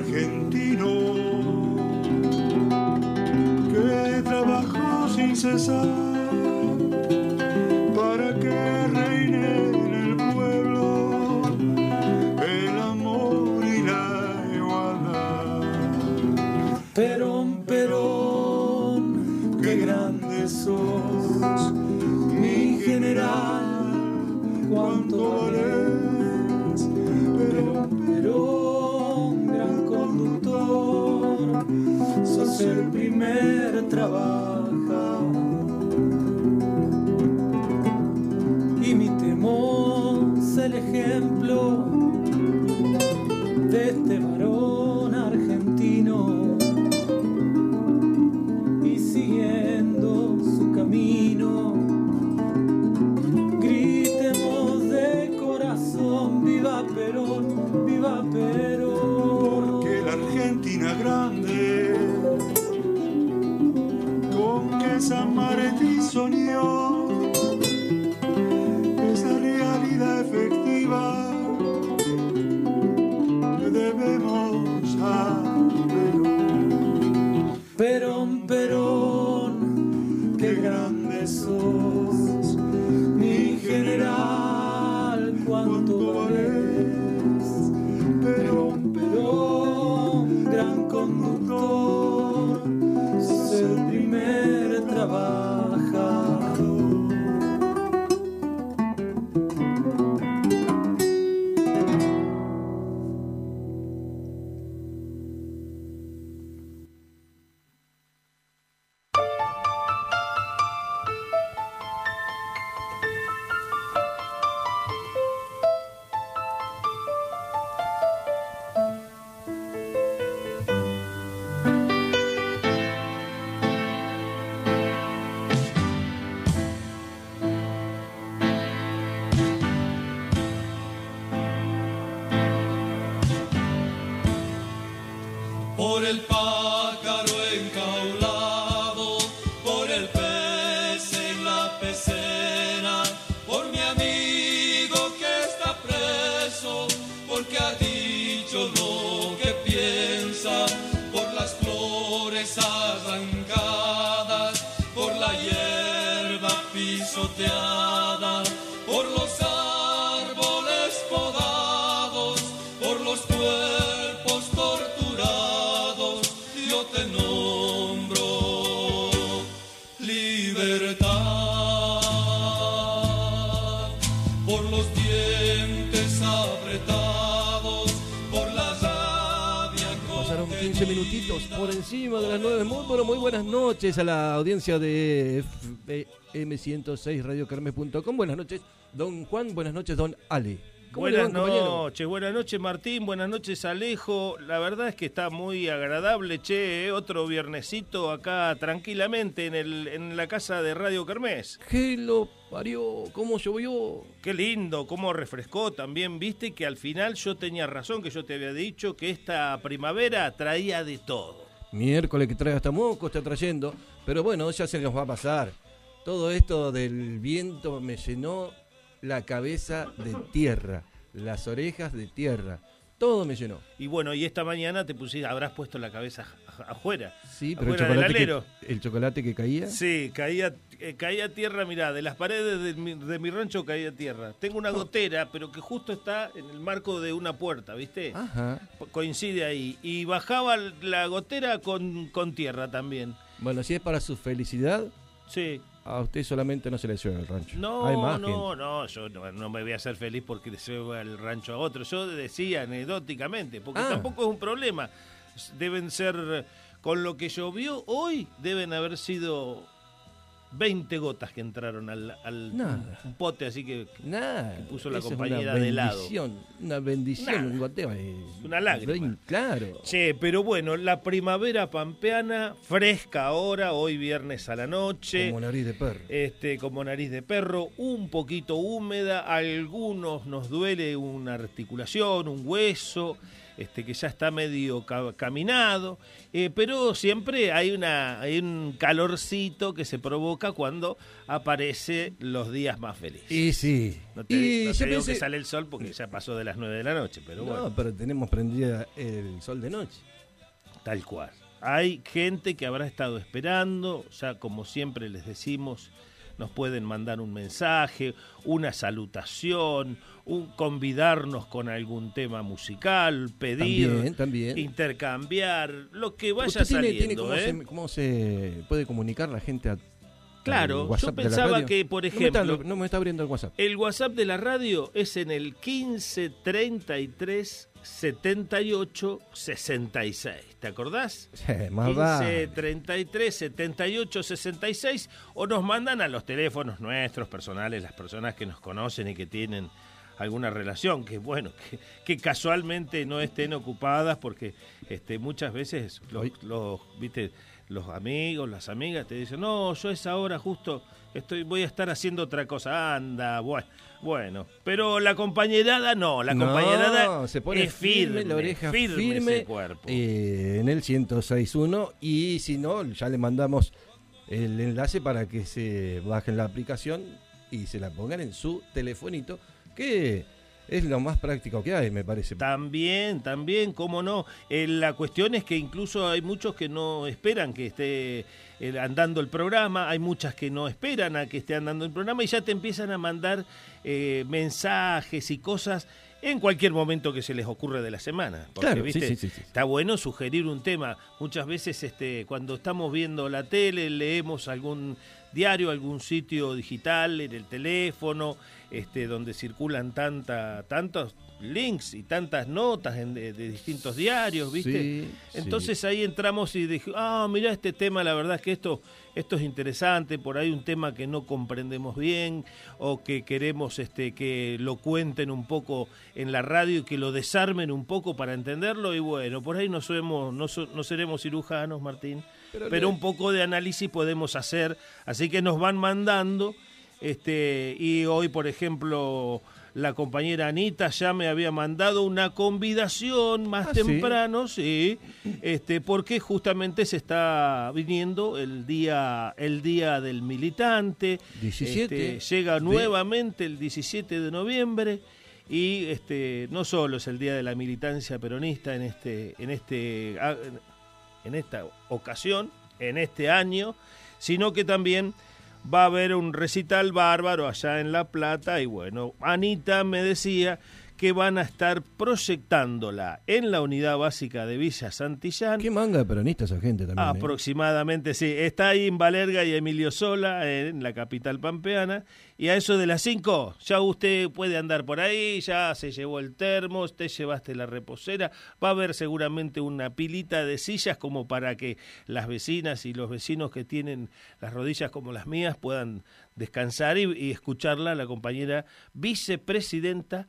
argentino que trabajó sin cesar para que reine en el pueblo el amor y la igualdad. Perón, Perón, qué grande sos, mi general, cuánto valés. Perón, Perón, gran conductor, sos el primer trabajador. Imitemos el ejemplo de este varón argentino y siguiendo su camino gritemos de corazón: viva Perón, viva Perón. Porque la Argentina grande con que San Martín soñó, esa realidad efectiva que debemos a Perón. Perón, Perón, qué grande sos, mi general, cuánto valés. Perón, Perón, gran conductor, sos el primer trabajador. Por el pájaro enjaulado, por el pez en la pecera, por mi amigo que está preso, porque ha dicho lo que piensa, por las flores arrancadas, por la hierba pisoteada, por los árboles podados, por los cuerpos torturados, yo te nombro libertad. Por los dientes apretados, por la rabia. Pasaron 15 minutitos por encima de las 9. Muy buenas noches a la audiencia de FM106 radiokermes.com. Buenas noches, don Juan. Buenas noches, don Ale. Buenas noches Martín, buenas noches Alejo. La verdad es que está muy agradable, otro viernesito acá tranquilamente en la casa de Radio Kermés. ¿Qué lo parió? ¿Cómo llovió? Qué lindo, cómo refrescó también. Viste que al final yo tenía razón, que yo te había dicho que esta primavera traía de todo. Miércoles que trae hasta moco, está trayendo. Pero bueno, ya se nos va a pasar. Todo esto del viento me llenó la cabeza de tierra, las orejas de tierra, todo me llenó. Y bueno, y esta mañana habrás puesto la cabeza afuera. Sí, pero afuera del alero. ¿El chocolate que caía? Sí, caía tierra, mirá, de las paredes de mi rancho caía tierra. Tengo una gotera, pero que justo está en el marco de una puerta, ¿viste? Ajá. Coincide ahí. Y bajaba la gotera con tierra también. Bueno, si es para su felicidad, sí. A usted solamente no se le llueve el rancho. No, yo no me voy a hacer feliz porque le llueva el rancho a otro. Yo decía anecdóticamente, porque tampoco es un problema. Deben ser, con lo que llovió hoy, deben haber sido 20 gotas que entraron al pote, así que puso la compañera de helado. Una bendición, un goteo. Una lágrima. Claro. Che, pero bueno, la primavera pampeana, fresca ahora, hoy viernes a la noche. Como nariz de perro. Como nariz de perro, un poquito húmeda, a algunos nos duele una articulación, un hueso. que ya está medio caminado, pero siempre hay un calorcito que se provoca cuando aparece los días más felices. Y sí. No te digo que sale el sol porque ya pasó de las 9 de la noche, pero bueno. No, pero tenemos prendida el sol de noche. Tal cual. Hay gente que habrá estado esperando, ya como siempre les decimos, nos pueden mandar un mensaje, una salutación, convidarnos con algún tema musical, pedir, también. Intercambiar, lo que vaya saliendo. ¿Cómo se puede comunicar la gente Claro, yo pensaba que, por ejemplo... No me está abriendo el WhatsApp. El WhatsApp de la radio es en el 1533 78 66. ¿Te acordás? Más 1533 78 66. O nos mandan a los teléfonos nuestros personales, las personas que nos conocen y que tienen alguna relación, que bueno, que casualmente no estén ocupadas, porque muchas veces los amigos, las amigas te dicen, no, yo a esa hora justo voy a estar haciendo otra cosa. Anda, bueno, pero la compañerada no, compañerada se pone es firme, la oreja firme ese cuerpo. En el 106.1, y si no, ya le mandamos el enlace para que se bajen la aplicación y se la pongan en su telefonito, que es lo más práctico que hay, me parece. También, cómo no. La cuestión es que incluso hay muchos que no esperan que esté andando el programa, hay muchas que no esperan a que esté andando el programa y ya te empiezan a mandar mensajes y cosas en cualquier momento que se les ocurre de la semana. Porque, claro, ¿viste? Sí. Está bueno sugerir un tema. Muchas veces cuando estamos viendo la tele, leemos algún diario, algún sitio digital en el teléfono, donde circulan tantos links y tantas notas de distintos diarios, ¿viste? Sí, entonces ahí entramos y dije, mirá este tema, la verdad es que esto es interesante, por ahí un tema que no comprendemos bien o que queremos que lo cuenten un poco en la radio y que lo desarmen un poco para entenderlo, y bueno, por ahí no seremos cirujanos, Martín, pero un poco de análisis podemos hacer, así que nos van mandando, y hoy, por ejemplo, la compañera Anita ya me había mandado una convidación más temprano, sí, porque justamente se está viniendo el día del militante, 17 llega nuevamente el 17 de noviembre y no solo es el día de la militancia peronista en esta ocasión, en este año, sino que también va a haber un recital bárbaro allá en La Plata y bueno, Anita me decía que van a estar proyectándola en la unidad básica de Villa Santillán. Qué manga de peronista esa gente también. Aproximadamente, sí. Está ahí en Valerga y Emilio Sola, en la capital pampeana. Y a eso de las 5, ya usted puede andar por ahí, ya se llevó el termos, te llevaste la reposera. Va a haber seguramente una pilita de sillas como para que las vecinas y los vecinos que tienen las rodillas como las mías puedan descansar y escucharla, la compañera vicepresidenta,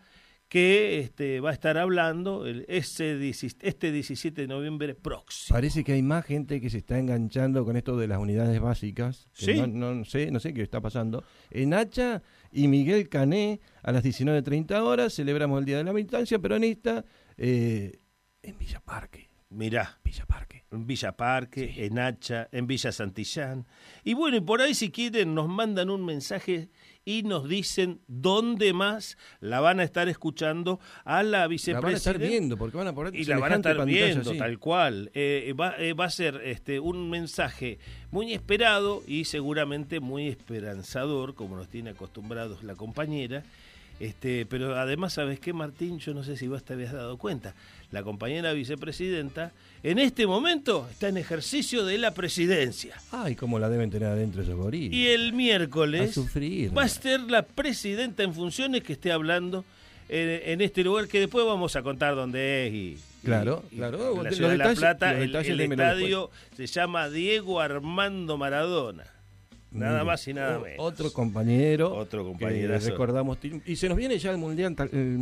que va a estar hablando este 17 de noviembre próximo. Parece que hay más gente que se está enganchando con esto de las unidades básicas. Que ¿sí? No sé qué está pasando. En Hacha y Miguel Cané, a las 19:30 horas, celebramos el Día de la Militancia Peronista en Villa Parque. Mirá. Villa Parque. En Villa Parque, sí. En Hacha, en Villa Santillán. Y bueno, y por ahí si quieren nos mandan un mensaje y nos dicen dónde más la van a estar escuchando a la vicepresidenta. La van a estar viendo, porque van a poner y la van a estar viendo, así. tal cual. Va a ser un mensaje muy esperado y seguramente muy esperanzador, como nos tiene acostumbrados la compañera. Pero además, ¿sabes qué, Martín? Yo no sé si vos te habías dado cuenta. La compañera vicepresidenta en este momento está en ejercicio de la presidencia. Ay, cómo la deben tener adentro esos gorilas. Y el miércoles va a ser la presidenta en funciones que esté hablando en este lugar, que después vamos a contar dónde es. Claro. La ciudad de La Plata, el estadio se llama Diego Armando Maradona. Nada más y nada menos. Otro compañero. Que recordamos. Y se nos viene ya el mundial.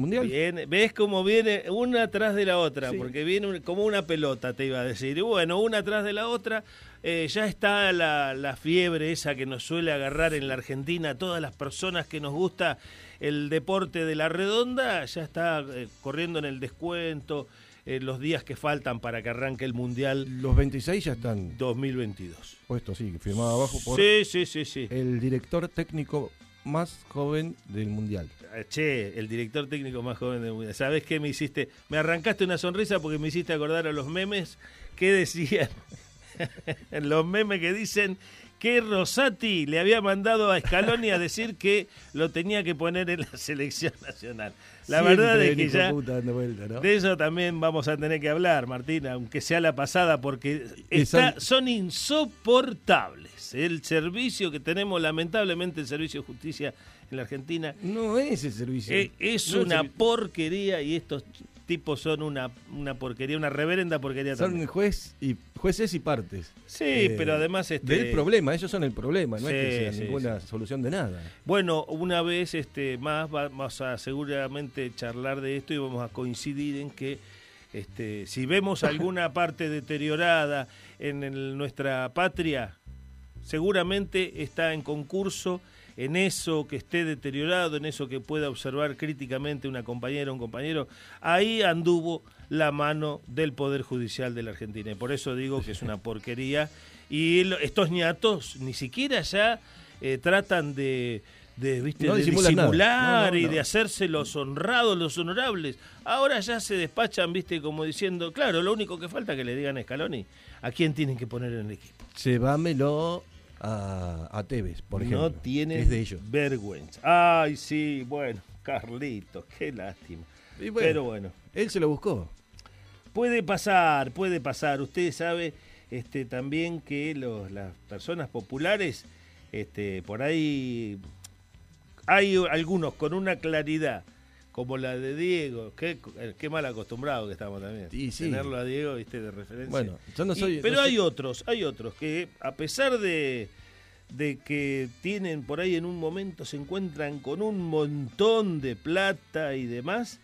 ¿Ves cómo viene una atrás de la otra? Sí. Porque viene como una pelota, te iba a decir. Y bueno, una atrás de la otra. Ya está la fiebre esa que nos suele agarrar en la Argentina. Todas las personas que nos gusta el deporte de la redonda ya está corriendo en el descuento, los días que faltan para que arranque el Mundial. Los 26 ya están 2022. Puesto, sí, firmado abajo por Sí. el director técnico más joven del Mundial. Che, el director técnico más joven del Mundial. ¿Sabés qué me hiciste? Me arrancaste una sonrisa porque me hiciste acordar a los memes que decían, los memes que dicen que Rosati le había mandado a Scaloni a decir que lo tenía que poner en la selección nacional. La Siempre verdad es que ya puta dando vuelta, ¿no? de eso también vamos a tener que hablar, Martina, aunque sea la pasada, porque son insoportables. El servicio que tenemos, lamentablemente, el servicio de justicia en la Argentina no es el servicio. Es no una porquería, y estos tipos son una porquería, una reverenda porquería son también. jueces y partes. Sí, pero además del problema, ellos son el problema, no sí, es que sea sí, ninguna solución de nada. Bueno, una vez más vamos a seguramente charlar de esto y vamos a coincidir en que si vemos alguna parte deteriorada en nuestra patria, seguramente está en concurso en eso que esté deteriorado, en eso que pueda observar críticamente una compañera o un compañero. Ahí anduvo la mano del Poder Judicial de la Argentina. Y por eso digo que es una porquería. Y estos ñatos ni siquiera ya tratan de disimular y de hacerse los honrados, los honorables. Ahora ya se despachan, como diciendo, claro, lo único que falta es que le digan a Scaloni a quién tienen que poner en el equipo. Llevámelo a Tevez, por ejemplo. No tienen es de ellos. vergüenza. Ay, sí, bueno, Carlitos, qué lástima. Bueno, pero bueno. Él se lo buscó. Puede pasar. Usted sabe también que las personas populares, por ahí hay algunos con una claridad, como la de Diego, qué mal acostumbrado que estamos también. Sí. Tenerlo a Diego, de referencia. Bueno, yo no soy... pero hay otros que a pesar de que tienen por ahí en un momento, se encuentran con un montón de plata y demás,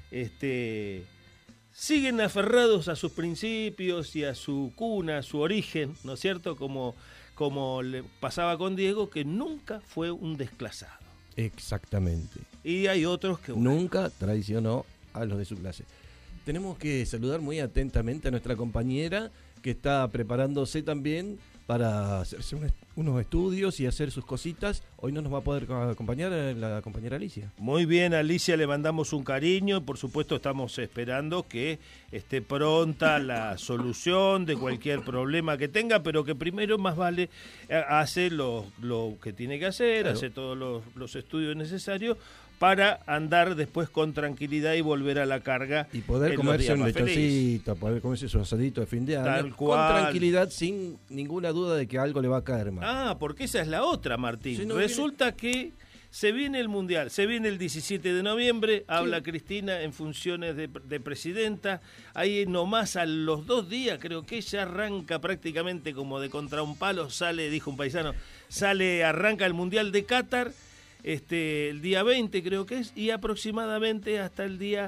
siguen aferrados a sus principios y a su cuna, a su origen, ¿no es cierto? Como le pasaba con Diego, que nunca fue un desclasado. Exactamente. Y hay otros que... Nunca traicionó a los de su clase. Tenemos que saludar muy atentamente a nuestra compañera que está preparándose también para hacerse unos estudios y hacer sus cositas. Hoy no nos va a poder acompañar la compañera Alicia. Muy bien, Alicia, le mandamos un cariño y por supuesto estamos esperando que esté pronta la solución de cualquier problema que tenga, pero que primero más vale hace lo que tiene que hacer, claro. Hace todos los estudios necesarios para andar después con tranquilidad y volver a la carga. Y poder comerse un lechoncito, poder comerse su asadito de fin de año. Tal cual. Con tranquilidad, sin ninguna duda de que algo le va a caer mal. Ah, porque esa es la otra, Martín. Si no resulta que se viene el Mundial, se viene el 17 de noviembre, habla Cristina en funciones de presidenta, ahí nomás a los 2 días, creo que ella arranca prácticamente como de contra un palo, dijo un paisano, arranca el Mundial de Qatar, el día 20 creo que es, y aproximadamente hasta el día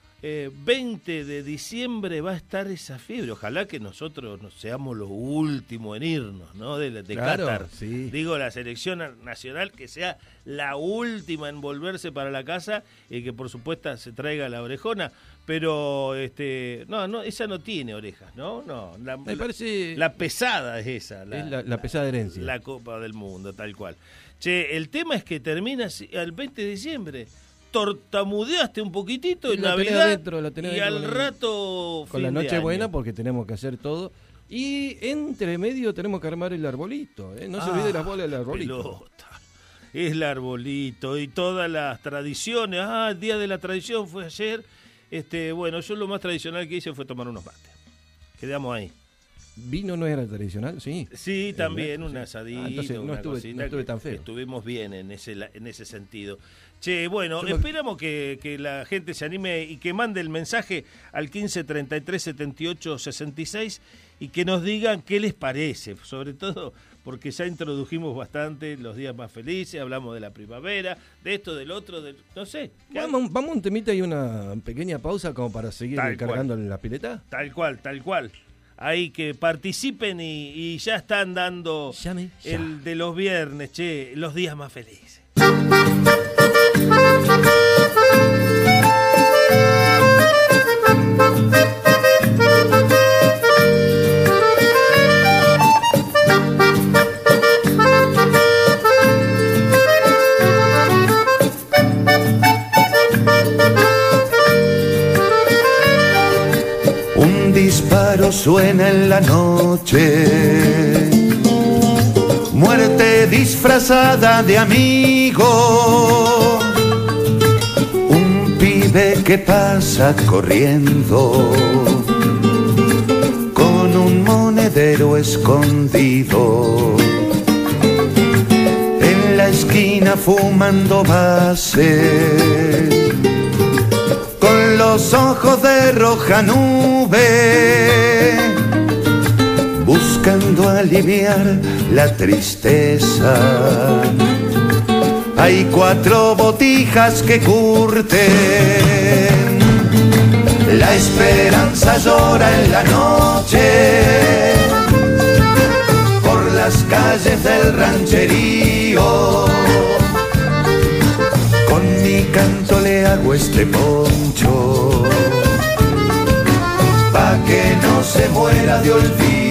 20 de diciembre va a estar esa fiebre. Ojalá que nosotros no seamos los últimos en irnos, ¿no? De claro, Qatar. Sí. Digo, la selección nacional que sea la última en volverse para la casa y que por supuesto se traiga la orejona. Pero no, esa no tiene orejas, ¿no? No, me parece la pesada es esa. La pesada herencia. La Copa del Mundo, tal cual. Che, el tema es que termina el 20 de diciembre. Tortamudeaste un poquitito en Navidad y al rato con la noche buena porque tenemos que hacer todo y entre medio tenemos que armar el arbolito, no se olvide las bolas del arbolito. Pelota. Es el arbolito y todas las tradiciones. El día de la tradición fue ayer. Bueno, yo lo más tradicional que hice fue tomar unos mates. Quedamos ahí. ¿Vino no era tradicional? Sí. Sí, también un asadito. Entonces no estuve tan feo. Estuvimos bien en ese sentido. Che, bueno, esperamos que la gente se anime y que mande el mensaje al 15 33 78 66 y que nos digan qué les parece, sobre todo porque ya introdujimos bastante los días más felices, hablamos de la primavera, de esto, del otro, no sé. Vamos a un temita y una pequeña pausa como para seguir cargando la pileta. Tal cual. Ahí que participen y ya están dando Llame ya. El de los viernes, los días más felices. Suena en la noche, muerte disfrazada de amigo, un pibe que pasa corriendo con un monedero escondido, en la esquina fumando base, con los ojos de roja nube, buscando aliviar la tristeza. Hay 4 botijas que curten, la esperanza llora en la noche, por las calles del rancherío. Con mi canto le hago este poncho, pa' que no se muera de olvido.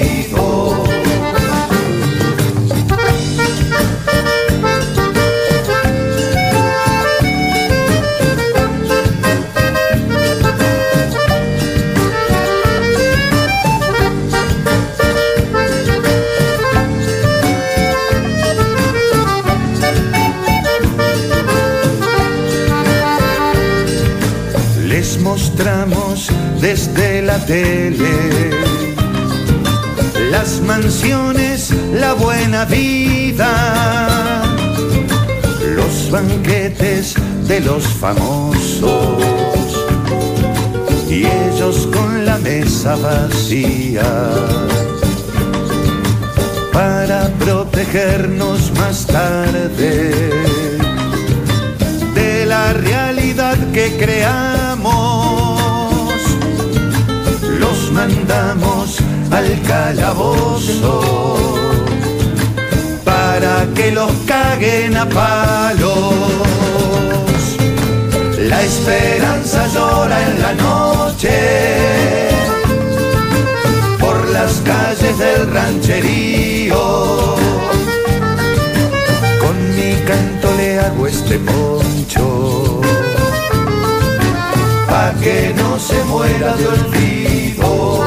Les mostramos desde la tele las mansiones, la buena vida, los banquetes de los famosos y ellos con la mesa vacía para protegernos más tarde de la realidad que creamos. Los mandamos al calabozo para que los caguen a palos. La esperanza llora en la noche, por las calles del rancherío. Con mi canto le hago este poncho, pa' que no se muera de olvido.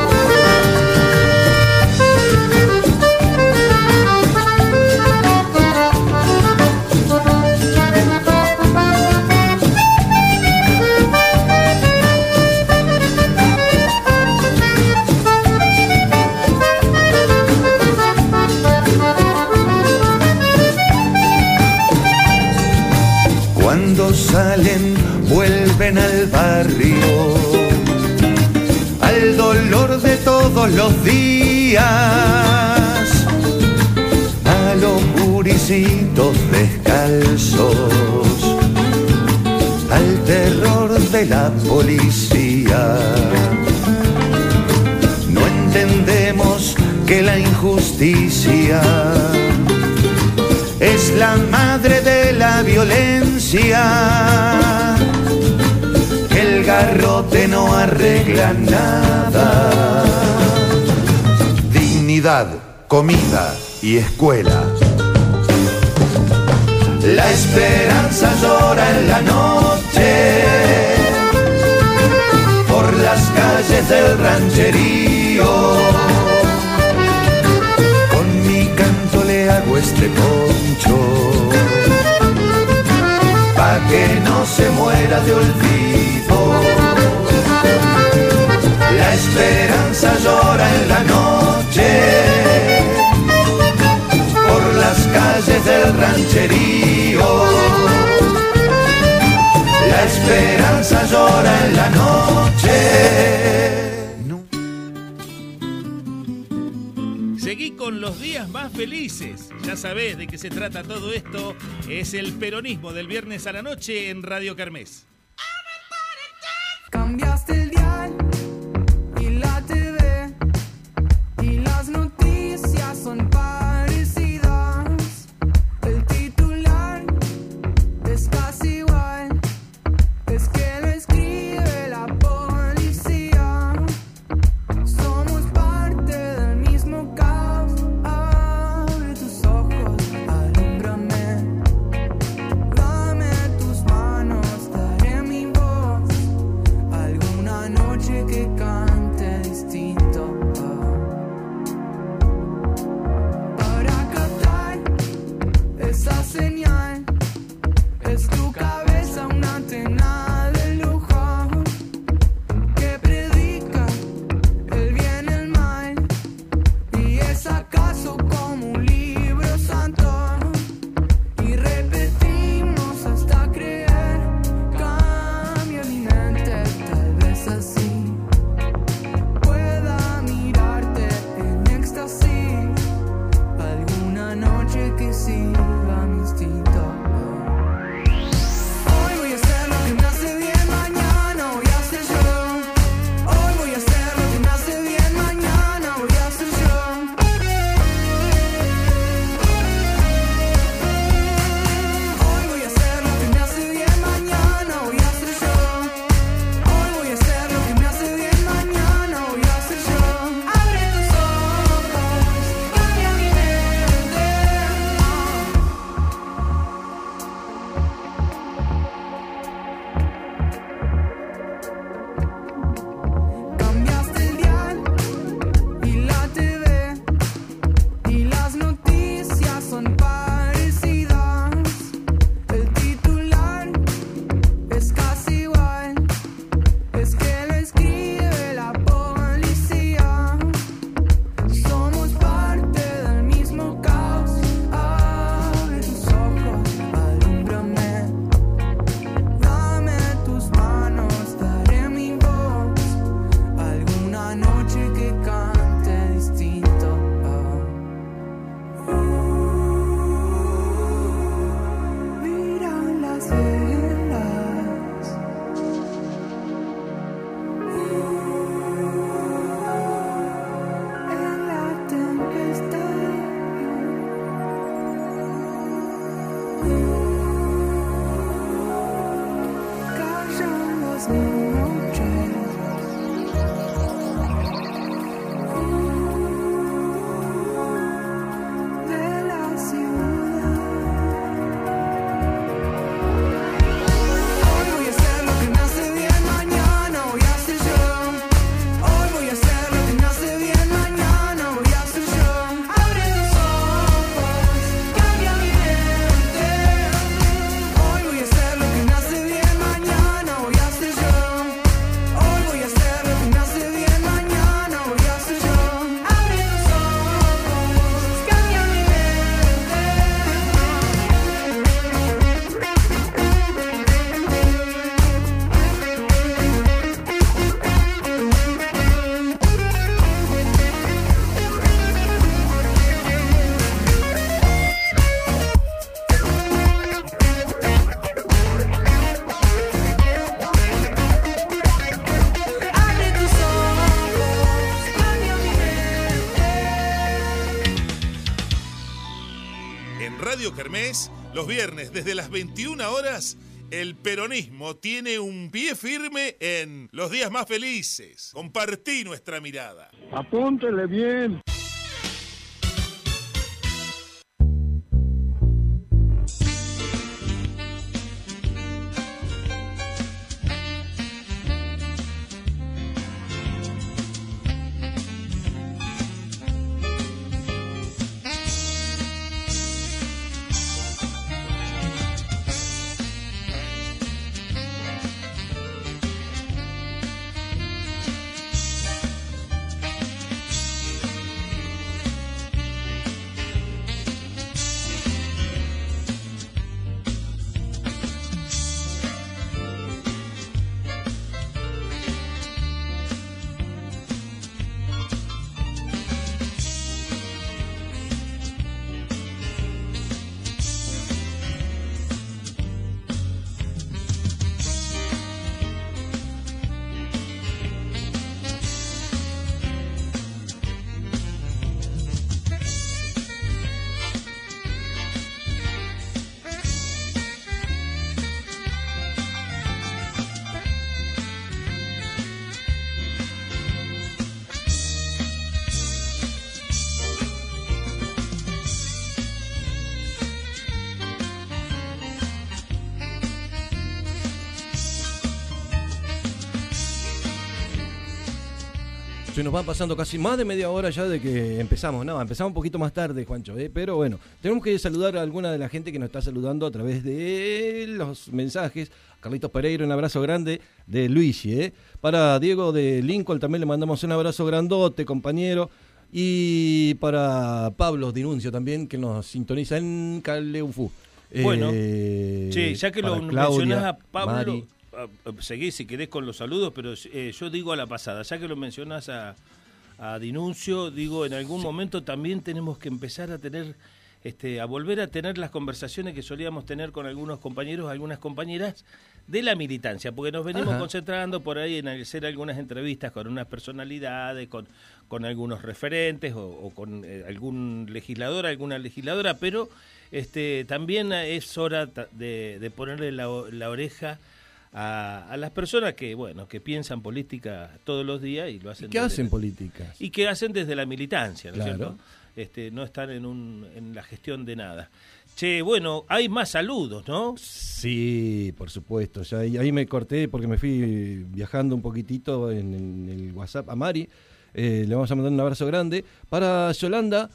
Cuando salen, vuelven al barrio, al dolor de todos los días, a los gurisitos descalzos, al terror de la policía. No entendemos que la injusticia es la madre de la violencia, que el garrote no arregla nada. Dignidad, comida y escuela. La esperanza llora en la noche, por las calles del rancherío. Con mi canto le hago este poncho, pa' que no se muera de olvido. La esperanza llora en la noche, por las calles del rancherío. La esperanza llora en la noche. Seguí con los días más felices. Ya sabés de qué se trata todo esto. Es el peronismo del viernes a la noche en Radio Kermés. Cambiaste el dial y la TV y las noticias son parecidas. El titular es casi igual. Radio Kermés, los viernes desde las 21 horas, el peronismo tiene un pie firme en los días más felices. Compartí nuestra mirada. Apúntele bien. Se nos va pasando casi más de media hora ya de que empezamos. No, empezamos un poquito más tarde, Juancho, pero bueno, tenemos que saludar a alguna de la gente que nos está saludando a través de los mensajes. Carlitos Pereira, un abrazo grande de Luigi, Para Diego de Lincoln también le mandamos un abrazo grandote, compañero. Y para Pablo Dinuncio también, que nos sintoniza en Caleufu. Bueno, ya que lo mencionás a Pablo, Mari. Seguí si querés con los saludos, pero yo digo a la pasada, ya que lo mencionás a Dinuncio, digo, en algún momento también tenemos que empezar a tener, a volver a tener las conversaciones que solíamos tener con algunos compañeros, algunas compañeras de la militancia, porque nos venimos concentrando por ahí en hacer algunas entrevistas con unas personalidades, con algunos referentes o con algún legislador, alguna legisladora, pero también es hora de ponerle la oreja a las personas que piensan política todos los días y lo hacen. ¿Qué hacen política? Y que hacen desde la militancia, ¿no es claro. cierto? No están en la gestión de nada. Che, bueno, hay más saludos, ¿no? Sí, por supuesto. Ya ahí me corté porque me fui viajando un poquitito en el WhatsApp a Mari. Le vamos a mandar un abrazo grande. Para Yolanda,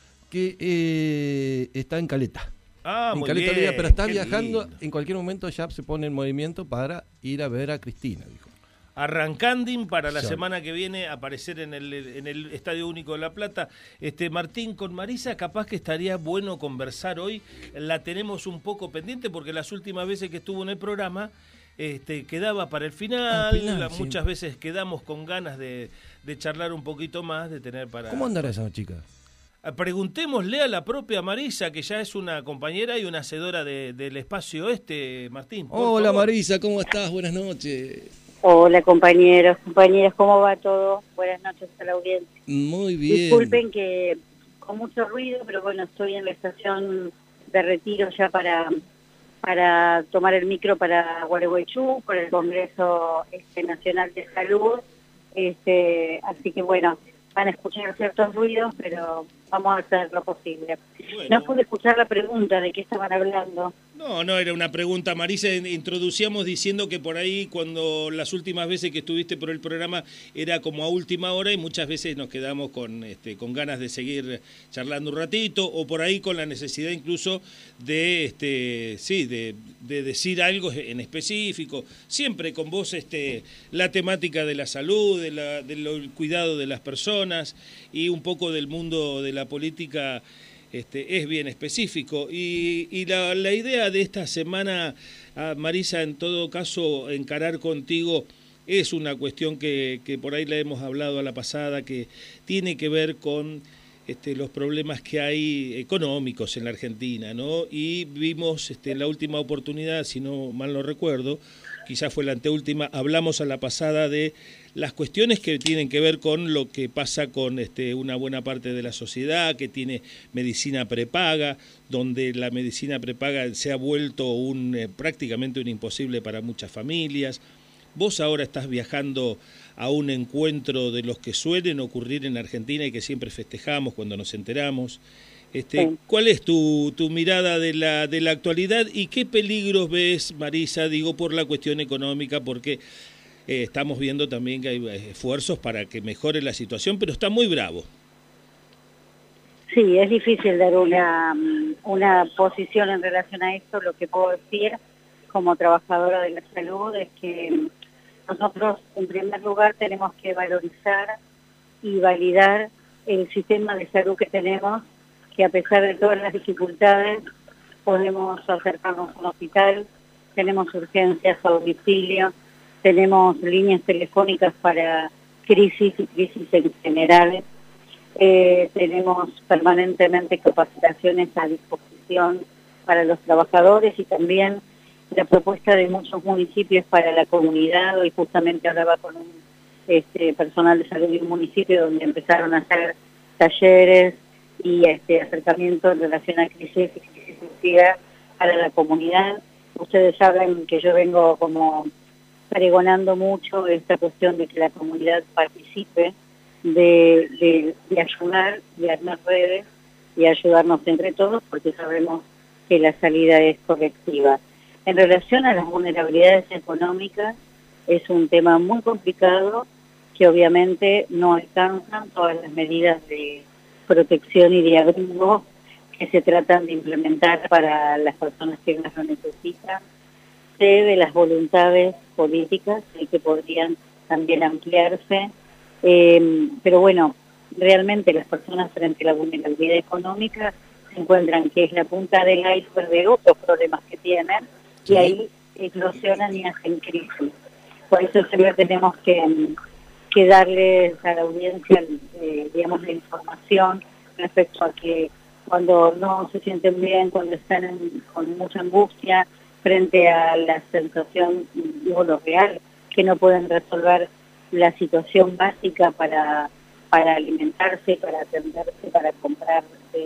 que está en Caleta. Muy Caleta bien, pero está viajando, lindo. En cualquier momento ya se pone en movimiento para ir a ver a Cristina, dijo. Arrancandín para la semana que viene aparecer en el Estadio Único de La Plata. Martín, con Marisa capaz que estaría bueno conversar hoy. La tenemos un poco pendiente porque las últimas veces que estuvo en el programa quedaba para el final. Muchas veces quedamos con ganas de charlar un poquito más, de tener para... ¿Cómo andará esa chica? Preguntémosle a la propia Marisa, que ya es una compañera y una hacedora del espacio Martín. Hola favor. Marisa, ¿cómo estás? Buenas noches. Hola compañeros, compañeras, ¿cómo va todo? Buenas noches a la audiencia. Muy bien. Disculpen que con mucho ruido, pero bueno, estoy en la estación de retiro ya para tomar el micro para Gualeguaychú, por el Congreso Nacional de Salud. Así que bueno, van a escuchar ciertos ruidos, pero vamos a hacer lo posible. Bueno. No pude escuchar la pregunta de qué estaban hablando. No, era una pregunta, Marisa. Introducíamos diciendo que por ahí, cuando las últimas veces que estuviste por el programa, era como a última hora y muchas veces nos quedamos con ganas de seguir charlando un ratito, o por ahí con la necesidad incluso de decir algo en específico, siempre con vos la temática de la salud, del cuidado de las personas y un poco del mundo de la política. Es bien específico y la idea de esta semana, Marisa, en todo caso, encarar contigo es una cuestión que por ahí la hemos hablado a la pasada, que tiene que ver con los problemas que hay económicos en la Argentina, ¿no? Y vimos la última oportunidad, si no mal no recuerdo, quizás fue la anteúltima, hablamos a la pasada de las cuestiones que tienen que ver con lo que pasa con una buena parte de la sociedad que tiene medicina prepaga, donde la medicina prepaga se ha vuelto prácticamente un imposible para muchas familias. Vos ahora estás viajando a un encuentro de los que suelen ocurrir en Argentina y que siempre festejamos cuando nos enteramos. Sí. ¿Cuál es tu mirada de la actualidad y qué peligros ves, Marisa, digo, por la cuestión económica? Porque estamos viendo también que hay esfuerzos para que mejore la situación, pero está muy bravo. Sí, es difícil dar una posición en relación a esto. Lo que puedo decir como trabajadora de la salud es que nosotros, en primer lugar, tenemos que valorizar y validar el sistema de salud que tenemos, que a pesar de todas las dificultades podemos acercarnos a un hospital, tenemos urgencias a domicilio, tenemos líneas telefónicas para crisis y crisis en general, tenemos permanentemente capacitaciones a disposición para los trabajadores y también la propuesta de muchos municipios para la comunidad. Hoy justamente hablaba con un personal de salud de un municipio donde empezaron a hacer talleres y acercamiento en relación a crisis y crisis social para la comunidad. Ustedes saben que yo vengo como pregonando mucho esta cuestión de que la comunidad participe, de ayudar, de armar redes y ayudarnos entre todos, porque sabemos que la salida es colectiva. En relación a las vulnerabilidades económicas, es un tema muy complicado que obviamente no alcanzan todas las medidas de protección y de abrigo que se tratan de implementar para las personas que más lo necesitan. Sé de las voluntades políticas que podrían también ampliarse, pero bueno, realmente las personas frente a la vulnerabilidad económica se encuentran que es la punta del iceberg de otros problemas que tienen, y ahí eclosionan y hacen crisis. Por eso siempre tenemos que darles a la audiencia, digamos, la información respecto a que cuando no se sienten bien, cuando están con mucha angustia frente a la sensación, digo, lo real, que no pueden resolver la situación básica para alimentarse, para atenderse, para comprar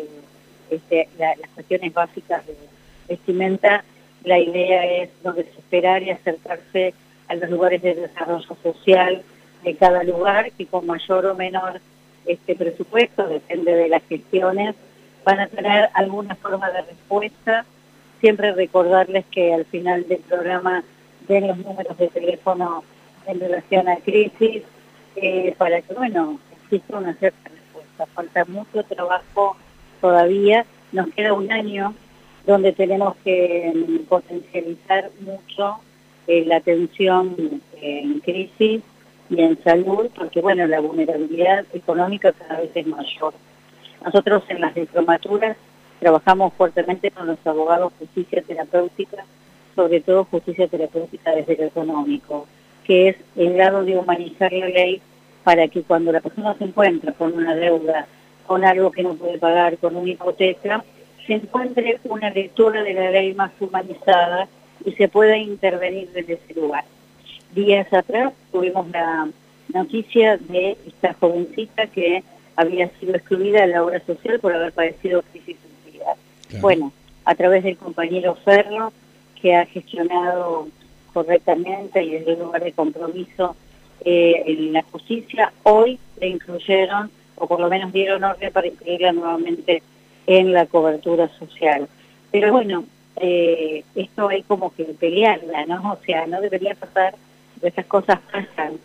las cuestiones básicas de vestimenta. La idea es no desesperar y acercarse a los lugares de desarrollo social de cada lugar, que con mayor o menor presupuesto, depende de las gestiones, van a tener alguna forma de respuesta. Siempre recordarles que al final del programa den los números de teléfono en relación a crisis, para que, bueno, exista una cierta respuesta. Falta mucho trabajo todavía, nos queda un año donde tenemos que potencializar mucho la atención en crisis y en salud, porque bueno, la vulnerabilidad económica cada vez es mayor. Nosotros en las diplomaturas trabajamos fuertemente con los abogados justicia terapéutica, sobre todo justicia terapéutica desde lo económico, que es el lado de humanizar la ley para que cuando la persona se encuentra con una deuda, con algo que no puede pagar, con una hipoteca, se encuentre una lectura de la ley más humanizada y se pueda intervenir desde ese lugar. Días atrás tuvimos la noticia de esta jovencita que había sido excluida de la obra social por haber padecido crisis de ansiedad. Claro. Bueno, a través del compañero Ferro, que ha gestionado correctamente y desde un lugar de compromiso en la justicia, hoy le incluyeron, o por lo menos dieron orden para incluirla nuevamente en la cobertura social. Pero bueno, esto hay como que pelearla, ¿no? O sea, no debería pasar, esas cosas pasan.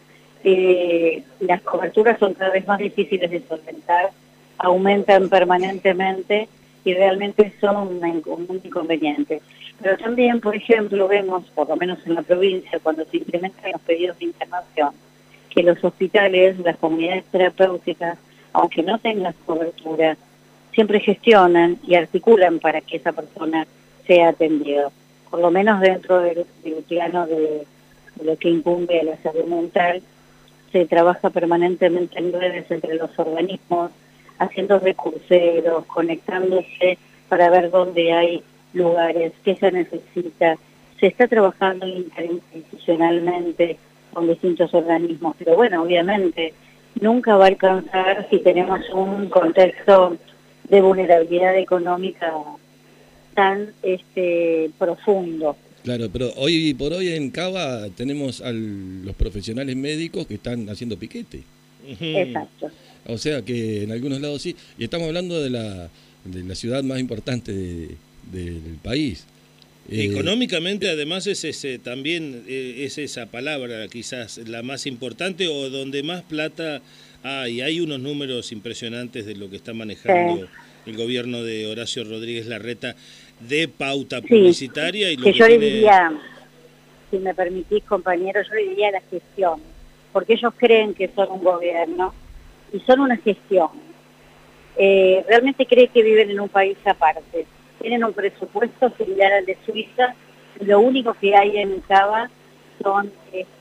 Las coberturas son cada vez más difíciles de solventar, aumentan permanentemente y realmente son un inconveniente. Pero también, por ejemplo, vemos, por lo menos en la provincia, cuando se implementan los pedidos de internación, que los hospitales, las comunidades terapéuticas, aunque no tengan cobertura, siempre gestionan y articulan para que esa persona sea atendida, por lo menos dentro del plano de lo que incumbe a la salud mental. Se trabaja permanentemente en redes entre los organismos, haciendo recurseros, conectándose para ver dónde hay lugares, qué se necesita. se está trabajando interinstitucionalmente con distintos organismos, pero bueno, obviamente nunca va a alcanzar si tenemos un contexto de vulnerabilidad económica tan profundo. Claro, pero hoy por hoy en Cava tenemos a los profesionales médicos que están haciendo piquete. Exacto. O sea que en algunos lados sí. Y estamos hablando de la ciudad más importante del país. Económicamente, además, también es esa palabra quizás la más importante o donde más plata hay. Hay unos números impresionantes de lo que está manejando el gobierno de Horacio Rodríguez Larreta de pauta publicitaria. Y lo que yo le diría, si me permitís, compañero, yo le diría la gestión, porque ellos creen que son un gobierno y son una gestión. Realmente creen que viven en un país aparte. Tienen un presupuesto similar al de Suiza. Lo único que hay en Cava son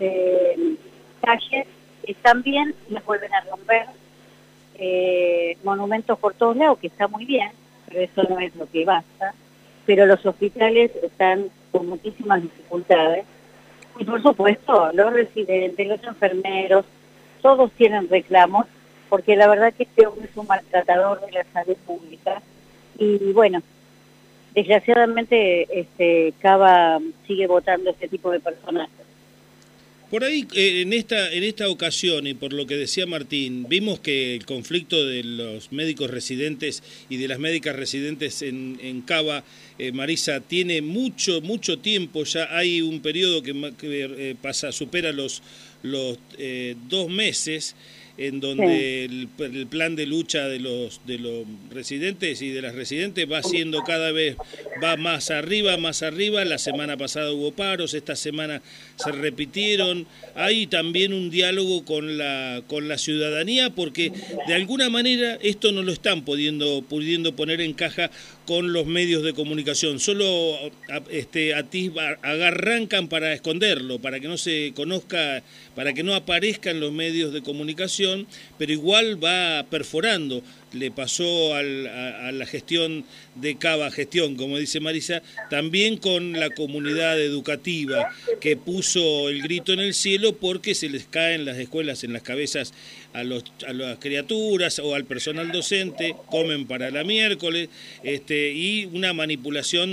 calles que están bien, las vuelven a romper, monumentos por todos lados, que está muy bien, pero eso no es lo que basta. Pero los hospitales están con muchísimas dificultades. Y por supuesto, los residentes, los enfermeros, todos tienen reclamos, porque la verdad que este hombre es un maltratador de la salud pública. Y bueno, desgraciadamente Cava sigue votando este tipo de personajes. Por ahí, en esta ocasión, y por lo que decía Martín, vimos que el conflicto de los médicos residentes y de las médicas residentes en Cava, Marisa, tiene mucho tiempo. Ya hay un periodo que supera los 2 meses, en donde el plan de lucha de los residentes y de las residentes va siendo va más arriba. La semana pasada hubo paros, esta semana se repitieron. Hay también un diálogo con la ciudadanía, porque de alguna manera esto no lo están pudiendo poner en caja con los medios de comunicación. Solo arrancan para esconderlo, para que no se conozca, para que no aparezca en los medios de comunicación, pero igual va perforando. Le pasó a la gestión de Cava, como dice Marisa, también con la comunidad educativa, que puso el grito en el cielo porque se les caen las escuelas en las cabezas a las criaturas o al personal docente, comen para la miércoles, y una manipulación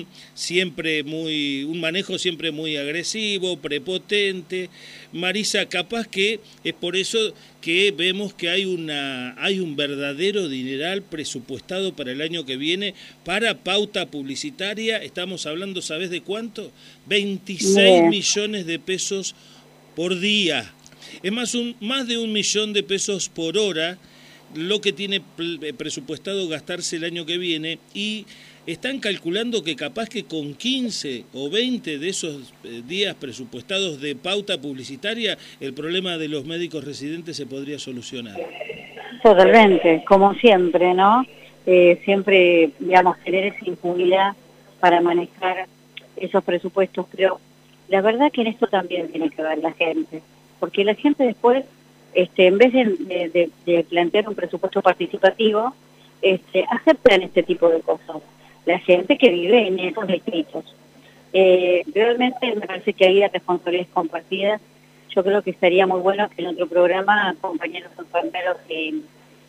un manejo siempre muy agresivo, prepotente. Marisa, capaz que es por eso que vemos que hay un verdadero dineral presupuestado para el año que viene para pauta publicitaria. Estamos hablando, ¿sabes de cuánto? 26 millones de pesos por día. Es más de 1 millón de pesos por hora lo que tiene presupuestado gastarse el año que viene, y están calculando que capaz que con 15 o 20 de esos días presupuestados de pauta publicitaria el problema de los médicos residentes se podría solucionar. Totalmente, como siempre, ¿no? Siempre, digamos, tener esa impunidad para manejar esos presupuestos, pero la verdad que en esto también tiene que ver la gente, porque la gente después, en vez de plantear un presupuesto participativo, aceptan este tipo de cosas. La gente que vive en esos distritos. Realmente me parece que ahí la responsabilidad es compartida. Yo creo que estaría muy bueno que en otro programa compañeros enfermeros y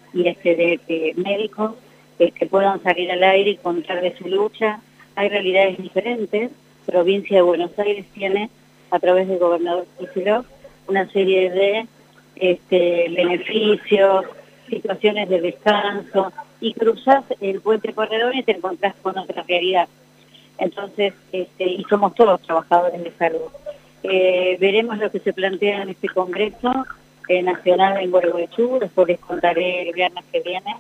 de médicos puedan salir al aire y contar de su lucha. Hay realidades diferentes. Provincia de Buenos Aires tiene, a través del gobernador Kicillof, una serie de beneficios, situaciones de descanso, y cruzás el puente corredor y te encontrás con otra realidad. Entonces, y somos todos trabajadores de salud. Veremos lo que se plantea en este Congreso Nacional en Gualeguaychú, después les contaré el viernes que viene.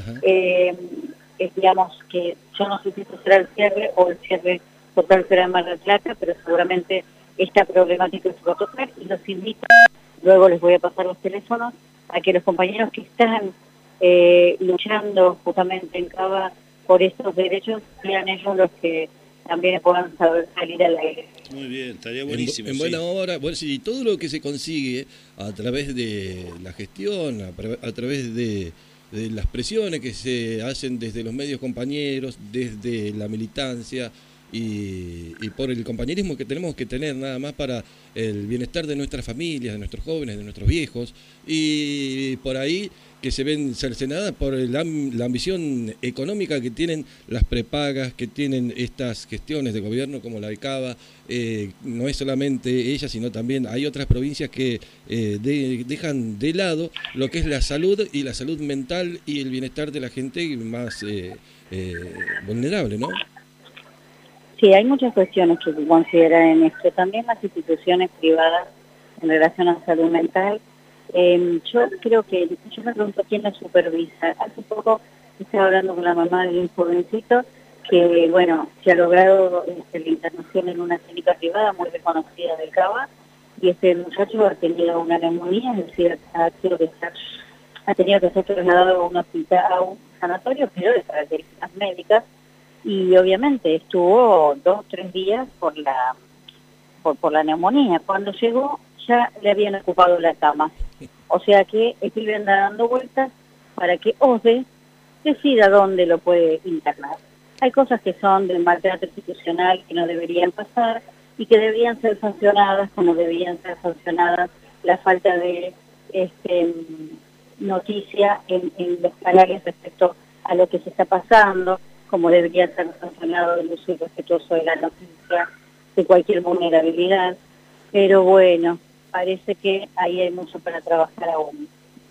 Digamos que yo no sé si esto será el cierre o el cierre total será en Mar del Plata, pero seguramente esta problemática se va a tocar, y los invito, luego les voy a pasar los teléfonos, a que los compañeros que están luchando justamente en Cava por estos derechos sean ellos los que también puedan saber salir al aire. Muy bien, estaría buenísimo. En buena hora, bueno, sí, todo lo que se consigue a través de la gestión, a través de las presiones que se hacen desde los medios compañeros, desde la militancia, y por el compañerismo que tenemos que tener nada más para el bienestar de nuestras familias, de nuestros jóvenes, de nuestros viejos, y por ahí que se ven cercenadas por la ambición económica que tienen las prepagas, que tienen estas gestiones de gobierno como la de Cava. No es solamente ella, sino también hay otras provincias que dejan de lado lo que es la salud y la salud mental y el bienestar de la gente más vulnerable, ¿no? Sí, hay muchas cuestiones que considerar en esto. También las instituciones privadas en relación a salud mental. Yo creo que, yo me pregunto quién la supervisa. Hace poco estaba hablando con la mamá de un jovencito que, bueno, se ha logrado la internación en una clínica privada muy reconocida del Cava, y este muchacho ha tenido una neumonía, es decir, ha tenido que ser trasladado a un hospital, a un sanatorio, pero de características médicas, y obviamente estuvo 2 o 3 días por la neumonía. Cuando llegó ya le habían ocupado la cama. O sea que el pibe anda dando vueltas para que OSDE decida dónde lo puede internar. Hay cosas que son del maltrato institucional que no deberían pasar y que deberían ser sancionadas, como deberían ser sancionadas la falta de noticia en los canales respecto a lo que se está pasando, como debería ser sancionado el uso irrespetuoso de la noticia, de cualquier vulnerabilidad. Pero bueno, parece que ahí hay mucho para trabajar aún.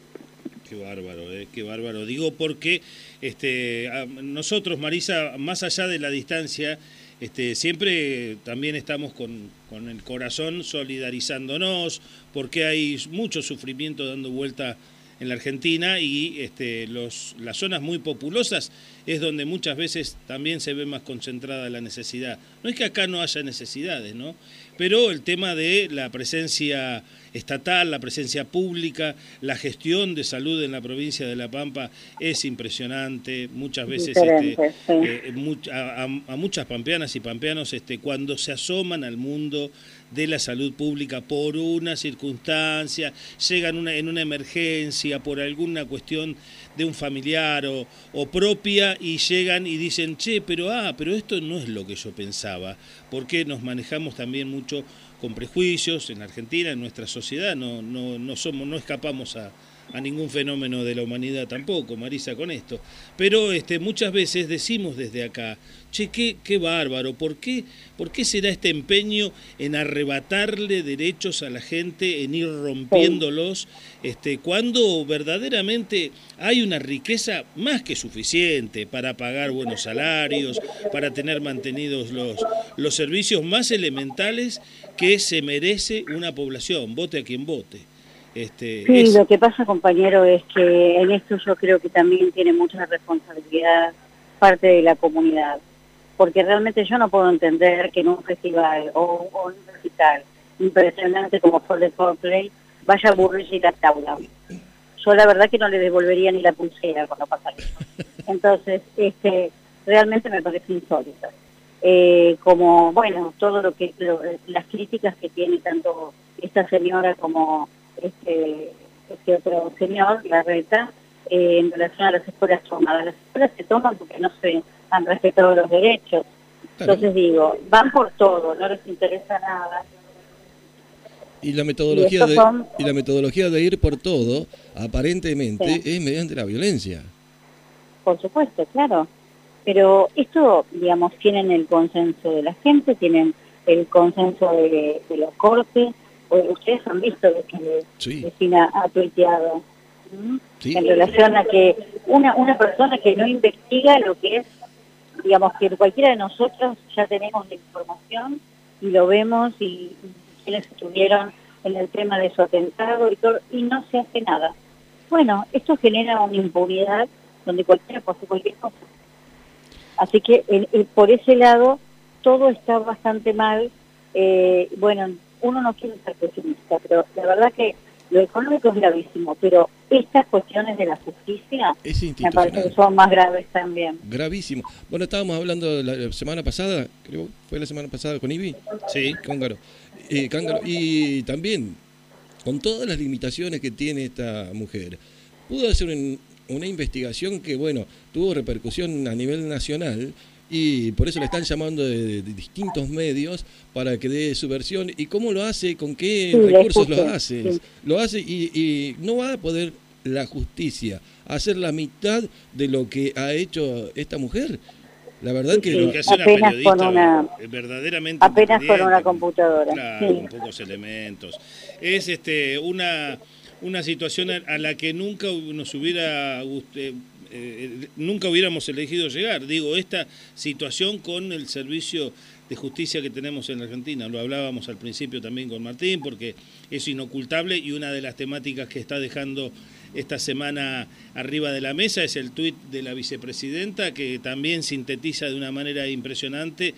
Qué bárbaro. Digo porque nosotros, Marisa, más allá de la distancia, siempre también estamos con el corazón solidarizándonos, porque hay mucho sufrimiento dando vuelta en la Argentina, y las zonas muy populosas es donde muchas veces también se ve más concentrada la necesidad. No es que acá no haya necesidades, ¿no? Pero el tema de la presencia estatal, la presencia pública, la gestión de salud en la provincia de La Pampa es impresionante. Muchas veces a muchas pampeanas y pampeanos cuando se asoman al mundo de la salud pública por una circunstancia, llegan en una emergencia, por alguna cuestión de un familiar o propia, y llegan y dicen, pero esto no es lo que yo pensaba, porque nos manejamos también mucho con prejuicios en Argentina, en nuestra sociedad, no escapamos a ningún fenómeno de la humanidad tampoco, Marisa, con esto. Pero muchas veces decimos desde acá, qué bárbaro, ¿por qué será este empeño en arrebatarle derechos a la gente, en ir rompiéndolos, cuando verdaderamente hay una riqueza más que suficiente para pagar buenos salarios, para tener mantenidos los servicios más elementales que se merece una población, vote a quien vote? Sí, lo que pasa, compañero, es que en esto yo creo que también tiene mucha responsabilidad parte de la comunidad, porque realmente yo no puedo entender que en un festival o un recital impresionante como fue el de Coldplay vaya a aburrirse la taula. Yo la verdad que no le devolvería ni la pulsera cuando pasa eso. Entonces, realmente me parece insólito. Como, bueno, todo las críticas que tiene tanto esta señora como este otro señor, Larreta, en relación a las escuelas tomadas. Las escuelas se toman porque no se han respetado los derechos. Claro. Entonces digo, van por todo, no les interesa nada. Y la metodología de ir por todo, aparentemente, es mediante la violencia. Por supuesto, claro. Pero esto, digamos, tienen el consenso de la gente, tienen el consenso de los cortes. Ustedes han visto lo que Cristina ha tuiteado en relación a que una persona que no investiga lo que es, digamos, que cualquiera de nosotros ya tenemos la información y lo vemos, y quienes estuvieron en el tema de su atentado y todo, y no se hace nada. Bueno, esto genera una impunidad donde cualquiera puede hacer cualquier cosa. Así que por ese lado todo está bastante mal. Bueno, uno no quiere ser pesimista, pero la verdad que lo económico es gravísimo, pero estas cuestiones de la justicia me parece que son más graves también. Gravísimo. Bueno, estábamos hablando la semana pasada, creo fue la semana pasada con Ivy, Cángaro, y también con todas las limitaciones que tiene esta mujer, pudo hacer una investigación que, bueno, tuvo repercusión a nivel nacional, y por eso le están llamando de distintos medios para que dé su versión. ¿Y cómo lo hace? ¿Con qué recursos lo hace? Sí. Lo hace y no va a poder la justicia hacer la mitad de lo que ha hecho esta mujer. La verdad que Lo que hace una apenas periodista con una- verdaderamente apenas con independiente, una computadora. Claro, Sí. con pocos elementos. Es una situación a la que nunca nos hubiera nunca hubiéramos elegido llegar. Digo, esta situación con el servicio de justicia que tenemos en la Argentina. Lo hablábamos al principio también con Martín, porque es inocultable, y una de las temáticas que está dejando esta semana arriba de la mesa es el tuit de la vicepresidenta, que también sintetiza de una manera impresionante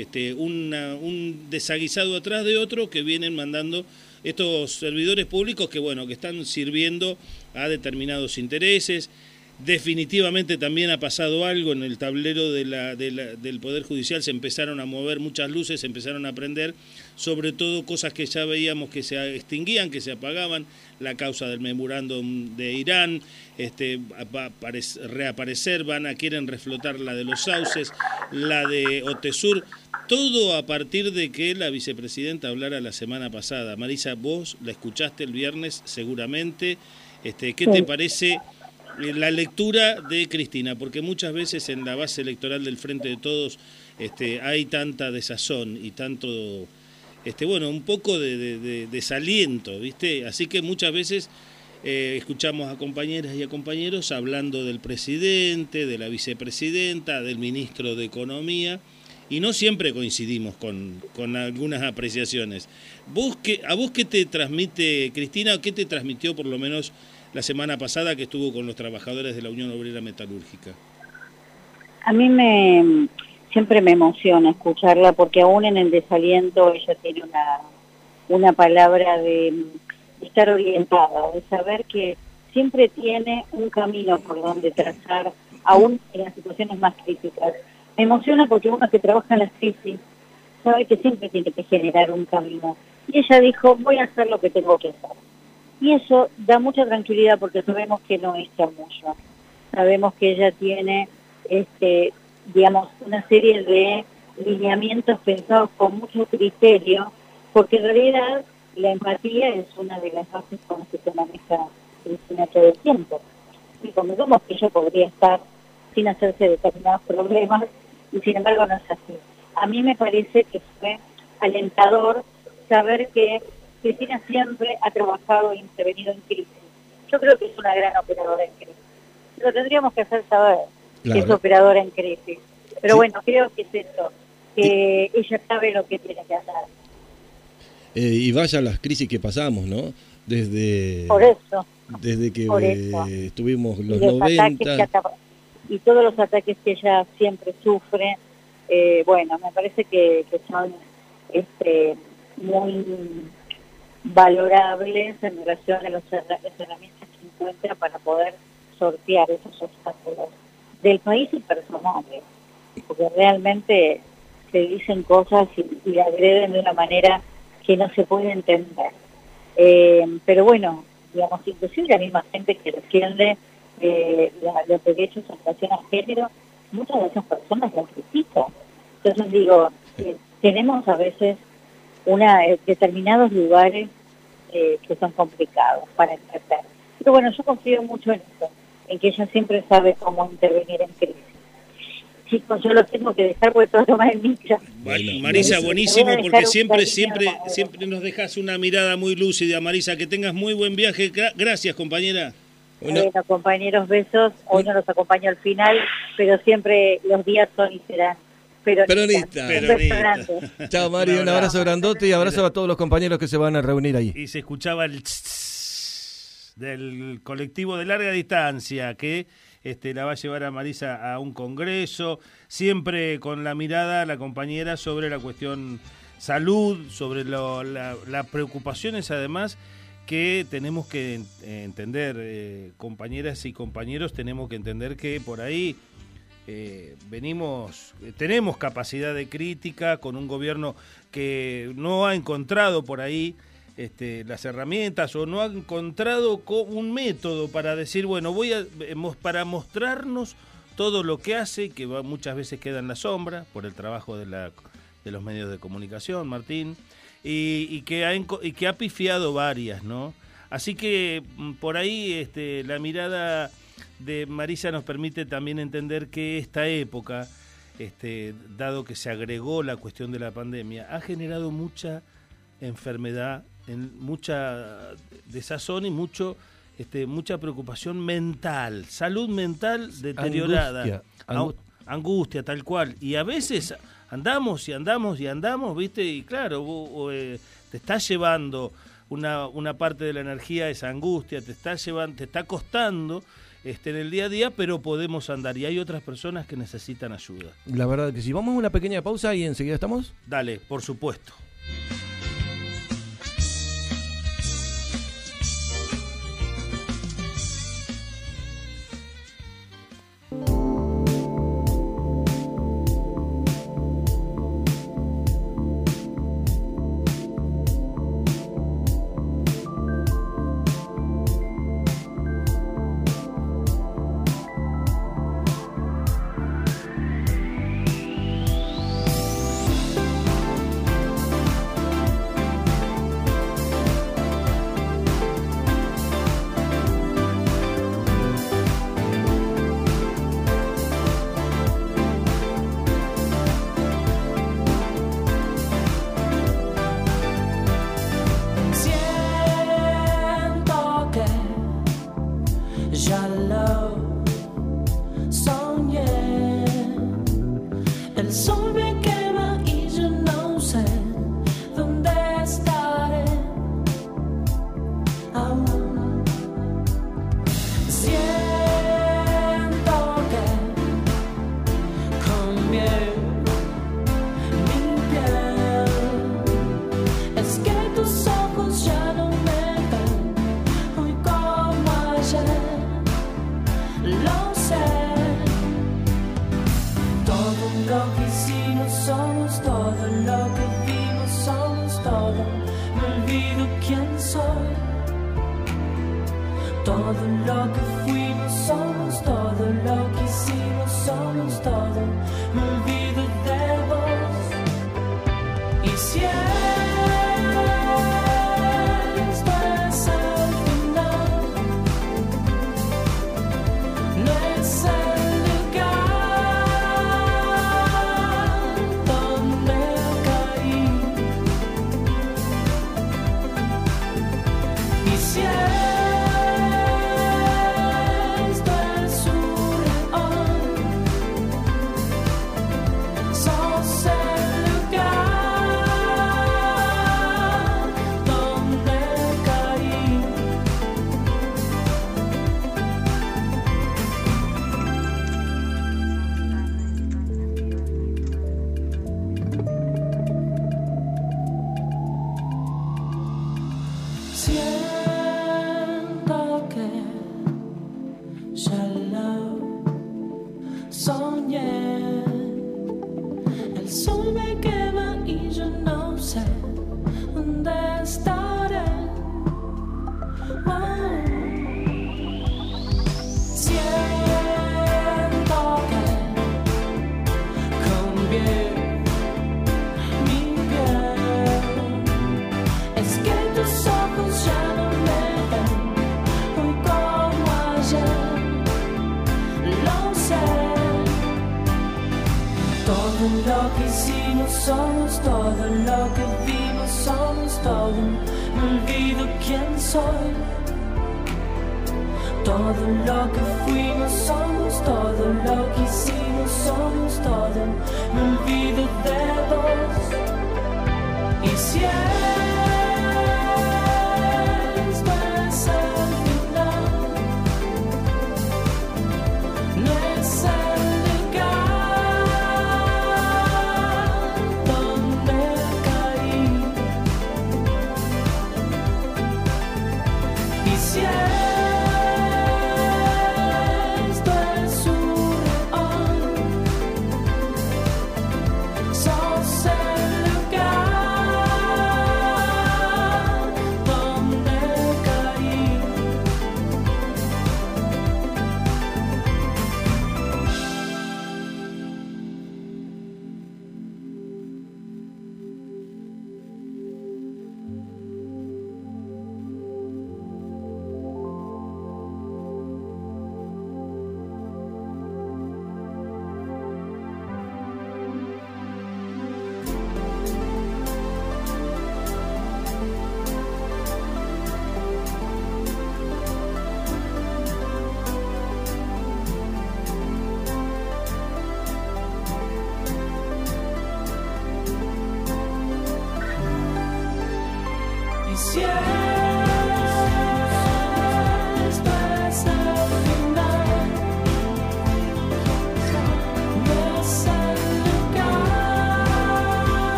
un desaguisado atrás de otro que vienen mandando estos servidores públicos que, bueno, que están sirviendo a determinados intereses. Definitivamente también ha pasado algo en el tablero del Poder Judicial, se empezaron a mover muchas luces, se empezaron a prender, sobre todo cosas que ya veíamos que se extinguían, que se apagaban, la causa del memorándum de Irán, va a reaparecer, quieren reflotar la de los sauces, la de Otesur, todo a partir de que la vicepresidenta hablara la semana pasada. Marisa, vos la escuchaste el viernes seguramente, ¿qué te parece la lectura de Cristina? Porque muchas veces en la base electoral del Frente de Todos hay tanta desazón y tanto, un poco de desaliento, ¿viste? Así que muchas veces escuchamos a compañeras y a compañeros hablando del presidente, de la vicepresidenta, del ministro de Economía, y no siempre coincidimos con algunas apreciaciones. ¿A vos qué te transmite, Cristina, o qué te transmitió por lo menos la semana pasada que estuvo con los trabajadores de la Unión Obrera Metalúrgica? A mí siempre me emociona escucharla, porque aún en el desaliento ella tiene una palabra de estar orientada, de saber que siempre tiene un camino por donde trazar, aún en las situaciones más críticas. Me emociona porque uno que trabaja en las crisis sabe que siempre tiene que generar un camino. Y ella dijo, voy a hacer lo que tengo que hacer. Y eso da mucha tranquilidad, porque sabemos que no es mucho. Sabemos que ella tiene, una serie de lineamientos pensados con mucho criterio, porque en realidad la empatía es una de las bases con las que se maneja Cristina todo el tiempo. Y convengamos que ella podría estar sin hacerse determinados problemas, y sin embargo no es así. A mí me parece que fue alentador saber que Cristina siempre ha trabajado e intervenido en crisis. Yo creo que es una gran operadora en crisis. Lo tendríamos que hacer saber, que es operadora en crisis. Pero bueno, creo que es eso, que ella sabe lo que tiene que hacer. Y vaya las crisis que pasamos, ¿no? Desde que estuvimos los 90. Y todos los ataques que ella siempre sufre, me parece que son muy valorables en relación a las herramientas que encuentra para poder sortear esos obstáculos del país y personales, porque realmente se dicen cosas y la agreden de una manera que no se puede entender. Pero bueno, digamos, inclusive la misma gente que defiende los derechos en relación al género, muchas de esas personas la critican. Entonces digo, tenemos a veces determinados lugares que son complicados para entender. Pero bueno, yo confío mucho en eso, en que ella siempre sabe cómo intervenir en crisis. Chicos, yo lo tengo que dejar porque tengo que tomar el micro. Bueno, Marisa, buenísimo, porque siempre nos dejas una mirada muy lúcida, Marisa. Que tengas muy buen viaje. Gracias, compañera. Bueno, compañeros, besos. Hoy no los acompaño al final, pero siempre los días son y serán peronistas. Chao, Mari, un abrazo grandote y abrazo a todos los compañeros que se van a reunir ahí. Y se escuchaba el del colectivo de larga distancia que la va a llevar a Marisa a un congreso, siempre con la mirada, la compañera, sobre la cuestión salud, sobre las preocupaciones además que tenemos que entender, compañeras y compañeros, tenemos que entender que por ahí tenemos capacidad de crítica con un gobierno que no ha encontrado por ahí las herramientas, o no ha encontrado un método para decir, bueno, para mostrarnos todo lo que hace, que muchas veces queda en la sombra por el trabajo de los medios de comunicación, Martín, y que ha pifiado varias, ¿no? Así que por ahí la mirada de Marisa nos permite también entender que esta época, dado que se agregó la cuestión de la pandemia, ha generado mucha enfermedad, mucha desazón y mucha preocupación mental, salud mental deteriorada, angustia tal cual. Y a veces andamos, ¿viste? Y claro, te está llevando una parte de la energía, esa angustia, te está costando en el día a día, pero podemos andar. Y hay otras personas que necesitan ayuda. La verdad que sí. Vamos a una pequeña pausa y enseguida estamos. Dale, por supuesto.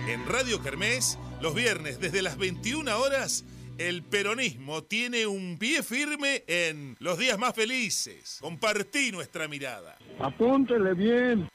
En Radio Kermés, los viernes desde las 21 horas, el peronismo tiene un pie firme en Los Días Más Felices. Compartí nuestra mirada. Apúntele bien.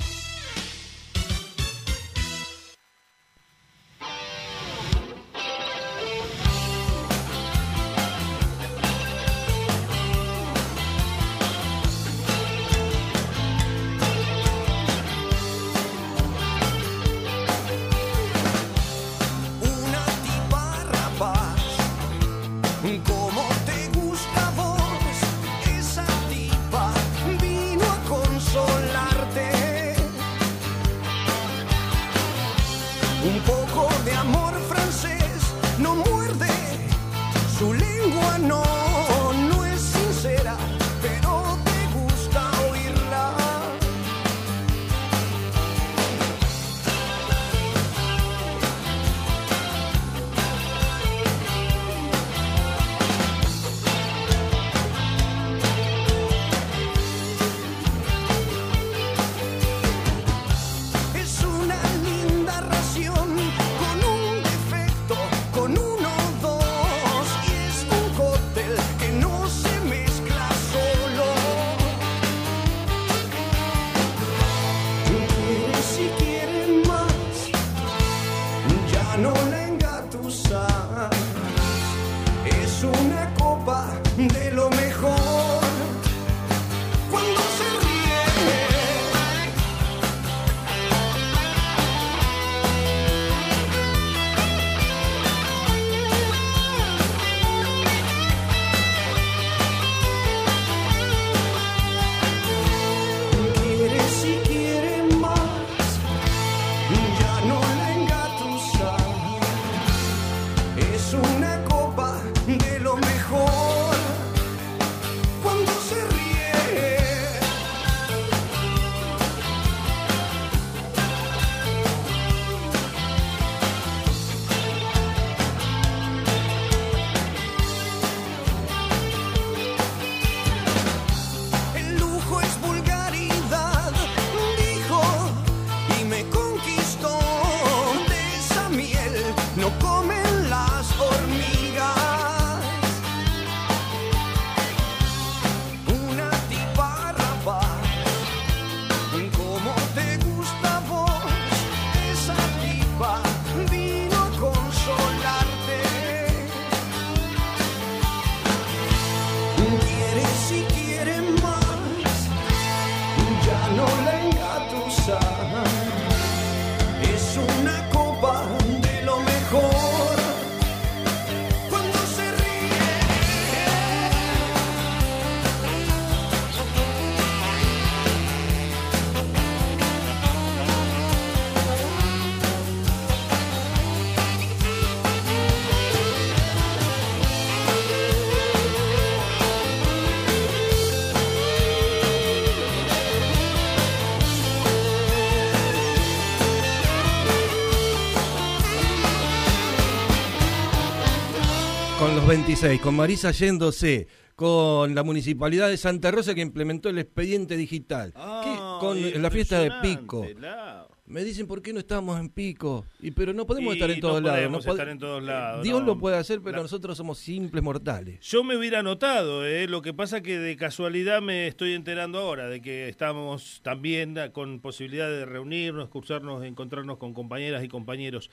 Con los 26, con Marisa yéndose, con la Municipalidad de Santa Rosa que implementó el expediente digital, con la fiesta de Pico. Me dicen, ¿por qué no estamos en Pico? Pero no podemos estar en todos lados. No podemos estar en todos lados. Dios lo puede hacer, pero nosotros somos simples mortales. Yo me hubiera notado, lo que pasa que de casualidad me estoy enterando ahora de que estamos también con posibilidad de reunirnos, cruzarnos, encontrarnos con compañeras y compañeros.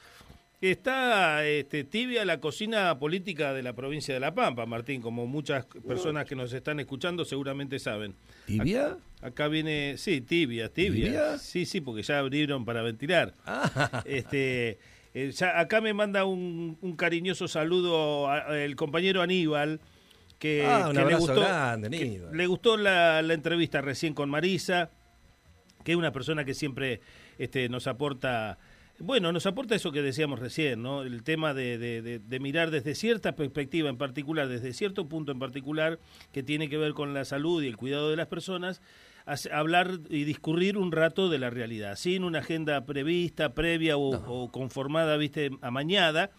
Está tibia la cocina política de la provincia de La Pampa, Martín, como muchas personas que nos están escuchando seguramente saben. ¿Tibia? Acá viene, sí, tibia. ¿Tibia? Sí, porque ya abrieron para ventilar. Ya acá me manda un cariñoso saludo el compañero Aníbal, que le gustó, grande, Aníbal. Le gustó la entrevista recién con Marisa, que es una persona que siempre nos aporta... Bueno, nos aporta eso que decíamos recién, ¿no? El tema de mirar desde cierta perspectiva en particular, desde cierto punto en particular, que tiene que ver con la salud y el cuidado de las personas, hablar y discurrir un rato de la realidad, sin una agenda prevista, previa o conformada, amañada,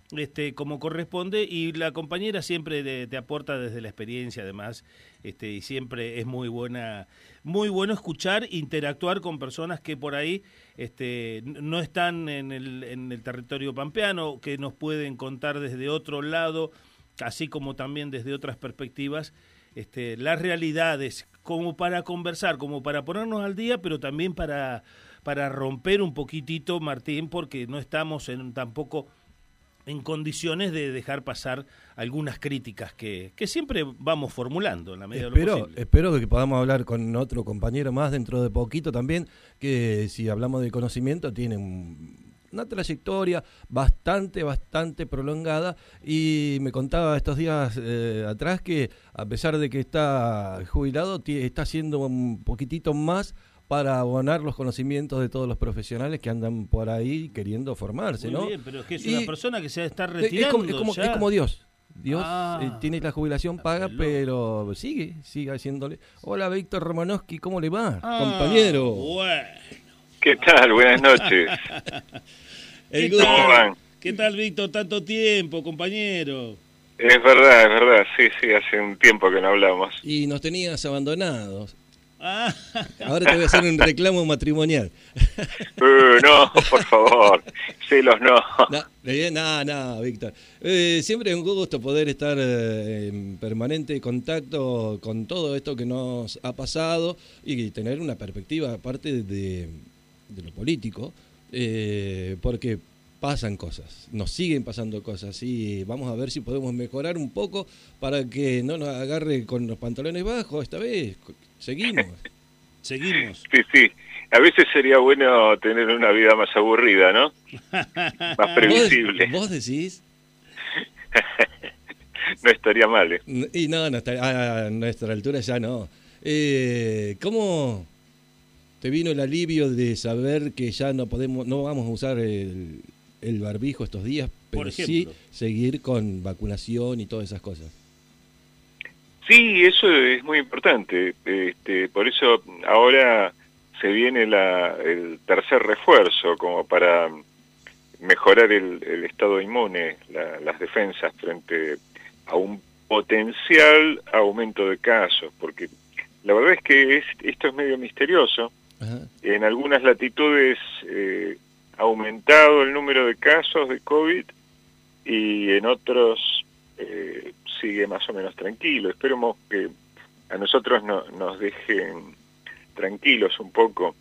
como corresponde, y la compañera siempre te aporta desde la experiencia, además, y siempre es muy bueno escuchar, interactuar con personas que por ahí no están en el territorio pampeano, que nos pueden contar desde otro lado, así como también desde otras perspectivas, las realidades, como para conversar, como para ponernos al día, pero también para romper un poquitito, Martín, porque no estamos tampoco en condiciones de dejar pasar algunas críticas que siempre vamos formulando en la medida de lo posible. Espero que podamos hablar con otro compañero más dentro de poquito también, que si hablamos de conocimiento tiene una trayectoria bastante prolongada, y me contaba estos días atrás que a pesar de que está jubilado, está haciendo un poquitito más para abonar los conocimientos de todos los profesionales que andan por ahí queriendo formarse, ¿no? Muy bien, pero es que es una persona que se está retirando. Es como Dios. Dios tiene la jubilación paga, pero sigue haciéndole. Hola, Víctor Romanowski, ¿cómo le va, compañero? Bueno. ¿Qué tal? Buenas noches. ¿Cómo van? ¿Qué tal, Víctor? Tanto tiempo, compañero. Es verdad, sí, hace un tiempo que no hablamos. Y nos tenías abandonados. Ahora te voy a hacer un reclamo matrimonial. No, por favor, celos no. No, Víctor. Siempre es un gusto poder estar en permanente contacto con todo esto que nos ha pasado y tener una perspectiva aparte de lo político, porque pasan cosas, nos siguen pasando cosas, y vamos a ver si podemos mejorar un poco para que no nos agarre con los pantalones bajos esta vez. Seguimos. Sí. A veces sería bueno tener una vida más aburrida, ¿no? Más previsible. ¿Vos decís? No estaría mal, ¿eh? Y no estaría, a nuestra altura ya no. ¿Cómo te vino el alivio de saber que ya no vamos a usar el barbijo estos días, pero sí seguir con vacunación y todas esas cosas? Sí, eso es muy importante. Por eso ahora se viene el tercer refuerzo, como para mejorar el estado inmune, las defensas frente a un potencial aumento de casos, porque la verdad es que esto es medio misterioso. Ajá. En algunas latitudes ha aumentado el número de casos de COVID y en otros sigue más o menos tranquilo. Esperemos que a nosotros nos dejen tranquilos un poco.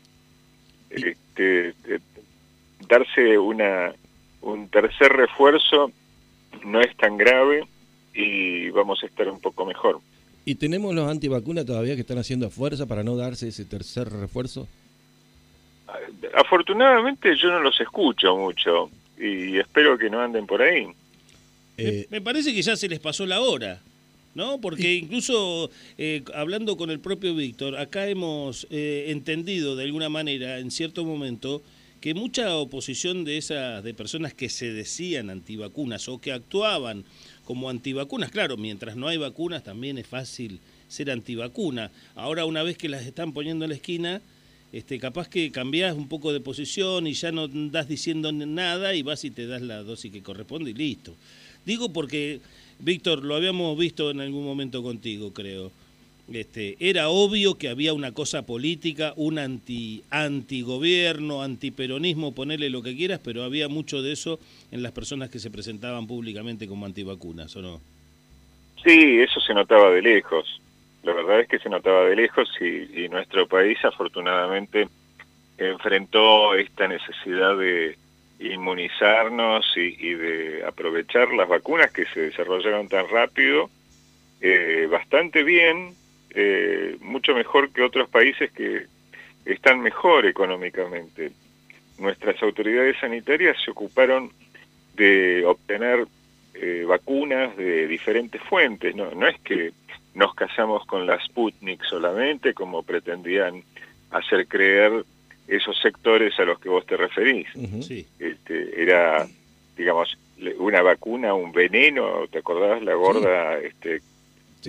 Darse un tercer refuerzo no es tan grave y vamos a estar un poco mejor. ¿Y tenemos los antivacunas todavía que están haciendo fuerza para no darse ese tercer refuerzo? Afortunadamente yo no los escucho mucho y espero que no anden por ahí. Me parece que ya se les pasó la hora, ¿no? Porque incluso hablando con el propio Víctor, acá hemos entendido de alguna manera, en cierto momento, que mucha oposición de personas que se decían antivacunas o que actuaban como antivacunas, claro, mientras no hay vacunas también es fácil ser antivacuna. Ahora, una vez que las están poniendo en la esquina, capaz que cambiás un poco de posición y ya no das diciendo nada y vas y te das la dosis que corresponde y listo. Digo porque, Víctor, lo habíamos visto en algún momento contigo, creo. Era obvio que había una cosa política, un antigobierno, antiperonismo, ponerle lo que quieras, pero había mucho de eso en las personas que se presentaban públicamente como antivacunas, ¿o no? Sí, eso se notaba de lejos. La verdad es que se notaba de lejos y nuestro país afortunadamente enfrentó esta necesidad de inmunizarnos y de aprovechar las vacunas que se desarrollaron tan rápido, bastante bien, mucho mejor que otros países que están mejor económicamente. Nuestras autoridades sanitarias se ocuparon de obtener vacunas de diferentes fuentes, no es que nos casamos con la Sputnik solamente, como pretendían hacer creer esos sectores a los que vos te referís. Uh-huh. Sí. Era, digamos, una vacuna, un veneno, ¿te acordás? La gorda sí.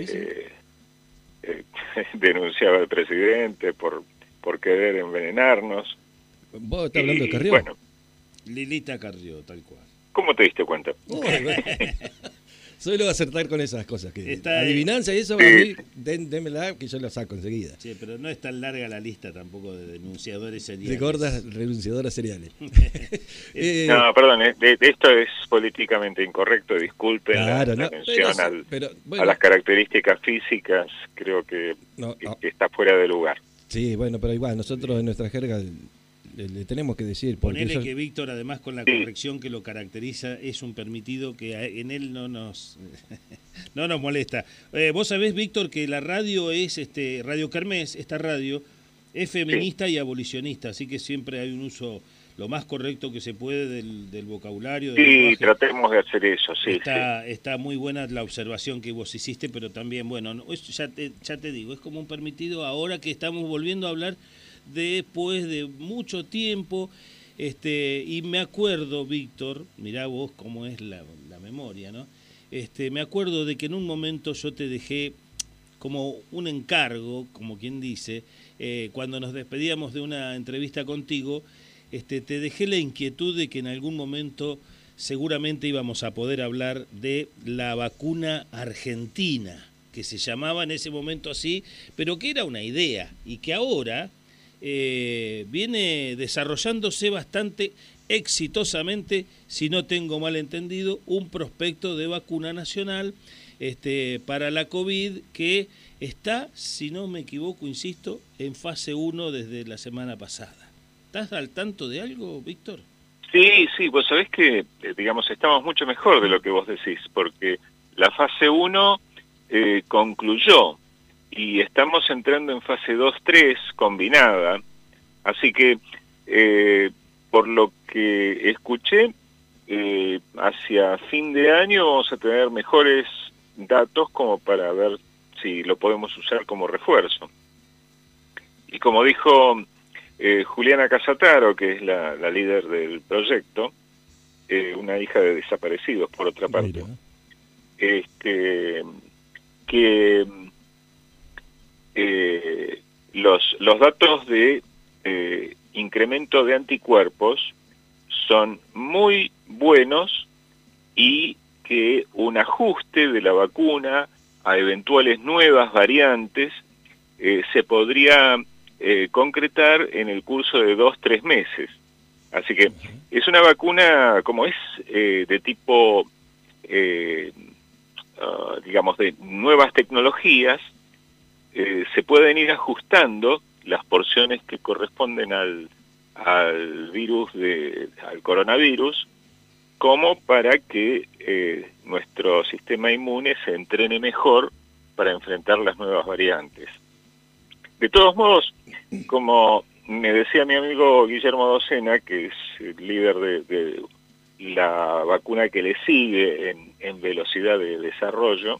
Denunciaba al presidente por querer envenenarnos. ¿Vos estás hablando de Carrió? Bueno, Lilita Carrió, tal cual. ¿Cómo te diste cuenta? Suelo acertar con esas cosas. Que Está- adivinanza y eso, a mí, démela que yo la saco enseguida. Sí, pero no es tan larga la lista tampoco de denunciadores seriales. De gordas renunciadoras seriales. No, perdón, esto es políticamente incorrecto, disculpen Claro, la no, mención bueno, a las características físicas, creo que, que está fuera de lugar. Sí, bueno, pero igual, nosotros en nuestra jerga le tenemos que decir. Porque Ponele eso- que Víctor, además con la corrección que lo caracteriza, es un permitido que en él no nos no nos molesta. Vos sabés, Víctor, que la radio es Radio Kermés, esta radio es feminista y abolicionista, así que siempre hay un uso lo más correcto que se puede del vocabulario. Del Sí, lenguaje. tratemos de hacer eso, sí. Está muy buena la observación que vos hiciste, pero también, bueno, ya te digo, es como un permitido ahora que estamos volviendo a hablar después de mucho tiempo, y me acuerdo, Víctor, mirá vos cómo es la memoria, ¿no? Me acuerdo de que en un momento yo te dejé como un encargo, como quien dice, cuando nos despedíamos de una entrevista contigo, te dejé la inquietud de que en algún momento seguramente íbamos a poder hablar de la vacuna argentina, que se llamaba en ese momento así, pero que era una idea y que ahora viene desarrollándose bastante exitosamente, si no tengo mal entendido, un prospecto de vacuna nacional para la COVID que está, si no me equivoco, insisto, en fase 1 desde la semana pasada. ¿Estás al tanto de algo, Víctor? Sí, vos sabés que, digamos, estamos mucho mejor de lo que vos decís, porque la fase 1 concluyó y estamos entrando en fase 2-3 combinada, así que por lo que escuché, hacia fin de año vamos a tener mejores datos como para ver si lo podemos usar como refuerzo. Y como dijo Juliana Casataro, que es la líder del proyecto, una hija de desaparecidos, por otra parte, que los datos de incremento de anticuerpos son muy buenos y que un ajuste de la vacuna a eventuales nuevas variantes se podría concretar en el curso de 2-3 meses. Así que es una vacuna, como es de tipo, digamos, de nuevas tecnologías, se pueden ir ajustando las porciones que corresponden al virus, al coronavirus, como para que nuestro sistema inmune se entrene mejor para enfrentar las nuevas variantes. De todos modos, como me decía mi amigo Guillermo Docena, que es el líder de la vacuna que le sigue en velocidad de desarrollo,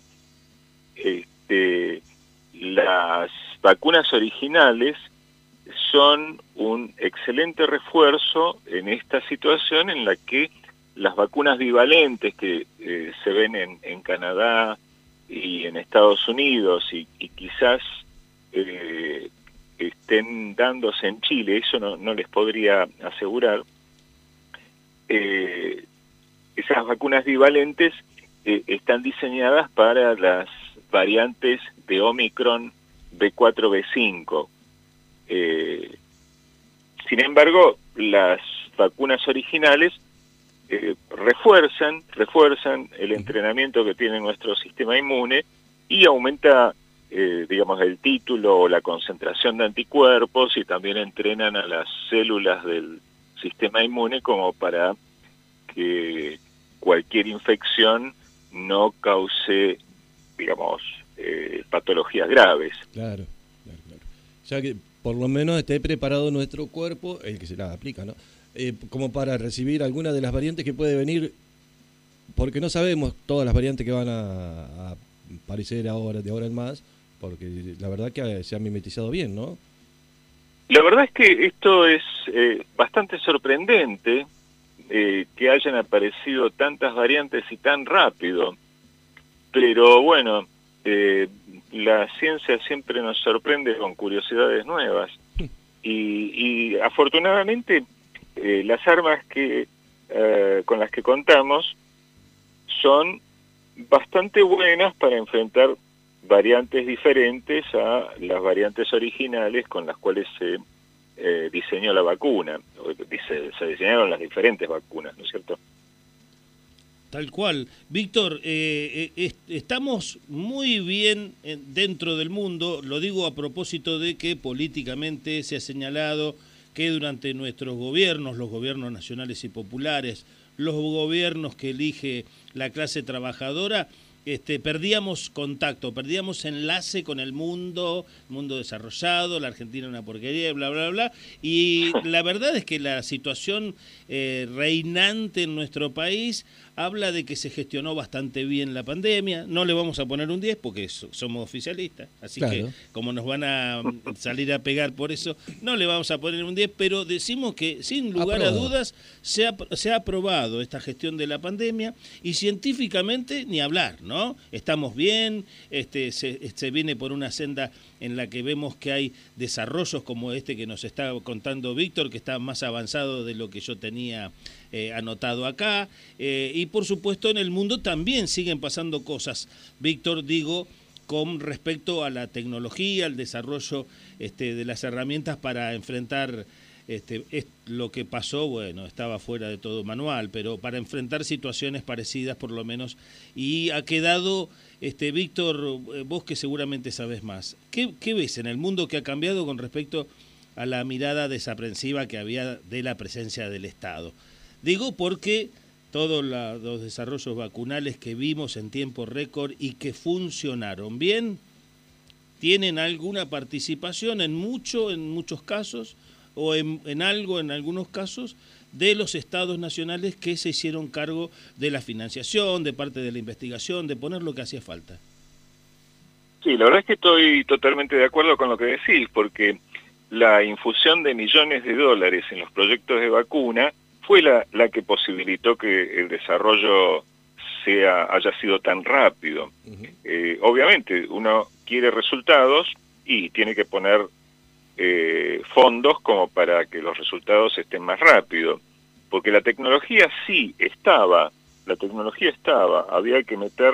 las vacunas originales son un excelente refuerzo en esta situación en la que las vacunas bivalentes que se ven en Canadá y en Estados Unidos y quizás estén dándose en Chile, eso no les podría asegurar, esas vacunas bivalentes están diseñadas para las variantes de Omicron B4, B5. Sin embargo, las vacunas originales refuerzan el entrenamiento que tiene nuestro sistema inmune y aumenta, digamos, el título o la concentración de anticuerpos, y también entrenan a las células del sistema inmune como para que cualquier infección no cause, digamos, patologías graves. Claro. Ya que por lo menos esté preparado nuestro cuerpo, el que se la aplica, ¿no? Como para recibir alguna de las variantes que puede venir, porque no sabemos todas las variantes que van a aparecer ahora, de ahora en más, porque la verdad que se ha mimetizado bien, ¿no? La verdad es que esto es bastante sorprendente, que hayan aparecido tantas variantes y tan rápido, pero bueno, la ciencia siempre nos sorprende con curiosidades nuevas y afortunadamente las armas que con las que contamos son bastante buenas para enfrentar variantes diferentes a las variantes originales con las cuales se diseñó la vacuna, se diseñaron las diferentes vacunas, ¿no es cierto? Tal cual. Víctor, estamos muy bien dentro del mundo, lo digo a propósito de que políticamente se ha señalado que durante nuestros gobiernos, los gobiernos nacionales y populares, los gobiernos que elige la clase trabajadora, perdíamos contacto, perdíamos enlace con el mundo desarrollado, la Argentina una porquería, bla, bla, bla, y la verdad es que la situación reinante en nuestro país habla de que se gestionó bastante bien la pandemia. No le vamos a poner un 10 porque somos oficialistas, así claro, que como nos van a salir a pegar por eso, no le vamos a poner un 10, pero decimos que sin lugar a dudas se ha aprobado esta gestión de la pandemia y científicamente ni hablar, ¿no? Estamos bien, se viene por una senda en la que vemos que hay desarrollos como este que nos está contando Víctor, que está más avanzado de lo que yo tenía anotado acá, y por supuesto en el mundo también siguen pasando cosas, Víctor, digo, con respecto a la tecnología, al desarrollo de las herramientas para enfrentar lo que pasó, bueno, estaba fuera de todo manual, pero para enfrentar situaciones parecidas por lo menos, y ha quedado, Víctor, vos que seguramente sabés más, ¿qué ves en el mundo que ha cambiado con respecto a la mirada desaprensiva que había de la presencia del Estado? Digo porque todos los desarrollos vacunales que vimos en tiempo récord y que funcionaron bien, tienen alguna participación en muchos casos, o en algo en algunos casos, de los estados nacionales que se hicieron cargo de la financiación, de parte de la investigación, de poner lo que hacía falta. Sí, la verdad es que estoy totalmente de acuerdo con lo que decís, porque la infusión de millones de dólares en los proyectos de vacuna fue la que posibilitó que el desarrollo haya sido tan rápido. Obviamente, uno quiere resultados y tiene que poner fondos como para que los resultados estén más rápido, porque la tecnología sí estaba, había que meter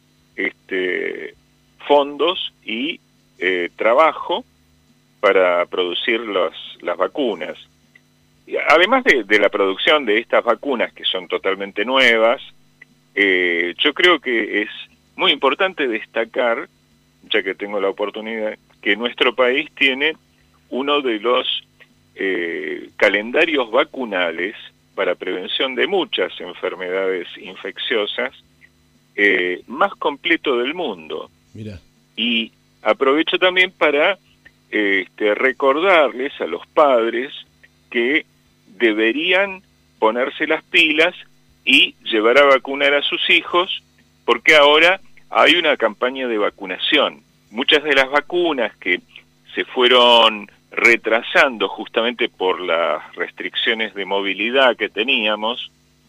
fondos y trabajo para producir las vacunas. Y además de la producción de estas vacunas que son totalmente nuevas, yo creo que es muy importante destacar, ya que tengo la oportunidad, que nuestro país tiene uno de los calendarios vacunales para prevención de muchas enfermedades infecciosas más completo del mundo. Mirá. Y aprovecho también para recordarles a los padres que deberían ponerse las pilas y llevar a vacunar a sus hijos, porque ahora hay una campaña de vacunación. Muchas de las vacunas que se fueron retrasando justamente por las restricciones de movilidad que teníamos,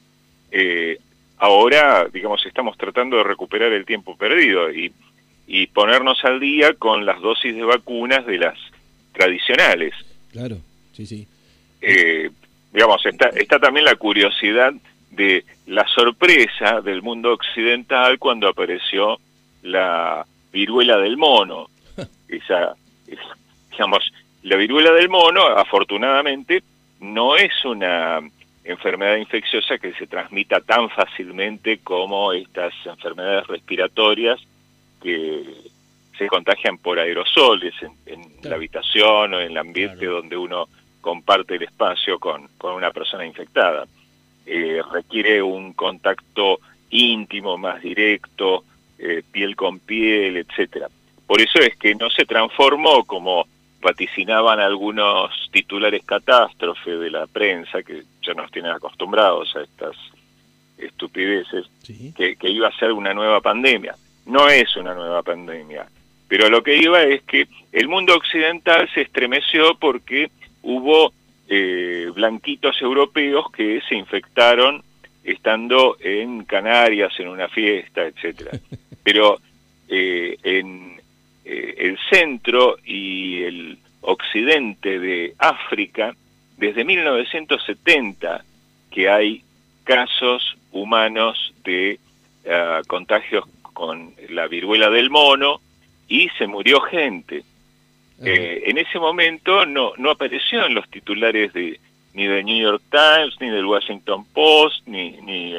ahora, digamos, estamos tratando de recuperar el tiempo perdido y ponernos al día con las dosis de vacunas de las tradicionales. Claro, sí, sí. Digamos, está también la curiosidad de la sorpresa del mundo occidental cuando apareció la viruela del mono. Digamos, la viruela del mono, afortunadamente, no es una enfermedad infecciosa que se transmita tan fácilmente como estas enfermedades respiratorias que se contagian por aerosoles en la habitación o en el ambiente donde uno comparte el espacio con una persona infectada. Requiere un contacto íntimo, más directo, piel con piel, etcétera. Por eso es que no se transformó, como vaticinaban algunos titulares catástrofe de la prensa, que ya nos tienen acostumbrados a estas estupideces, ¿sí?, que iba a ser una nueva pandemia. No es una nueva pandemia, pero lo que iba es que el mundo occidental se estremeció porque hubo blanquitos europeos que se infectaron estando en Canarias en una fiesta, etcétera. Pero en el centro y el occidente de África, desde 1970 que hay casos humanos de contagios con la viruela del mono y se murió gente. En ese momento no apareció en los titulares ni del New York Times, ni del Washington Post, ni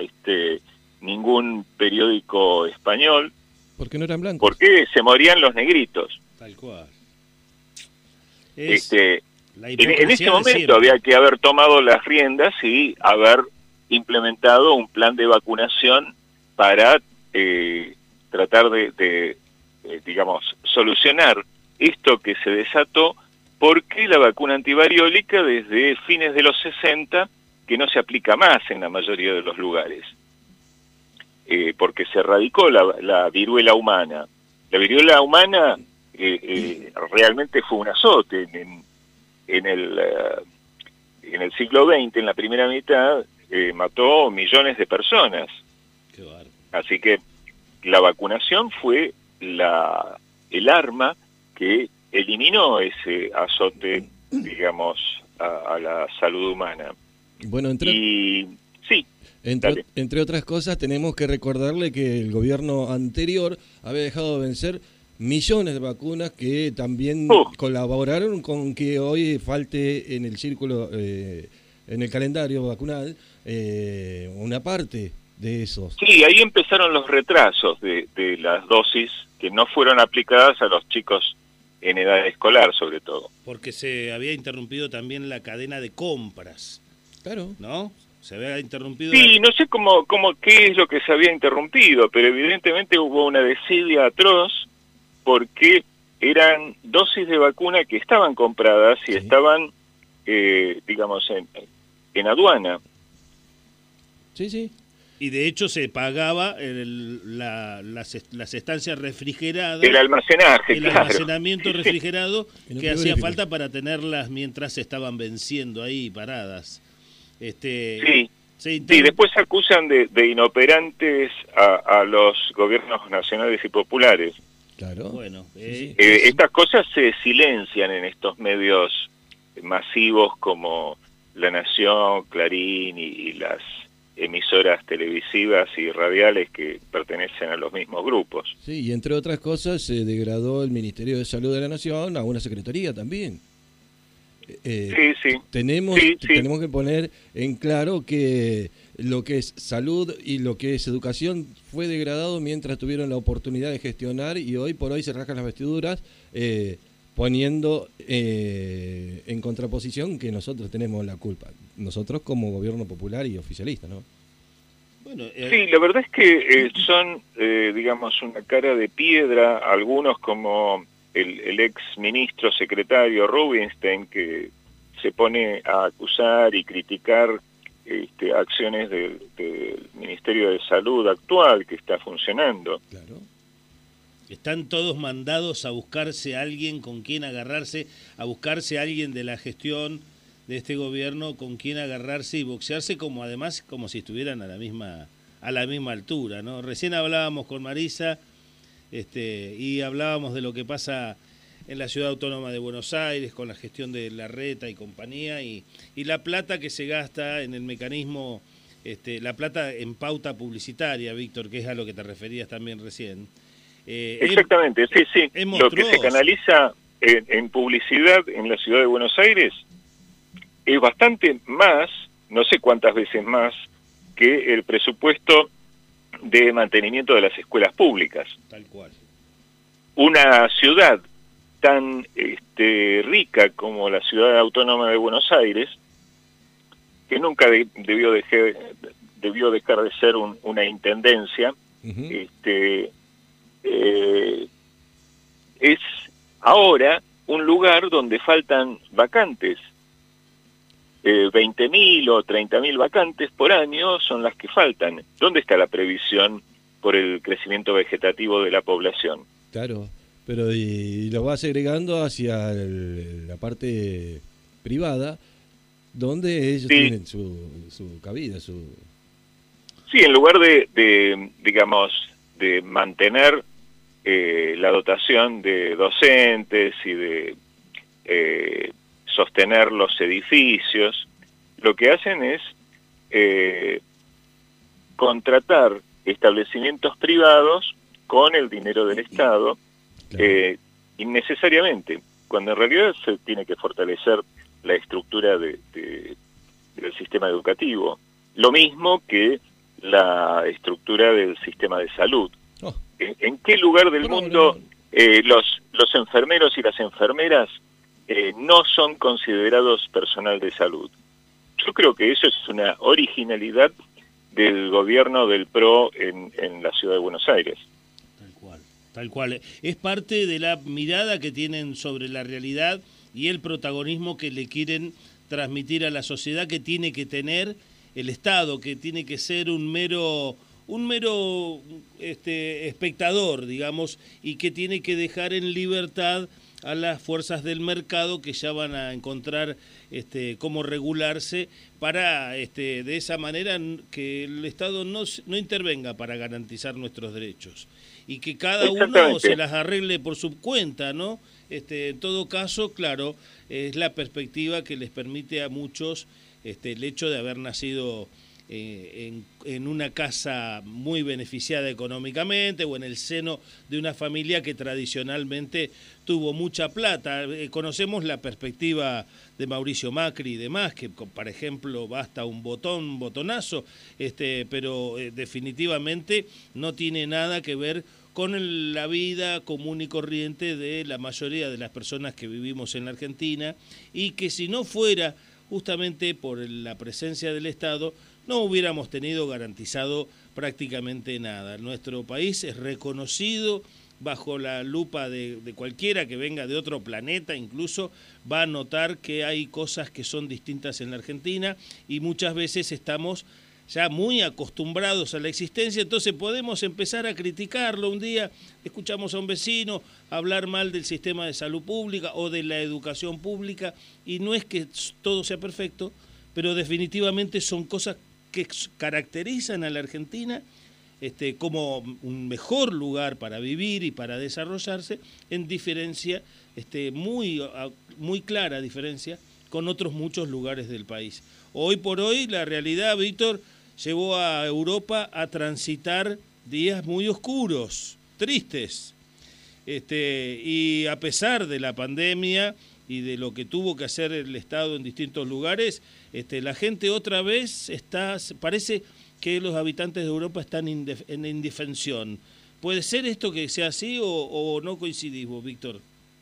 ningún periódico español. Porque no eran blancos. Porque se morían los negritos. Tal cual. En ese momento siempre había que haber tomado las riendas y haber implementado un plan de vacunación para tratar de digamos, solucionar esto que se desató, porque la vacuna antivariólica desde fines de los 60 que no se aplica más en la mayoría de los lugares, porque se erradicó la viruela humana. La viruela humana realmente fue un azote en el siglo XX, en la primera mitad, mató millones de personas. Qué bárbaro. Así que la vacunación fue el arma que eliminó ese azote, digamos, a la salud humana. Bueno, sí. Entre otras cosas, tenemos que recordarle que el gobierno anterior había dejado de vencer millones de vacunas que también colaboraron con que hoy falte en el círculo, en el calendario vacunal, una parte de esos. Sí, ahí empezaron los retrasos de las dosis que no fueron aplicadas a los chicos en edad escolar, sobre todo. Porque se había interrumpido también la cadena de compras. Claro. ¿No? Se había interrumpido... Sí, no sé qué es lo que se había interrumpido, pero evidentemente hubo una desidia atroz porque eran dosis de vacuna que estaban compradas y estaban, digamos, en aduana. Sí, sí. Y de hecho se pagaba las estancias refrigeradas. El almacenaje, el claro. almacenamiento refrigerado que hacía frigorífico. falta para tenerlas mientras se estaban venciendo ahí paradas. Sí, después acusan de inoperantes a los gobiernos nacionales y populares. Claro. Bueno, estas cosas se silencian en estos medios masivos como La Nación, Clarín y las emisoras televisivas y radiales que pertenecen a los mismos grupos. Sí, y entre otras cosas se degradó el Ministerio de Salud de la Nación a una secretaría también. Tenemos que poner en claro que lo que es salud y lo que es educación fue degradado mientras tuvieron la oportunidad de gestionar, y hoy por hoy se rascan las vestiduras poniendo en contraposición que nosotros tenemos la culpa, nosotros como gobierno popular y oficialista, ¿no? Bueno, sí, la verdad es que son, digamos, una cara de piedra, algunos como el ex ministro secretario Rubinstein, que se pone a acusar y criticar acciones del Ministerio de Salud actual que está funcionando. Claro. Están todos mandados a buscarse a alguien con quien agarrarse, a buscarse a alguien de la gestión de este gobierno con quien agarrarse y boxearse, como además como si estuvieran a la misma altura, ¿no? Recién hablábamos con Marisa y hablábamos de lo que pasa en la Ciudad Autónoma de Buenos Aires con la gestión de Larreta y compañía y la plata que se gasta en el mecanismo, la plata en pauta publicitaria, Víctor, que es a lo que te referías también recién. Exactamente, sí. Lo que se canaliza en publicidad en la Ciudad de Buenos Aires es bastante más, no sé cuántas veces más, que el presupuesto de mantenimiento de las escuelas públicas. Tal cual. Una ciudad tan rica como la Ciudad Autónoma de Buenos Aires, que nunca debió dejar de ser una intendencia, es ahora un lugar donde faltan vacantes. 20.000 o 30.000 vacantes por año son las que faltan. ¿Dónde está la previsión por el crecimiento vegetativo de la población? Claro, pero y lo va segregando hacia la parte privada, donde ellos tienen su cabida, Sí, en lugar de mantener la dotación de docentes y de sostener los edificios, lo que hacen es contratar establecimientos privados con el dinero del Estado, innecesariamente, cuando en realidad se tiene que fortalecer la estructura del sistema educativo, lo mismo que la estructura del sistema de salud. ¿En qué lugar del mundo los enfermeros y las enfermeras no son considerados personal de salud? Yo creo que eso es una originalidad del gobierno del PRO en la ciudad de Buenos Aires. Tal cual. Es parte de la mirada que tienen sobre la realidad y el protagonismo que le quieren transmitir a la sociedad, que tiene que tener el Estado, que tiene que ser un mero espectador, digamos, y que tiene que dejar en libertad a las fuerzas del mercado, que ya van a encontrar cómo regularse para de esa manera que el Estado no intervenga para garantizar nuestros derechos y que cada uno se las arregle por su cuenta, ¿no? En todo caso, claro, es la perspectiva que les permite a muchos el hecho de haber nacido en una casa muy beneficiada económicamente o en el seno de una familia que tradicionalmente tuvo mucha plata. Conocemos la perspectiva de Mauricio Macri y demás, que por ejemplo basta un botonazo, pero definitivamente no tiene nada que ver con la vida común y corriente de la mayoría de las personas que vivimos en la Argentina, y que si no fuera justamente por la presencia del Estado, no hubiéramos tenido garantizado prácticamente nada. Nuestro país es reconocido bajo la lupa de cualquiera que venga de otro planeta, incluso va a notar que hay cosas que son distintas en la Argentina y muchas veces estamos ya muy acostumbrados a la existencia, entonces podemos empezar a criticarlo. Un día escuchamos a un vecino hablar mal del sistema de salud pública o de la educación pública, y no es que todo sea perfecto, pero definitivamente son cosas que caracterizan a la Argentina como un mejor lugar para vivir y para desarrollarse, en diferencia, muy clara diferencia con otros muchos lugares del país. Hoy por hoy la realidad, Víctor, llevó a Europa a transitar días muy oscuros, tristes, y a pesar de la pandemia y de lo que tuvo que hacer el Estado en distintos lugares, la gente otra vez parece que los habitantes de Europa están en indefensión. ¿Puede ser esto que sea así o no coincidís vos, Víctor?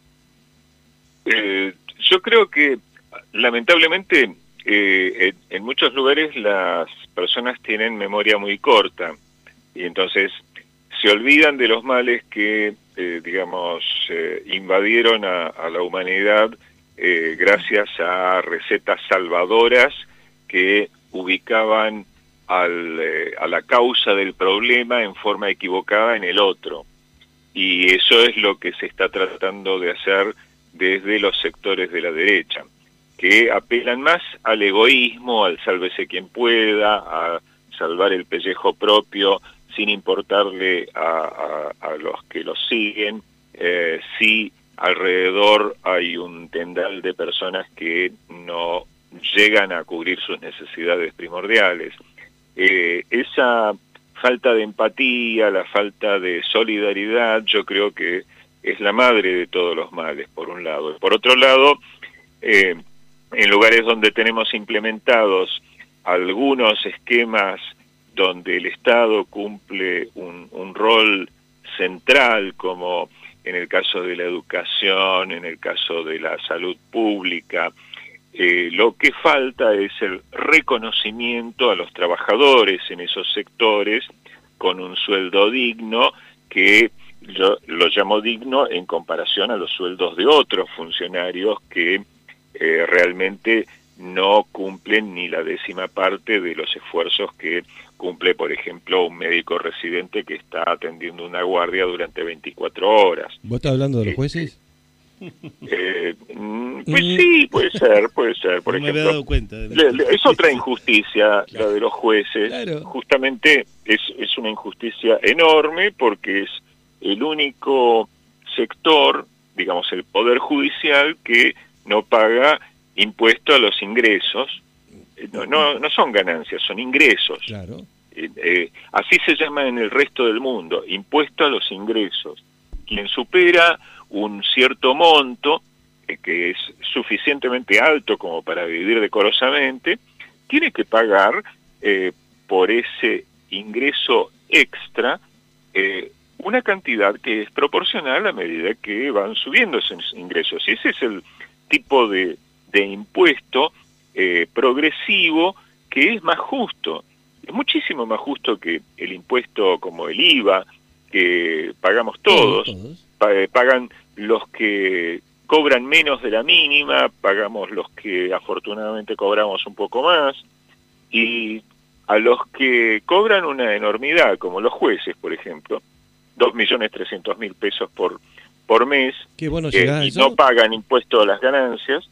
Yo creo que lamentablemente en muchos lugares las personas tienen memoria muy corta y entonces se olvidan de los males que invadieron a la humanidad gracias a recetas salvadoras que ubicaban a la causa del problema en forma equivocada en el otro. Y eso es lo que se está tratando de hacer desde los sectores de la derecha, que apelan más al egoísmo, al sálvese quien pueda, a salvar el pellejo propio, sin importarle a los que los siguen, si alrededor hay un tendal de personas que no llegan a cubrir sus necesidades primordiales. Esa falta de empatía, la falta de solidaridad, yo creo que es la madre de todos los males, por un lado. Por otro lado, en lugares donde tenemos implementados algunos esquemas donde el Estado cumple un rol central, como en el caso de la educación, en el caso de la salud pública, lo que falta es el reconocimiento a los trabajadores en esos sectores con un sueldo digno, que yo lo llamo digno en comparación a los sueldos de otros funcionarios que realmente no cumplen ni la 10ª parte de los esfuerzos que cumple, por ejemplo, un médico residente que está atendiendo una guardia durante 24 horas. ¿Vos estás hablando de los jueces? Pues sí, puede ser, por ejemplo. Me había dado cuenta. Es otra injusticia, la de los jueces. Claro. Justamente es una injusticia enorme porque es el único sector, digamos, el Poder Judicial, que no paga impuesto a los ingresos. No son ganancias, son ingresos. Claro. Así se llama en el resto del mundo, impuesto a los ingresos. Quien supera un cierto monto, que es suficientemente alto como para vivir decorosamente, tiene que pagar por ese ingreso extra una cantidad que es proporcional a medida que van subiendo esos ingresos. Y ese es el tipo de impuesto progresivo que es más justo. Es muchísimo más justo que el impuesto como el IVA, que pagamos todos. Pagan los que cobran menos de la mínima, pagamos los que afortunadamente cobramos un poco más, y a los que cobran una enormidad, como los jueces, por ejemplo, 2.300.000 pesos por mes, Qué bueno y no pagan impuesto a las ganancias,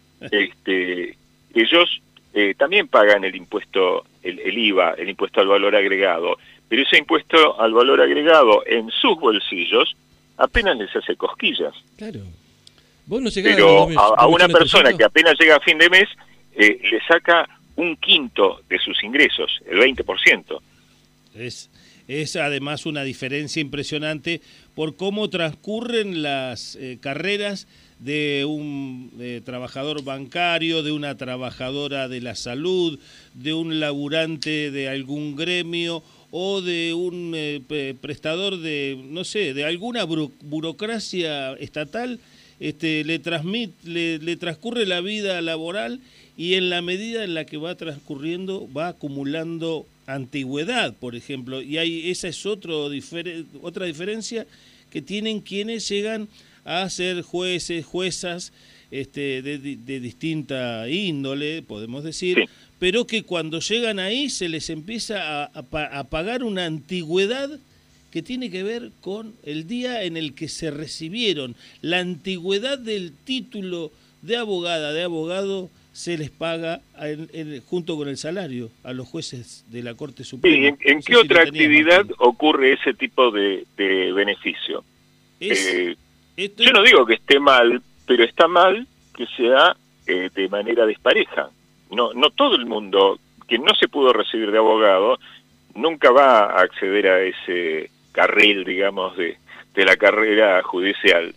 ellos también pagan el impuesto, el IVA, el impuesto al valor agregado, pero ese impuesto al valor agregado en sus bolsillos apenas les hace cosquillas. Claro. ¿Vos no llegás pero a una 2.300.000? persona que apenas llega a fin de mes, le saca un quinto de sus ingresos, el 20%. Es además una diferencia impresionante por cómo transcurren las carreras de un trabajador bancario, de una trabajadora de la salud, de un laburante de algún gremio o de un prestador de, no sé, de alguna burocracia estatal. Le transcurre la vida laboral y en la medida en la que va transcurriendo va acumulando antigüedad, por ejemplo, y esa es otra diferencia que tienen quienes llegan a ser jueces, juezas de distinta índole, podemos decir, sí, pero que cuando llegan ahí se les empieza a pagar una antigüedad que tiene que ver con el día en el que se recibieron. La antigüedad del título de abogada, de abogado, se les paga junto con el salario a los jueces de la Corte Suprema. Sí, ¿en qué otra actividad ocurre ese tipo de beneficio? Yo no digo que esté mal, pero está mal que sea de manera despareja. No todo el mundo que no se pudo recibir de abogado nunca va a acceder a ese carril, digamos, de la carrera judicial.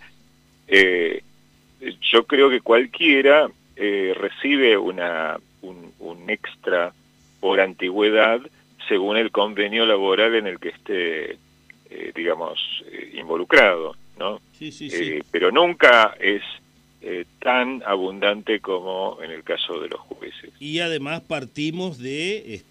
Yo creo que cualquiera recibe un extra por antigüedad según el convenio laboral en el que esté, involucrado, ¿no? Sí. Pero nunca es tan abundante como en el caso de los jueces. Y además partimos de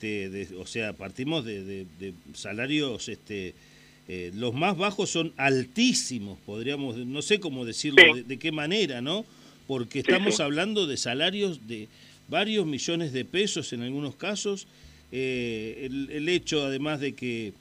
salarios, los más bajos son altísimos, podríamos, no sé cómo decirlo, sí, de qué manera, ¿no? Porque estamos hablando de salarios de varios millones de pesos en algunos casos. El hecho, además de que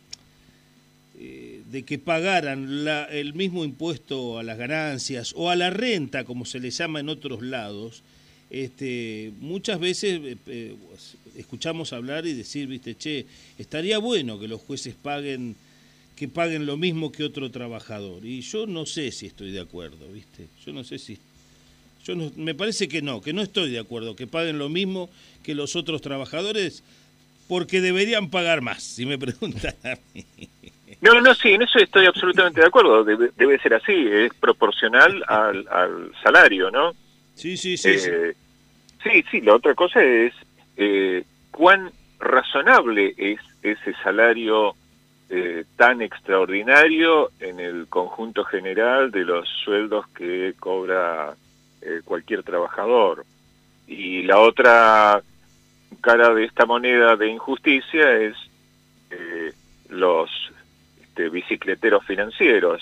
pagaran el mismo impuesto a las ganancias o a la renta, como se le llama en otros lados, muchas veces escuchamos hablar y decir, estaría bueno que los jueces paguen lo mismo que otro trabajador. Y yo no sé si estoy de acuerdo, yo no sé si... me parece que no estoy de acuerdo, que paguen lo mismo que los otros trabajadores, porque deberían pagar más, si me preguntan a mí. No, sí, en eso estoy absolutamente de acuerdo, debe ser así, es proporcional al salario, ¿no? Sí. Sí, la otra cosa es cuán razonable es ese salario tan extraordinario en el conjunto general de los sueldos que cobra cualquier trabajador. Y la otra cara de esta moneda de injusticia es los bicicleteros financieros,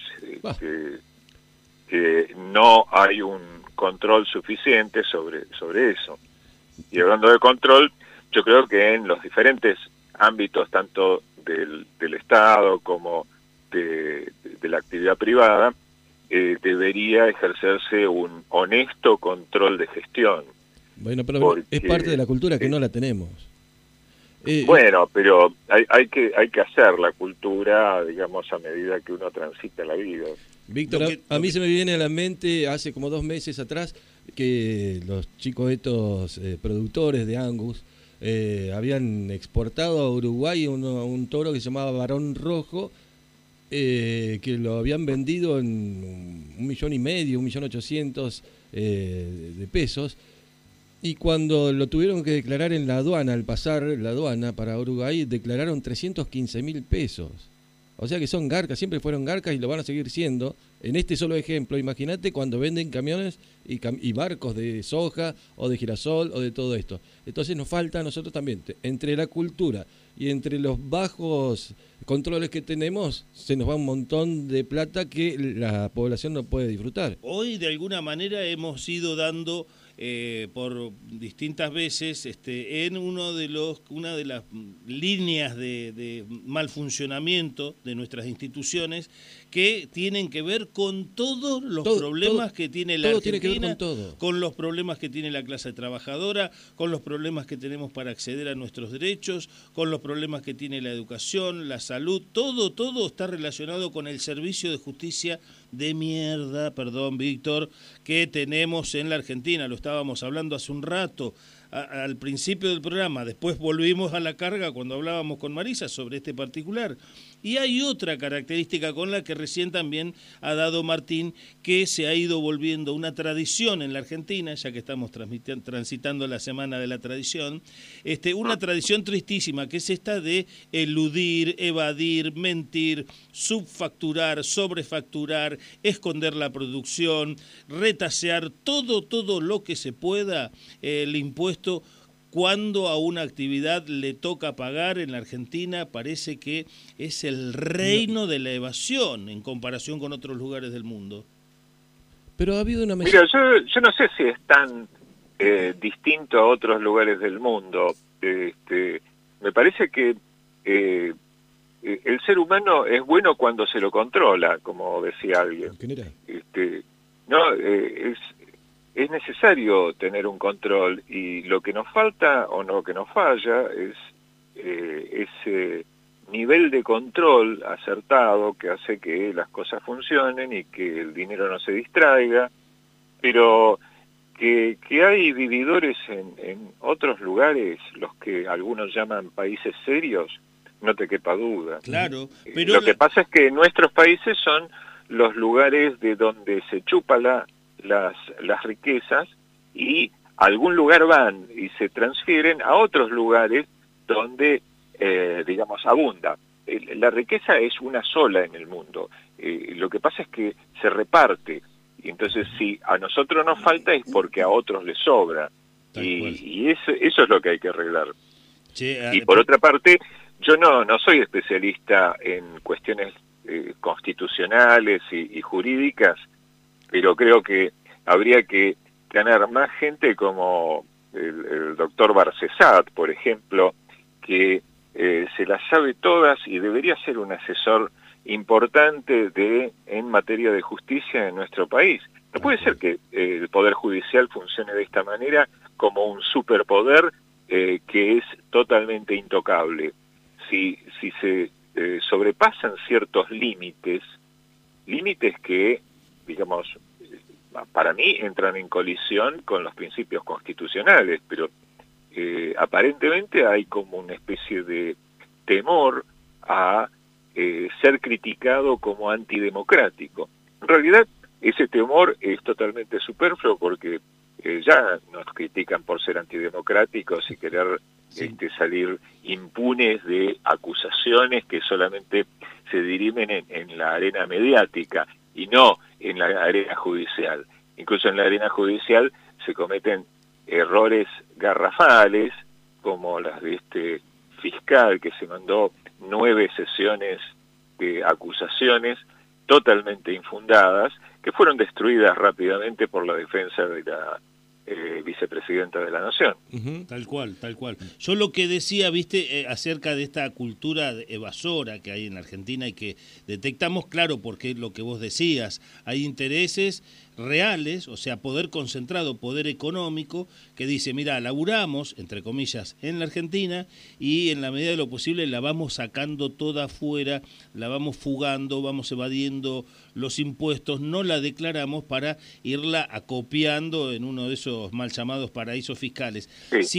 que no hay un control suficiente sobre eso. Y hablando de control, yo creo que en los diferentes ámbitos, tanto del Estado como de la actividad privada, debería ejercerse un honesto control de gestión. Bueno, pero es parte de la cultura que no la tenemos. Bueno, pero hay que hacer la cultura, digamos, a medida que uno transita la vida. Víctor, a mí se me viene a la mente hace como 2 meses atrás que los chicos estos productores de Angus habían exportado a Uruguay un toro que se llamaba Barón Rojo, que lo habían vendido en 1,5 millones, 1.800.000 de pesos, y cuando lo tuvieron que declarar en la aduana, al pasar la aduana para Uruguay, declararon 315.000 pesos. O sea que son garcas, siempre fueron garcas y lo van a seguir siendo. En este solo ejemplo, imagínate cuando venden camiones y barcos de soja o de girasol o de todo esto. Entonces nos falta a nosotros también, entre la cultura y entre los bajos controles que tenemos, se nos va un montón de plata que la población no puede disfrutar. Hoy de alguna manera hemos ido dando por distintas veces en una de las líneas de mal funcionamiento de nuestras instituciones que tienen que ver con todos los problemas que tiene la Argentina, tiene que ver con los problemas que tiene la clase trabajadora, con los problemas que tenemos para acceder a nuestros derechos, con los problemas que tiene la educación, la salud, todo está relacionado con el servicio de justicia de mierda, perdón Víctor, que tenemos en la Argentina. Lo estábamos hablando hace un rato al principio del programa, después volvimos a la carga cuando hablábamos con Marisa sobre este particular. Y hay otra característica con la que recién también ha dado Martín, que se ha ido volviendo una tradición en la Argentina, ya que estamos transitando la Semana de la Tradición, una tradición tristísima, que es esta de eludir, evadir, mentir, subfacturar, sobrefacturar, esconder la producción, retasear todo lo que se pueda el impuesto. Cuando a una actividad le toca pagar en la Argentina, parece que es el reino de la evasión en comparación con otros lugares del mundo. Pero ha habido una... Mira, yo no sé si es tan distinto a otros lugares del mundo. Me parece que el ser humano es bueno cuando se lo controla, como decía alguien. ¿Quién era? Es necesario tener un control, y lo que nos falta o lo que nos falla es ese nivel de control acertado que hace que las cosas funcionen y que el dinero no se distraiga, pero que hay vividores en otros lugares, los que algunos llaman países serios, no te quepa duda. Claro, pero lo que pasa es que nuestros países son los lugares de donde se chupa las riquezas, y a algún lugar van y se transfieren a otros lugares donde, digamos, abunda. La riqueza es una sola en el mundo. Lo que pasa es que se reparte. Y entonces, si a nosotros nos falta, es porque a otros les sobra. Y eso es lo que hay que arreglar. Y por otra parte, yo no soy especialista en cuestiones constitucionales y jurídicas, pero creo que habría que tener más gente como el doctor Barcesat, por ejemplo, que se las sabe todas y debería ser un asesor importante en materia de justicia en nuestro país. No puede ser que el Poder Judicial funcione de esta manera, como un superpoder que es totalmente intocable. Si se sobrepasan ciertos límites que, digamos, para mí entran en colisión con los principios constitucionales, pero aparentemente hay como una especie de temor a ser criticado como antidemocrático. En realidad, ese temor es totalmente superfluo, porque ya nos critican por ser antidemocráticos y querer salir impunes de acusaciones que solamente se dirimen en la arena mediática y no en la arena judicial. Incluso en la arena judicial se cometen errores garrafales, como las de este fiscal que se mandó 9 sesiones de acusaciones totalmente infundadas, que fueron destruidas rápidamente por la defensa de la vicepresidenta de la Nación. Tal cual. Yo lo que decía, acerca de esta cultura evasora que hay en Argentina y que detectamos, claro, porque lo que vos decías, hay intereses reales, o sea, poder concentrado, poder económico, que dice, mira, laburamos, entre comillas, en la Argentina y en la medida de lo posible la vamos sacando toda afuera, la vamos fugando, vamos evadiendo los impuestos, no la declaramos para irla acopiando en uno de esos mal llamados paraísos fiscales. Si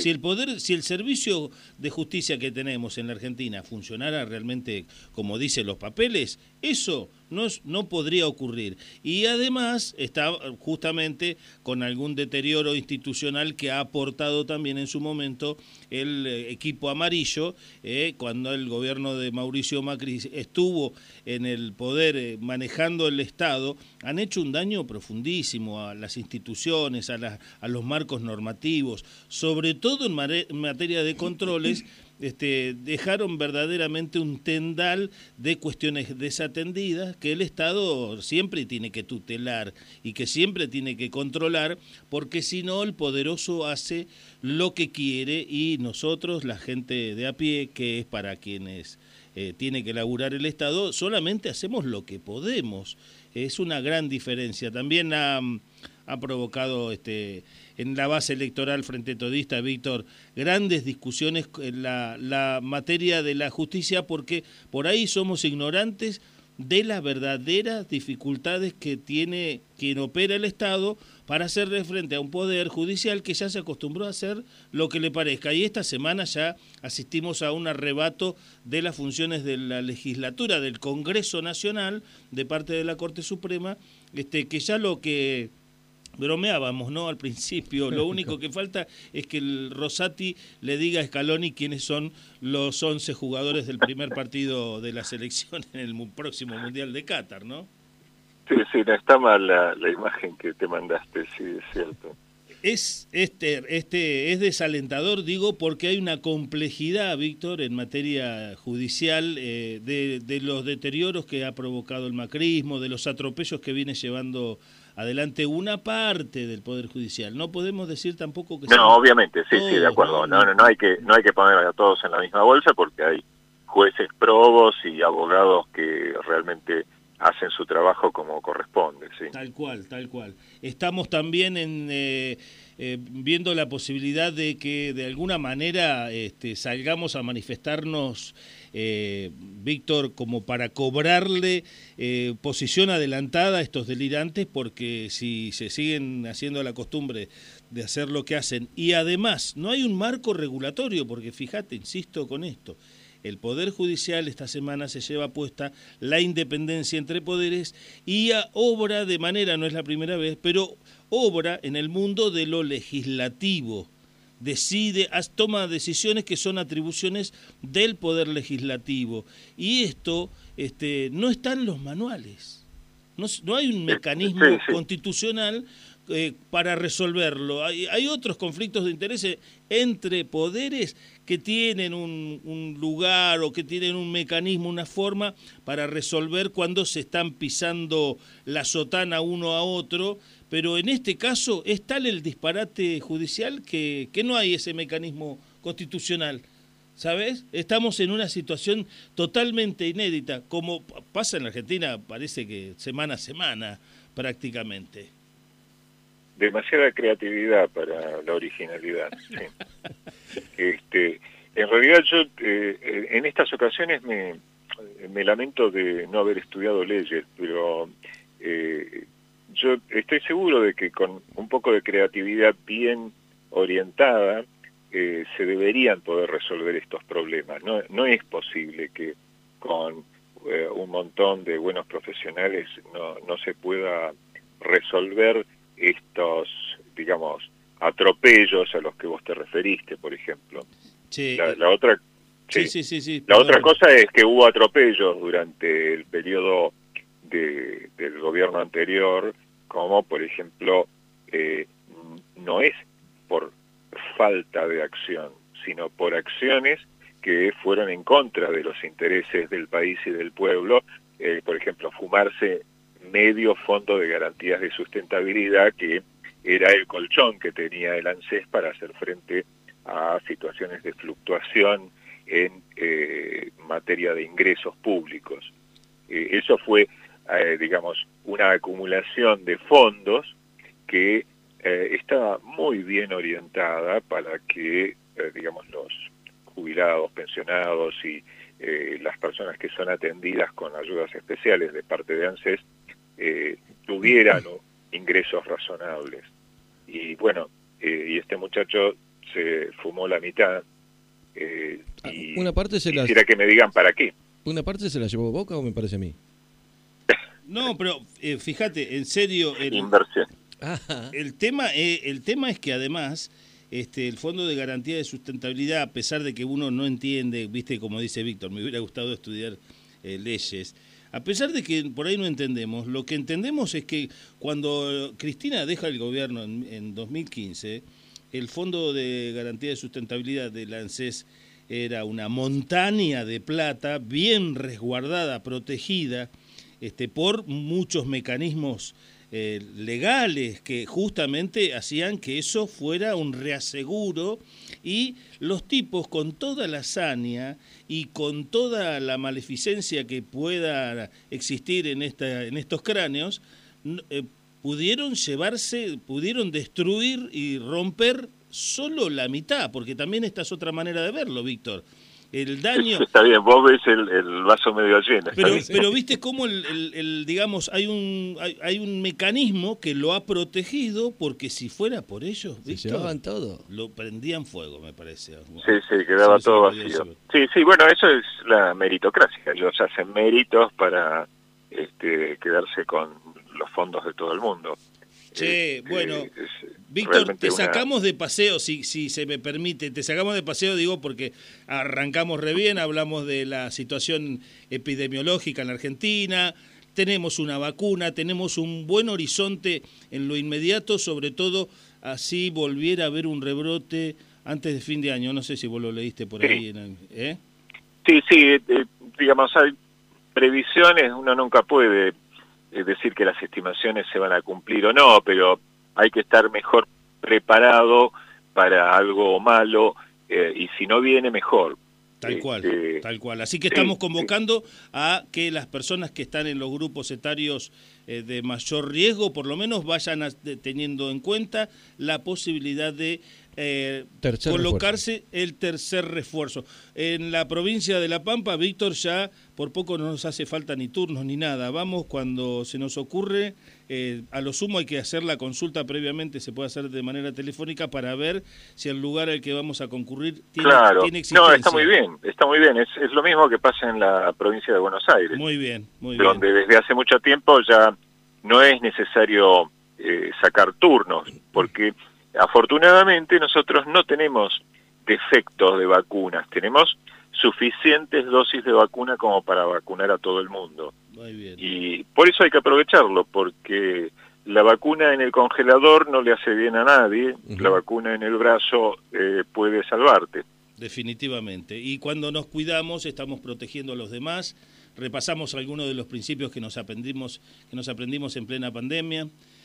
el servicio de justicia que tenemos en la Argentina funcionara realmente como dicen los papeles, eso no podría ocurrir. Y además está justamente con algún deterioro institucional que ha aportado también en su momento el equipo amarillo, cuando el gobierno de Mauricio Macri estuvo en el poder manejando el Estado, han hecho un daño profundísimo a las instituciones, a los marcos normativos, sobre todo en materia de controles. Dejaron verdaderamente un tendal de cuestiones desatendidas que el Estado siempre tiene que tutelar y que siempre tiene que controlar, porque si no el poderoso hace lo que quiere y nosotros, la gente de a pie, que es para quienes tiene que laburar el Estado, solamente hacemos lo que podemos. Es una gran diferencia. También ha provocado en la base electoral Frente Todista, Víctor, grandes discusiones en la materia de la justicia, porque por ahí somos ignorantes de las verdaderas dificultades que tiene quien opera el Estado para hacerle frente a un poder judicial que ya se acostumbró a hacer lo que le parezca. Y esta semana ya asistimos a un arrebato de las funciones de la legislatura, del Congreso Nacional, de parte de la Corte Suprema, que ya lo que bromeábamos, ¿no? Al principio, lo único que falta es que el Rosati le diga a Scaloni quiénes son los 11 jugadores del primer partido de la selección en el próximo Mundial de Qatar, ¿no? Sí, no está mal la imagen que te mandaste, sí, es cierto. Es desalentador, digo, porque hay una complejidad, Víctor, en materia judicial, de los deterioros que ha provocado el macrismo, de los atropellos que viene llevando adelante una parte del Poder Judicial. No podemos decir tampoco que... No, obviamente, sí, de acuerdo. No hay que poner a todos en la misma bolsa, porque hay jueces probos y abogados que realmente hacen su trabajo como corresponde, sí. Tal cual. Estamos también viendo la posibilidad de que de alguna manera salgamos a manifestarnos, Víctor, como para cobrarle posición adelantada a estos delirantes, porque si se siguen haciendo la costumbre de hacer lo que hacen, y además no hay un marco regulatorio, porque fíjate, insisto con esto, el Poder Judicial esta semana se lleva puesta la independencia entre poderes y obra de manera, no es la primera vez, pero obra en el mundo de lo legislativo. Toma decisiones que son atribuciones del Poder Legislativo. Y esto no está en los manuales. No hay un mecanismo constitucional para resolverlo. Hay otros conflictos de intereses entre poderes que tienen un lugar o que tienen un mecanismo, una forma para resolver cuando se están pisando la sotana uno a otro, pero en este caso es tal el disparate judicial que no hay ese mecanismo constitucional. ¿Sabes? Estamos en una situación totalmente inédita, como pasa en la Argentina, parece que semana a semana prácticamente. Demasiada creatividad para la originalidad. Sí. En realidad yo en estas ocasiones me lamento de no haber estudiado leyes, pero yo estoy seguro de que con un poco de creatividad bien orientada se deberían poder resolver estos problemas. No es posible que con un montón de buenos profesionales no se pueda resolver estos, digamos, atropellos a los que vos te referiste, por ejemplo. Sí. La otra cosa es que hubo atropellos durante el periodo del gobierno anterior, como por ejemplo, no es por falta de acción, sino por acciones que fueron en contra de los intereses del país y del pueblo, por ejemplo, fumarse medio fondo de garantías de sustentabilidad, que era el colchón que tenía el ANSES para hacer frente a situaciones de fluctuación en materia de ingresos públicos. Eso fue digamos, una acumulación de fondos que está muy bien orientada para que, digamos, los jubilados, pensionados y las personas que son atendidas con ayudas especiales de parte de ANSES tuvieran ingresos razonables. Y bueno, y este muchacho se fumó la mitad y una parte quisiera que me digan para qué. ¿Una parte se la llevó Boca o me parece a mí? No, pero fíjate, en serio... Inversión. El tema es que además el Fondo de Garantía de Sustentabilidad, a pesar de que uno no entiende, viste, como dice Víctor, me hubiera gustado estudiar leyes, a pesar de que por ahí no entendemos, lo que entendemos es que cuando Cristina deja el gobierno en 2015, el Fondo de Garantía de Sustentabilidad de la ANSES era una montaña de plata bien resguardada, protegida por muchos mecanismos legales que justamente hacían que eso fuera un reaseguro, y los tipos con toda la saña y con toda la maleficencia que pueda existir en estos cráneos, pudieron destruir y romper solo la mitad, porque también esta es otra manera de verlo, Víctor. El daño... Está bien, vos ves el vaso medio lleno. Pero viste cómo digamos, hay un mecanismo que lo ha protegido, porque si fuera por ellos, Víctor, se llevaban todo. Lo prendían fuego, me parece. Sí, quedaba todo vacío. Sí, bueno, eso es la meritocracia. Ellos hacen méritos para quedarse con los fondos de todo el mundo. Bueno, Víctor, te sacamos de paseo, si se me permite, te sacamos de paseo, digo, porque arrancamos re bien, hablamos de la situación epidemiológica en la Argentina, tenemos una vacuna, tenemos un buen horizonte en lo inmediato, sobre todo así volviera a haber un rebrote antes de fin de año. No sé si vos lo leíste por ahí. Sí, digamos, hay previsiones, uno nunca puede decir que las estimaciones se van a cumplir o no, pero hay que estar mejor preparado para algo malo, y si no viene, mejor. Tal cual. Así que estamos convocando a que las personas que están en los grupos etarios de mayor riesgo, por lo menos vayan teniendo en cuenta la posibilidad de colocarse el tercer refuerzo. En la provincia de La Pampa, Víctor, ya por poco no nos hace falta ni turnos ni nada. Vamos cuando se nos ocurre, a lo sumo hay que hacer la consulta previamente, se puede hacer de manera telefónica para ver si el lugar al que vamos a concurrir tiene existencia. No, está muy bien. Es lo mismo que pasa en la provincia de Buenos Aires. Muy bien. Donde desde hace mucho tiempo ya no es necesario sacar turnos, porque afortunadamente nosotros no tenemos defectos de vacunas, tenemos suficientes dosis de vacuna como para vacunar a todo el mundo. Muy bien. Y por eso hay que aprovecharlo, porque la vacuna en el congelador no le hace bien a nadie, la vacuna en el brazo puede salvarte. Definitivamente. Y cuando nos cuidamos, estamos protegiendo a los demás. Repasamos algunos de los principios que nos aprendimos en plena pandemia.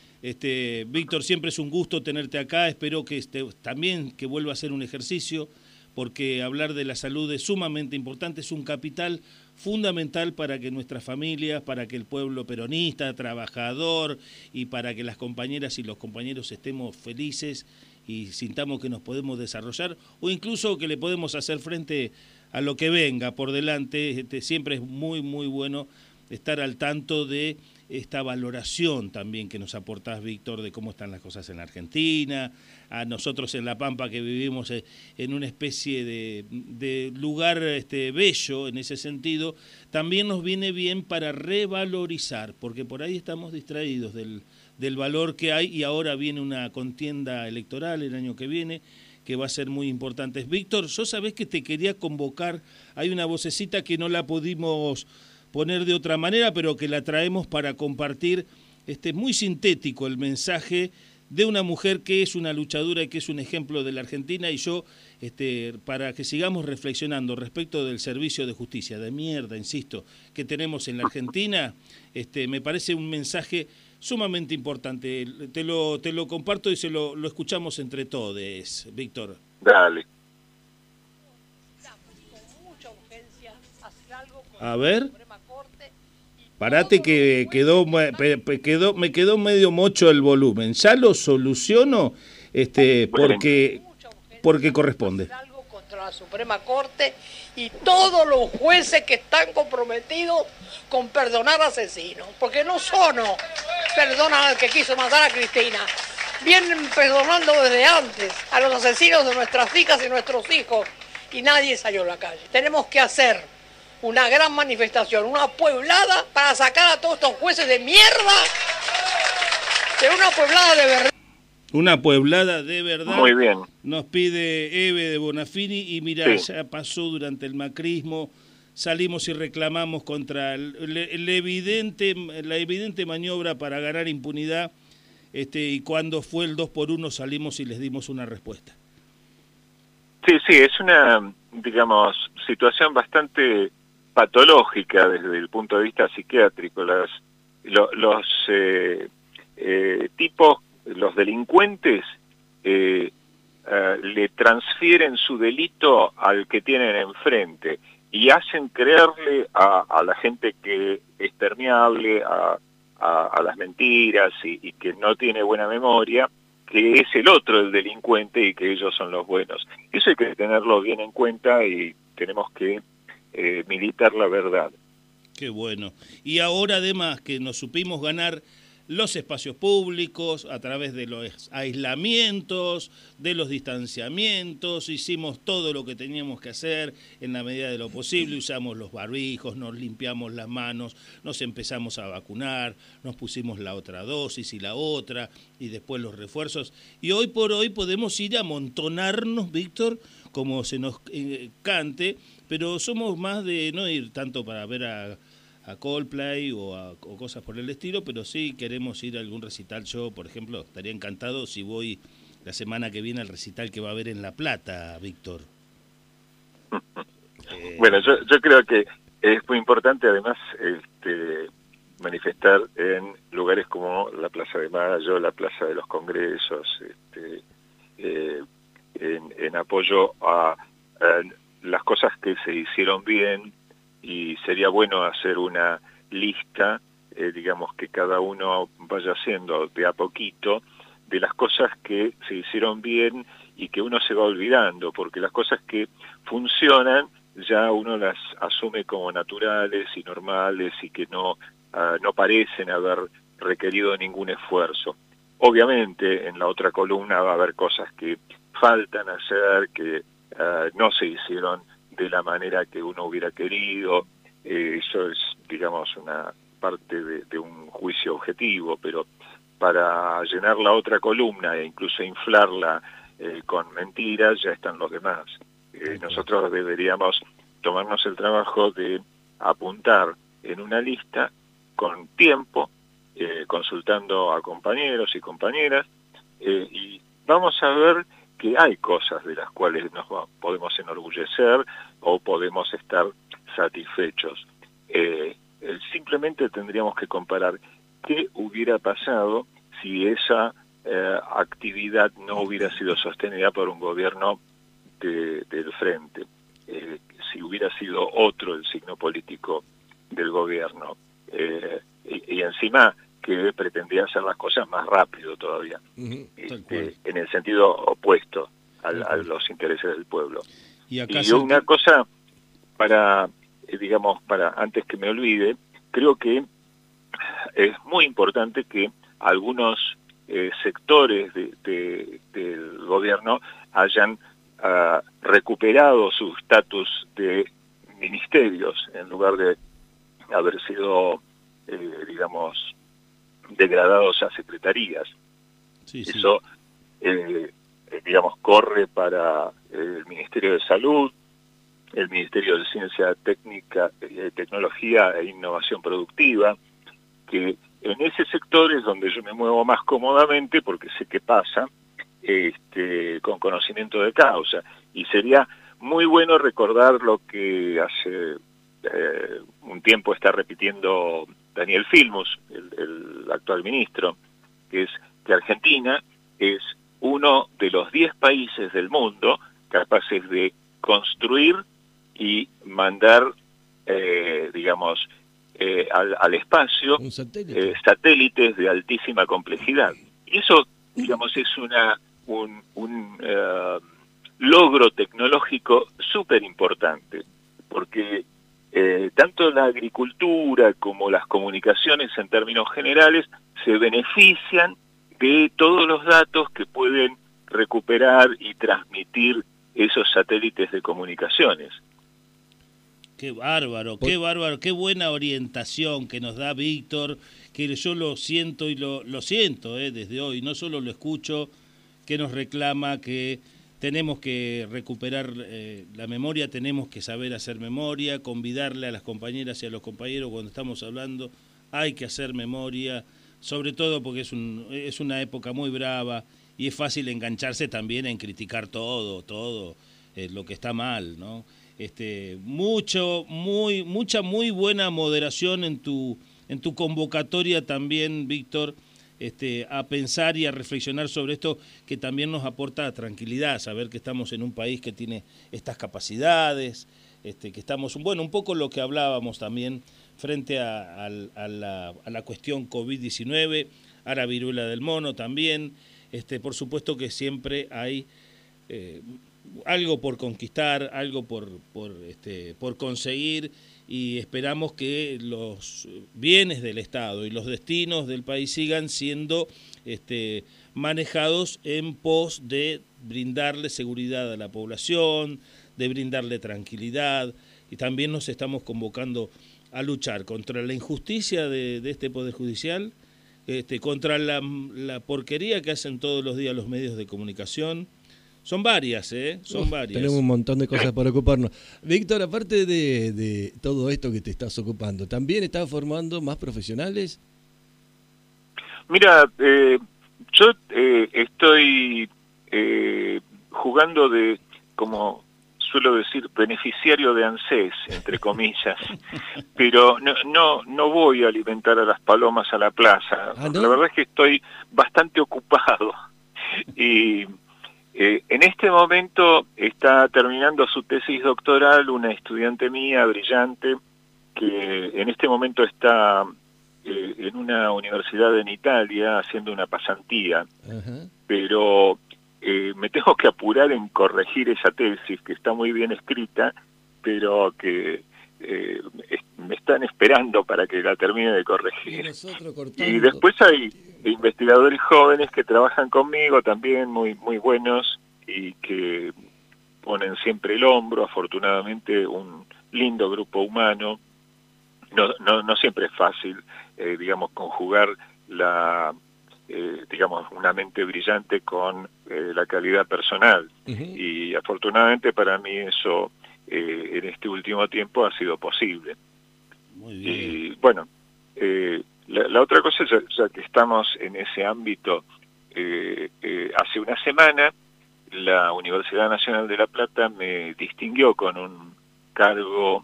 Víctor, siempre es un gusto tenerte acá. Espero que también que vuelva a ser un ejercicio, porque hablar de la salud es sumamente importante, es un capital fundamental para que nuestras familias, para que el pueblo peronista, trabajador, y para que las compañeras y los compañeros estemos felices y sintamos que nos podemos desarrollar, o incluso que le podemos hacer frente a lo que venga por delante. Siempre es muy, muy bueno estar al tanto de esta valoración también que nos aportás, Víctor, de cómo están las cosas en la Argentina, a nosotros en La Pampa, que vivimos en una especie de lugar bello en ese sentido. También nos viene bien para revalorizar, porque por ahí estamos distraídos del valor que hay, y ahora viene una contienda electoral el año que viene, que va a ser muy importante. Víctor, yo sabés que te quería convocar, hay una vocecita que no la pudimos poner de otra manera, pero que la traemos para compartir, muy sintético el mensaje de una mujer que es una luchadora y que es un ejemplo de la Argentina, y yo, para que sigamos reflexionando respecto del servicio de justicia, de mierda, insisto, que tenemos en la Argentina, me parece un mensaje sumamente importante. Te lo comparto y lo escuchamos entre todos, Víctor. Dale. A ver. Parate que me quedó medio mocho el volumen. Ya lo soluciono porque corresponde. Contra la Suprema Corte y todos los jueces que están comprometidos con perdonar asesinos, porque no solo perdonan al que quiso matar a Cristina, vienen perdonando desde antes a los asesinos de nuestras hijas y nuestros hijos, y nadie salió a la calle. Tenemos que hacer una gran manifestación, una pueblada para sacar a todos estos jueces de mierda, de una pueblada de verdad. Una pueblada de verdad. Muy bien. Nos pide Eve de Bonafini y mira, ya pasó durante el macrismo, salimos y reclamamos contra la evidente maniobra para ganar impunidad, y cuando fue el 2x1 salimos y les dimos una respuesta. Sí, es una, digamos, situación bastante patológica desde el punto de vista psiquiátrico. Los tipos, los delincuentes, le transfieren su delito al que tienen enfrente y hacen creerle a la gente que es permeable a las mentiras y que no tiene buena memoria, que es el otro el delincuente y que ellos son los buenos. Eso hay que tenerlo bien en cuenta y tenemos que militar la verdad. Qué bueno. Y ahora además que nos supimos ganar los espacios públicos a través de los aislamientos, de los distanciamientos, hicimos todo lo que teníamos que hacer en la medida de lo posible, usamos los barbijos, nos limpiamos las manos, nos empezamos a vacunar, nos pusimos la otra dosis y la otra, y después los refuerzos, y hoy por hoy podemos ir a amontonarnos, Víctor, como se nos cante, pero somos más de no ir tanto para ver a Coldplay o cosas por el estilo, pero sí queremos ir a algún recital. Yo, por ejemplo, estaría encantado si voy la semana que viene al recital que va a haber en La Plata, Víctor. Bueno, yo creo que es muy importante además manifestar en lugares como la Plaza de Mayo, la Plaza de los Congresos, en apoyo a las cosas que se hicieron bien. Y sería bueno hacer una lista, digamos, que cada uno vaya haciendo de a poquito, de las cosas que se hicieron bien y que uno se va olvidando, porque las cosas que funcionan ya uno las asume como naturales y normales y que no parecen haber requerido ningún esfuerzo. Obviamente en la otra columna va a haber cosas que faltan hacer, que no se hicieron de la manera que uno hubiera querido. Eso es, digamos, una parte de un juicio objetivo, pero para llenar la otra columna e incluso inflarla con mentiras, ya están los demás. Nosotros deberíamos tomarnos el trabajo de apuntar en una lista con tiempo, consultando a compañeros y compañeras, y vamos a ver que hay cosas de las cuales nos podemos enorgullecer o podemos estar satisfechos. Simplemente tendríamos que comparar qué hubiera pasado si esa actividad no hubiera sido sostenida por un gobierno del frente, si hubiera sido otro el signo político del gobierno, y encima que pretendía hacer las cosas más rápido todavía, en el sentido opuesto a los intereses del pueblo. Y una cosa para antes que me olvide, creo que es muy importante que algunos sectores del gobierno hayan recuperado su estatus de ministerios en lugar de haber sido, degradados a secretarías. Eso, corre para el Ministerio de Salud, el Ministerio de Ciencia Técnica, Tecnología e Innovación Productiva, que en ese sector es donde yo me muevo más cómodamente porque sé qué pasa, con conocimiento de causa. Y sería muy bueno recordar lo que hace un tiempo está repitiendo Daniel Filmus, el actual ministro, que es que Argentina es uno de los 10 países del mundo capaces de construir y mandar, al espacio satélites de altísima complejidad. Y eso, digamos, es un logro tecnológico súper importante, porque tanto la agricultura como las comunicaciones en términos generales se benefician de todos los datos que pueden recuperar y transmitir esos satélites de comunicaciones. Qué bárbaro, qué buena orientación que nos da Víctor, que yo lo siento y lo siento desde hoy, no solo lo escucho, que nos reclama que tenemos que recuperar la memoria, tenemos que saber hacer memoria, convidarle a las compañeras y a los compañeros cuando estamos hablando, hay que hacer memoria, sobre todo porque es una época muy brava y es fácil engancharse también en criticar todo lo que está mal, ¿no? Mucha muy buena moderación en tu convocatoria también, Víctor, a pensar y a reflexionar sobre esto, que también nos aporta tranquilidad, saber que estamos en un país que tiene estas capacidades, que estamos, bueno, un poco lo que hablábamos también frente a la cuestión COVID-19, a la viruela del mono también, por supuesto que siempre hay algo por conquistar, algo por conseguir, y esperamos que los bienes del Estado y los destinos del país sigan siendo manejados en pos de brindarle seguridad a la población, de brindarle tranquilidad, y también nos estamos convocando a luchar contra la injusticia de este Poder Judicial, contra la porquería que hacen todos los días los medios de comunicación. Son varias, son varias. Tenemos un montón de cosas para ocuparnos. Víctor, aparte de todo esto que te estás ocupando, ¿también estás formando más profesionales? Mira, yo estoy jugando de, como suelo decir, beneficiario de ANSES, entre comillas, pero no voy a alimentar a las palomas a la plaza. ¿No? La verdad es que estoy bastante ocupado y en este momento está terminando su tesis doctoral una estudiante mía brillante que en este momento está en una universidad en Italia haciendo una pasantía, pero me tengo que apurar en corregir esa tesis que está muy bien escrita, pero que me están esperando para que la termine de corregir. Y después hay investigadores jóvenes que trabajan conmigo también, muy buenos, y que ponen siempre el hombro. Afortunadamente un lindo grupo humano. No siempre es fácil, digamos, conjugar digamos, una mente brillante con la calidad personal. Y afortunadamente para mí eso en este último tiempo ha sido posible. Muy bien. Y bueno, la otra cosa, ya que estamos en ese ámbito, hace una semana la Universidad Nacional de La Plata me distinguió con un cargo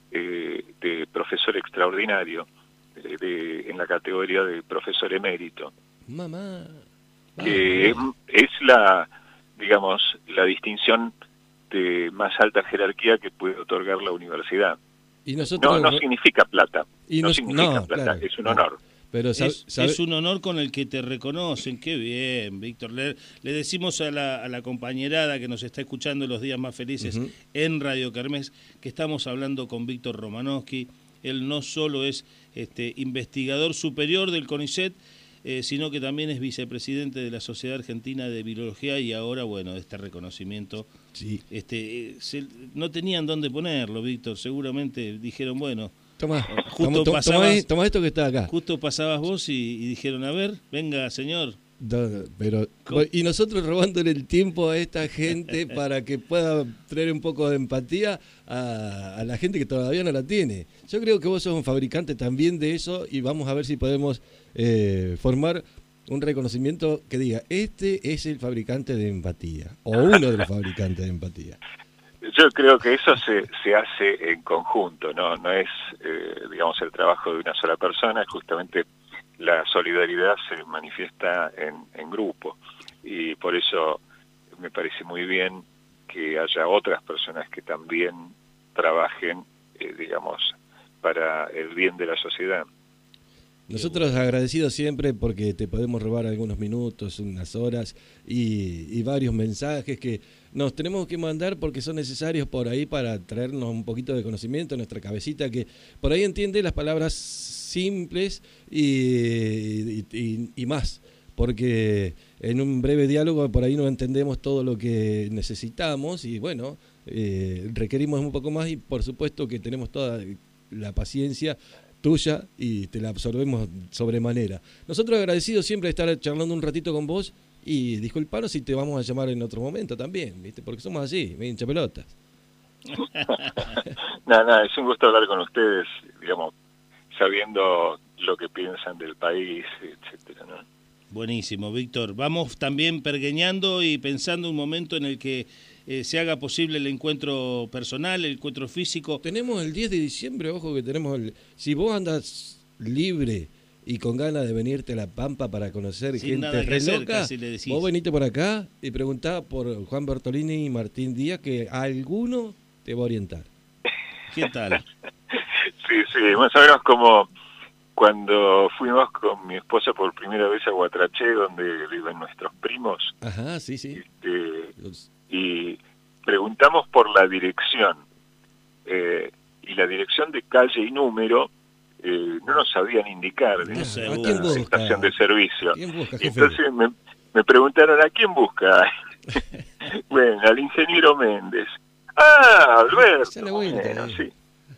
de profesor extraordinario en la categoría de profesor emérito. Mamá. Que es la distinción de más alta jerarquía que puede otorgar la universidad. Y nosotros no significa plata, no significa plata, claro, es un honor. Pero es un honor con el que te reconocen. Qué bien, Víctor. Le decimos a la compañerada que nos está escuchando Los Días Más Felices en Radio Kermés que estamos hablando con Víctor Romanowski. Él no solo es investigador superior del CONICET, sino que también es vicepresidente de la Sociedad Argentina de Virología, y ahora, bueno, este reconocimiento. Sí. No tenían dónde ponerlo, Víctor. Seguramente dijeron, bueno, toma esto que está acá. Justo pasabas vos y dijeron, a ver, venga, señor. Pero y nosotros robándole el tiempo a esta gente para que pueda traer un poco de empatía a la gente que todavía no la tiene. Yo creo que vos sos un fabricante también de eso, y vamos a ver si podemos formar un reconocimiento que diga, este es el fabricante de empatía, o uno de los fabricantes de empatía. Yo creo que eso se hace en conjunto, no es digamos el trabajo de una sola persona, es justamente la solidaridad se manifiesta en grupo, y por eso me parece muy bien que haya otras personas que también trabajen, digamos, para el bien de la sociedad. Nosotros agradecidos siempre porque te podemos robar algunos minutos, unas horas y varios mensajes que nos tenemos que mandar porque son necesarios por ahí para traernos un poquito de conocimiento en nuestra cabecita, que por ahí entiende las palabras simples y más, porque en un breve diálogo por ahí no entendemos todo lo que necesitamos y bueno, requerimos un poco más y por supuesto que tenemos toda la paciencia tuya y te la absorbemos sobremanera. Nosotros agradecidos siempre de estar charlando un ratito con vos y disculpanos si te vamos a llamar en otro momento también, ¿viste? Porque somos así, me hincha pelotas. Nada, es un gusto hablar con ustedes, digamos, sabiendo lo que piensan del país, etcétera, ¿no? Buenísimo, Víctor. Vamos también pergeñando y pensando un momento en el que se haga posible el encuentro personal, el encuentro físico. Tenemos el 10 de diciembre, ojo que tenemos si vos andas libre y con ganas de venirte a La Pampa para conocer sin gente re loca, vos venite por acá y preguntá por Juan Bertolini y Martín Díaz, que alguno te va a orientar. ¿Qué tal? Sí, más o menos como cuando fuimos con mi esposa por primera vez a Guatraché, donde viven nuestros primos. Ajá, sí. Y preguntamos por la dirección. Y la dirección de calle y número no nos sabían indicar. No sé, en ¿quién busca? Estación de servicio. ¿Quién busca, y entonces me preguntaron, ¿a quién busca? Bueno, al ingeniero Méndez. Ah, Alberto. Bueno, sí.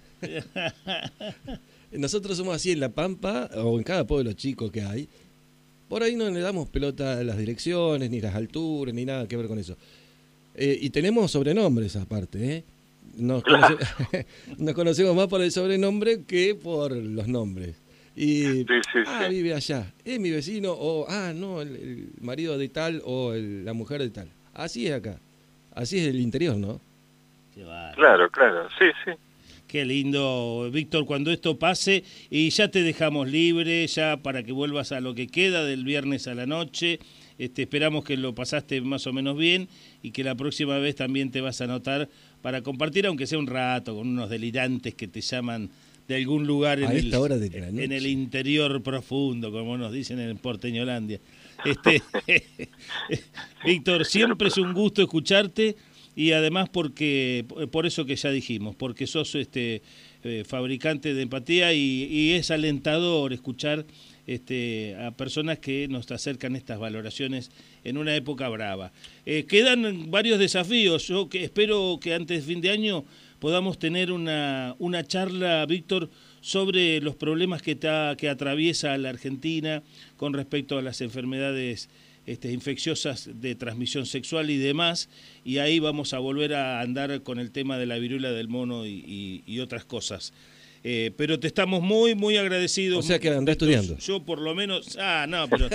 Nosotros somos así en La Pampa, o en cada pueblo chico que hay. Por ahí no le damos pelota a las direcciones, ni las alturas, ni nada que ver con eso. Y tenemos sobrenombres aparte, ¿eh? Nos conocemos más por el sobrenombre que por los nombres. Y vive allá, es mi vecino, o no, el marido de tal, o la mujer de tal. Así es acá, así es el interior, ¿no? Claro, sí. Qué lindo, Víctor, cuando esto pase y ya te dejamos libre, ya para que vuelvas a lo que queda del viernes a la noche. Esperamos que lo pasaste más o menos bien y que la próxima vez también te vas a anotar para compartir, aunque sea un rato, con unos delirantes que te llaman de algún lugar en el interior profundo, como nos dicen en Porteñolandia. Víctor, siempre es un gusto escucharte. Y además por eso que ya dijimos, porque sos fabricante de empatía y es alentador escuchar a personas que nos acercan estas valoraciones en una época brava. Quedan varios desafíos. Yo espero que antes de fin de año podamos tener una charla, Víctor, sobre los problemas que atraviesa la Argentina con respecto a las enfermedades infecciosas de transmisión sexual y demás, y ahí vamos a volver a andar con el tema de la viruela del mono y otras cosas. Pero te estamos muy, muy agradecidos. O sea que andás estudiando. Yo por lo menos... pero...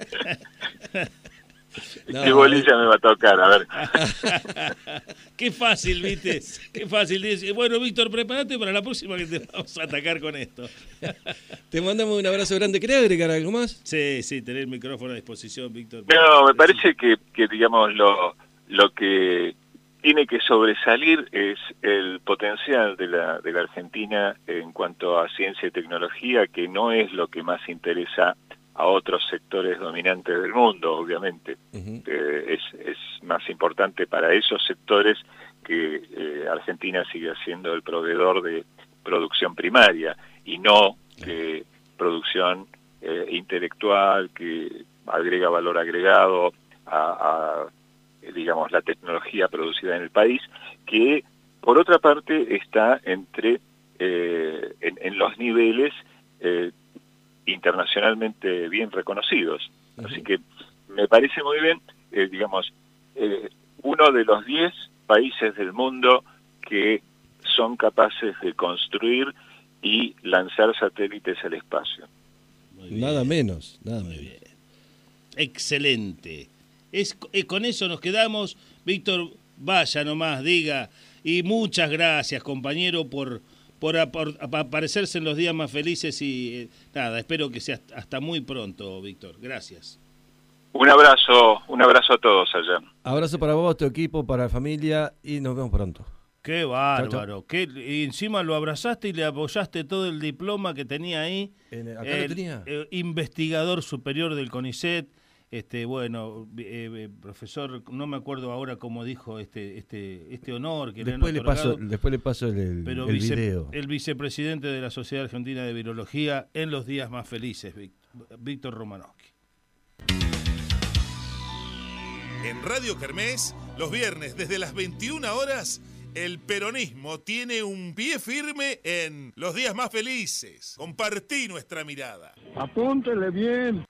¿Qué bolilla me va a tocar? A ver. Qué fácil, ¿viste? Qué fácil. Bueno, Víctor, prepárate para la próxima que te vamos a atacar con esto. Te mandamos un abrazo grande. ¿Querés agregar algo más? Sí, tener el micrófono a disposición, Víctor. No, me parece que digamos, lo que tiene que sobresalir es el potencial de la Argentina en cuanto a ciencia y tecnología, que no es lo que más interesa a otros sectores dominantes del mundo, obviamente. Es más importante para esos sectores que Argentina sigue siendo el proveedor de producción primaria y no producción intelectual que agrega valor agregado a digamos, la tecnología producida en el país, que por otra parte está entre en los niveles internacionalmente bien reconocidos. Así que me parece muy bien, digamos, uno de los 10 países del mundo que son capaces de construir y lanzar satélites al espacio. Nada menos. Bien. Excelente. Con eso nos quedamos. Víctor, vaya nomás, diga. Y muchas gracias, compañero, por aparecerse en los días más felices y espero que sea hasta muy pronto, Víctor. Gracias. Un abrazo a todos allá. Abrazo para vos, tu equipo, para la familia y nos vemos pronto. Qué bárbaro. Y encima lo abrazaste y le apoyaste todo el diploma que tenía ahí. ¿Acá lo tenía? Investigador superior del CONICET. Profesor, no me acuerdo ahora cómo dijo este honor que después le han otorgado. Después le paso el video. El vicepresidente de la Sociedad Argentina de Virología en los días más felices, Víctor Romanowski. En Radio Kermés, los viernes desde las 21 horas, el peronismo tiene un pie firme en los días más felices. Compartí nuestra mirada. Apúntele bien.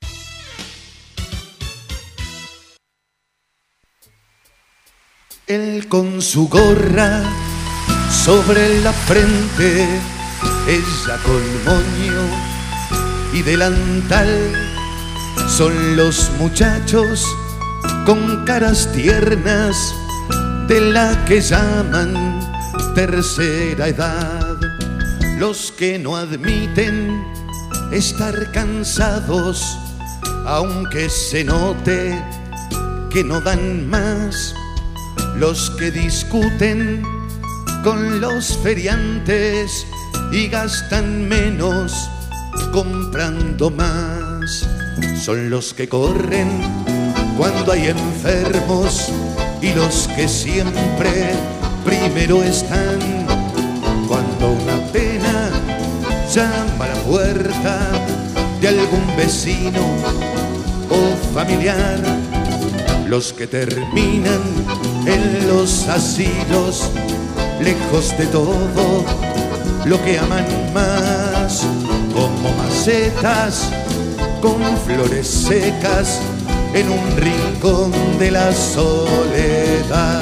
Él con su gorra sobre la frente, ella con moño y delantal. Son los muchachos con caras tiernas de la que llaman tercera edad. Los que no admiten estar cansados, aunque se note que no dan más. Los que discuten con los feriantes y gastan menos comprando más. Son los que corren cuando hay enfermos y los que siempre primero están. Cuando una pena llama a la puerta de algún vecino o familiar. Los que terminan en los asilos, lejos de todo lo que aman más, como macetas con flores secas en un rincón de la soledad.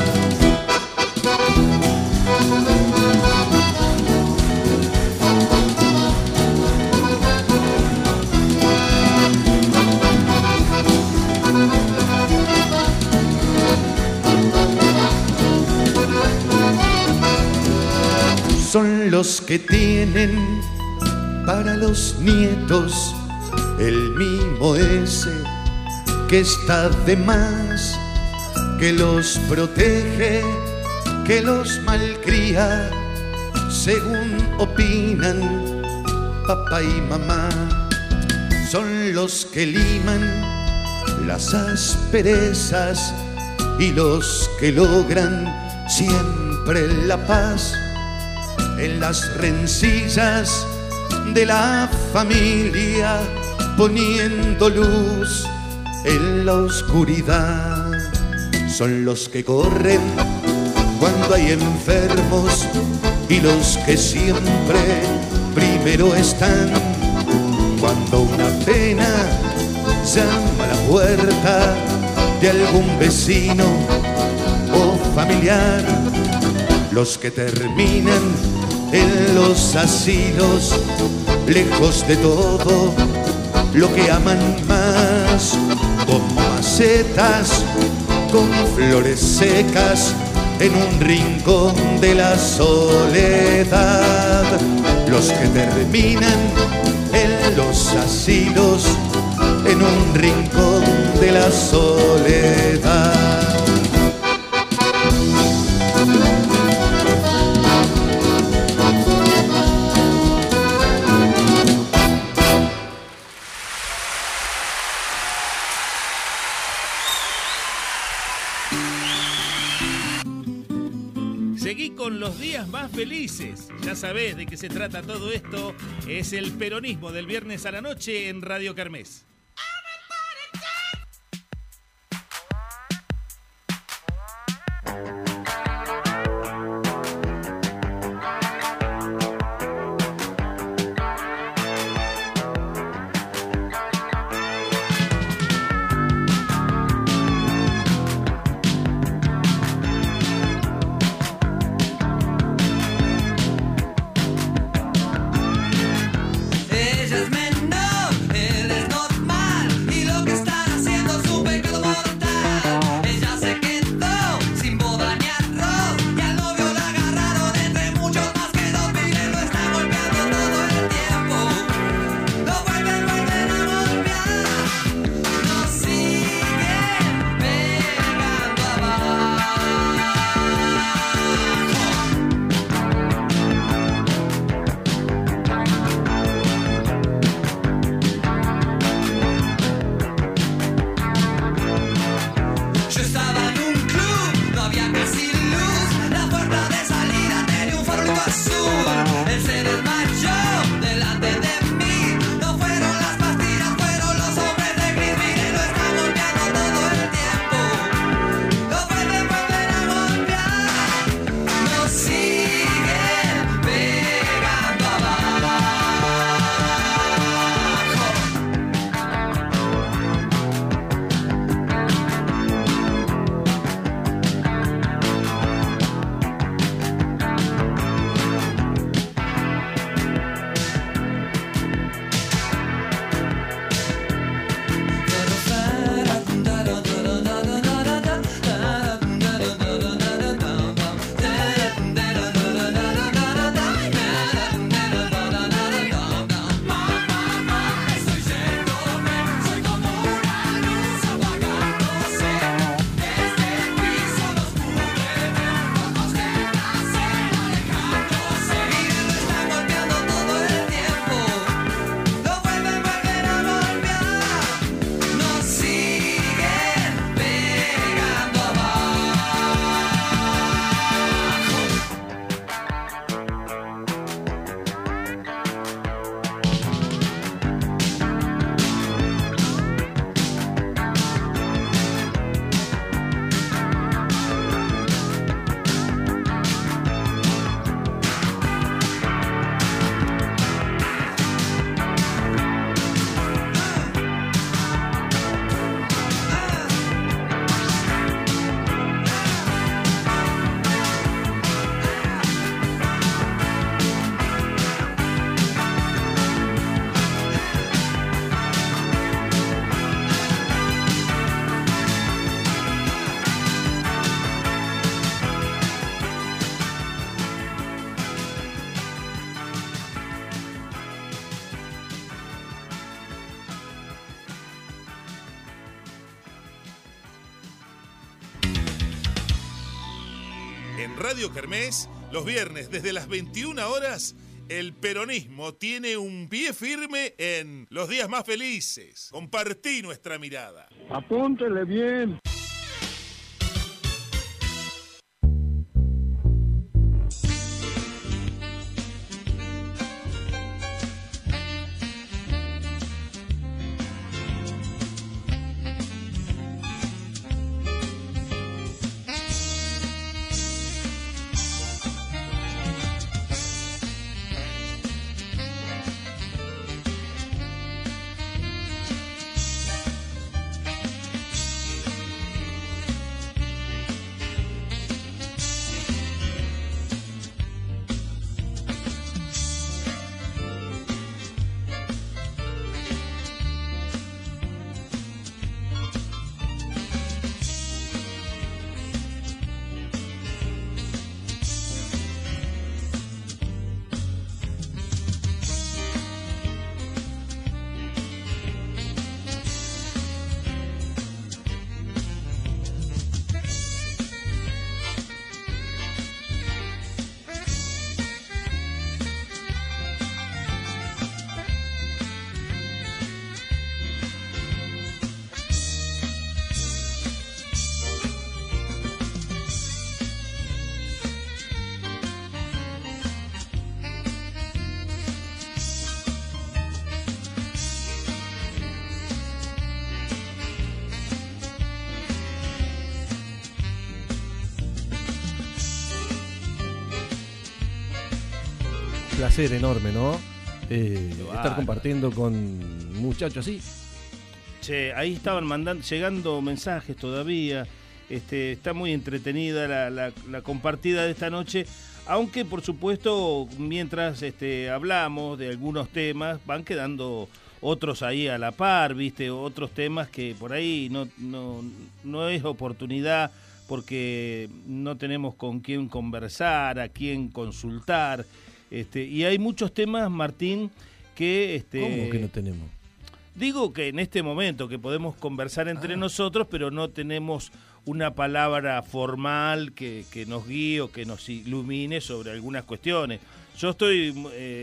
Son los que tienen para los nietos el mimo ese que está de más, que los protege, que los malcría, según opinan papá y mamá. Son los que liman las asperezas y los que logran siempre la paz en las rencillas de la familia, poniendo luz en la oscuridad. Son los que corren cuando hay enfermos y los que siempre primero están. Cuando una pena llama a la puerta de algún vecino o familiar. Los que terminan en los asilos, lejos de todo lo que aman más, como macetas con flores secas en un rincón de la soledad. Los que terminan en los asilos, en un rincón de la soledad. Seguí con los días más felices. Ya sabés de qué se trata todo esto. Es el peronismo del viernes a la noche en Radio Kermés. Ella es menor, él es normal. Radio Kermés, los viernes desde las 21 horas, el peronismo tiene un pie firme en Los Días Más Felices. Compartí nuestra mirada. Apúntele bien. Placer enorme, ¿no? Estar compartiendo con muchachos así. Che, ahí estaban llegando mensajes todavía. Está muy entretenida la compartida de esta noche, aunque por supuesto mientras hablamos de algunos temas van quedando otros ahí a la par, viste, otros temas que por ahí no es oportunidad porque no tenemos con quién conversar, a quién consultar. Y hay muchos temas, Martín, que... ¿Cómo que no tenemos? Digo que en este momento que podemos conversar entre nosotros, pero no tenemos una palabra formal que nos guíe o que nos ilumine sobre algunas cuestiones. Yo estoy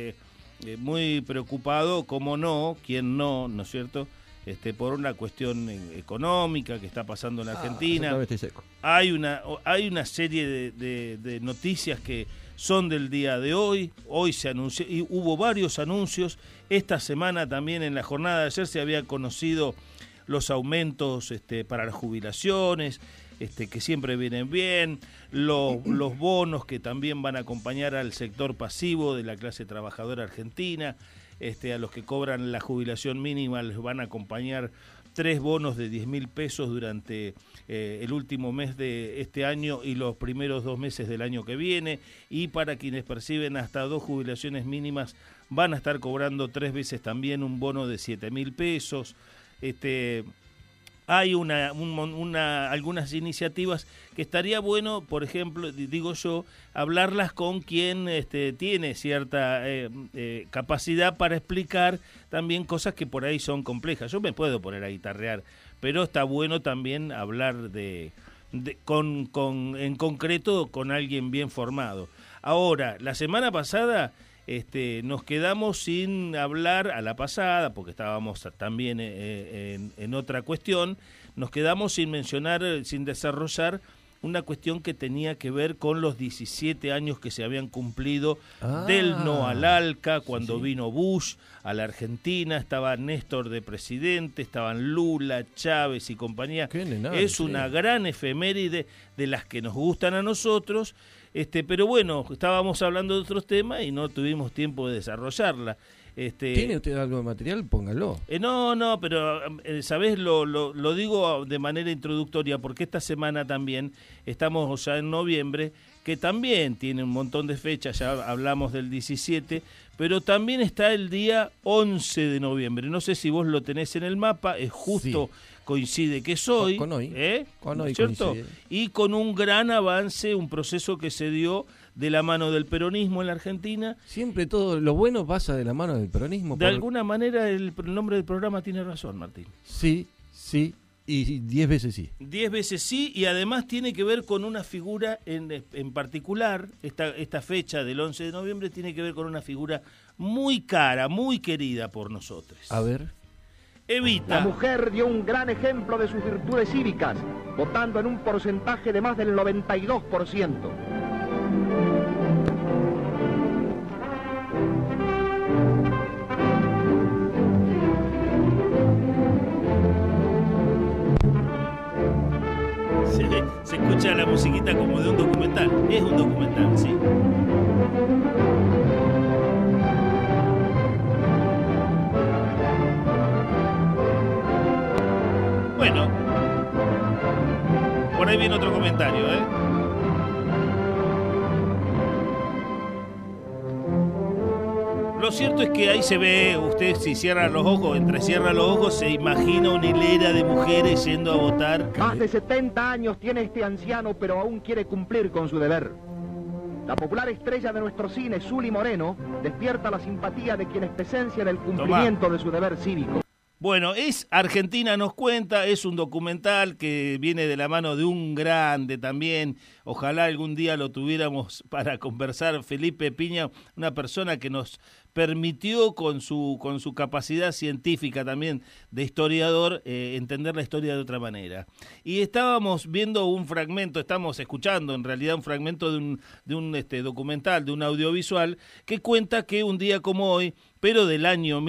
muy preocupado, como no, quién no es cierto?, por una cuestión económica que está pasando en Argentina. Estoy seco. Hay una serie de noticias que son del día de hoy. Hoy se anunció, y hubo varios anuncios. Esta semana también, en la jornada de ayer, se habían conocido los aumentos para las jubilaciones, que siempre vienen bien, los bonos que también van a acompañar al sector pasivo de la clase trabajadora argentina. A los que cobran la jubilación mínima les van a acompañar 3 bonos de 10.000 pesos durante el último mes de este año y los primeros 2 meses del año que viene, y para quienes perciben hasta 2 jubilaciones mínimas van a estar cobrando 3 veces también un bono de 7.000 pesos. Hay algunas iniciativas que estaría bueno, por ejemplo, digo yo, hablarlas con quien tiene cierta capacidad para explicar también cosas que por ahí son complejas. Yo me puedo poner a guitarrear, pero está bueno también hablar en concreto con alguien bien formado. Ahora, la semana pasada nos quedamos sin hablar a la pasada, porque estábamos también en otra cuestión, nos quedamos sin mencionar, sin desarrollar una cuestión que tenía que ver con los 17 años que se habían cumplido del no al ALCA, cuando vino Bush a la Argentina, estaba Néstor de presidente, estaban Lula, Chávez y compañía. Es una gran efeméride de las que nos gustan a nosotros. Pero bueno, estábamos hablando de otros temas y no tuvimos tiempo de desarrollarla. ¿Tiene usted algo de material? Póngalo. No, pero ¿sabés? Lo digo de manera introductoria porque esta semana también estamos ya en noviembre, que también tiene un montón de fechas, ya hablamos del 17, pero también está el día 11 de noviembre. No sé si vos lo tenés en el mapa, es justo... Sí. Coincide que es hoy, con hoy, con hoy, ¿cierto? Y con un gran avance, un proceso que se dio de la mano del peronismo en la Argentina. Siempre todo lo bueno pasa de la mano del peronismo. De alguna manera el nombre del programa tiene razón, Martín. Sí. Y 10 veces sí. 10 veces sí, y además tiene que ver con una figura en particular. Esta fecha del 11 de noviembre tiene que ver con una figura muy cara, muy querida por nosotros. A ver. Evita. La mujer dio un gran ejemplo de sus virtudes cívicas, votando en un porcentaje de más del 92%. Se escucha la musiquita como de un documental. Es un documental, sí. Bueno, por ahí viene otro comentario, ¿eh? Lo cierto es que ahí se ve, usted si cierra los ojos, entrecierra los ojos, se imagina una hilera de mujeres yendo a votar. Más de 70 años tiene este anciano, pero aún quiere cumplir con su deber. La popular estrella de nuestro cine, Zuli Moreno, despierta la simpatía de quienes presencian el cumplimiento de su deber cívico. Bueno, es Argentina nos cuenta, es un documental que viene de la mano de un grande también. Ojalá algún día lo tuviéramos para conversar. Felipe Piña, una persona que nos permitió con su capacidad científica también de historiador entender la historia de otra manera. Y estábamos viendo un fragmento, estamos escuchando en realidad un fragmento de un documental, de un audiovisual que cuenta que un día como hoy, pero del año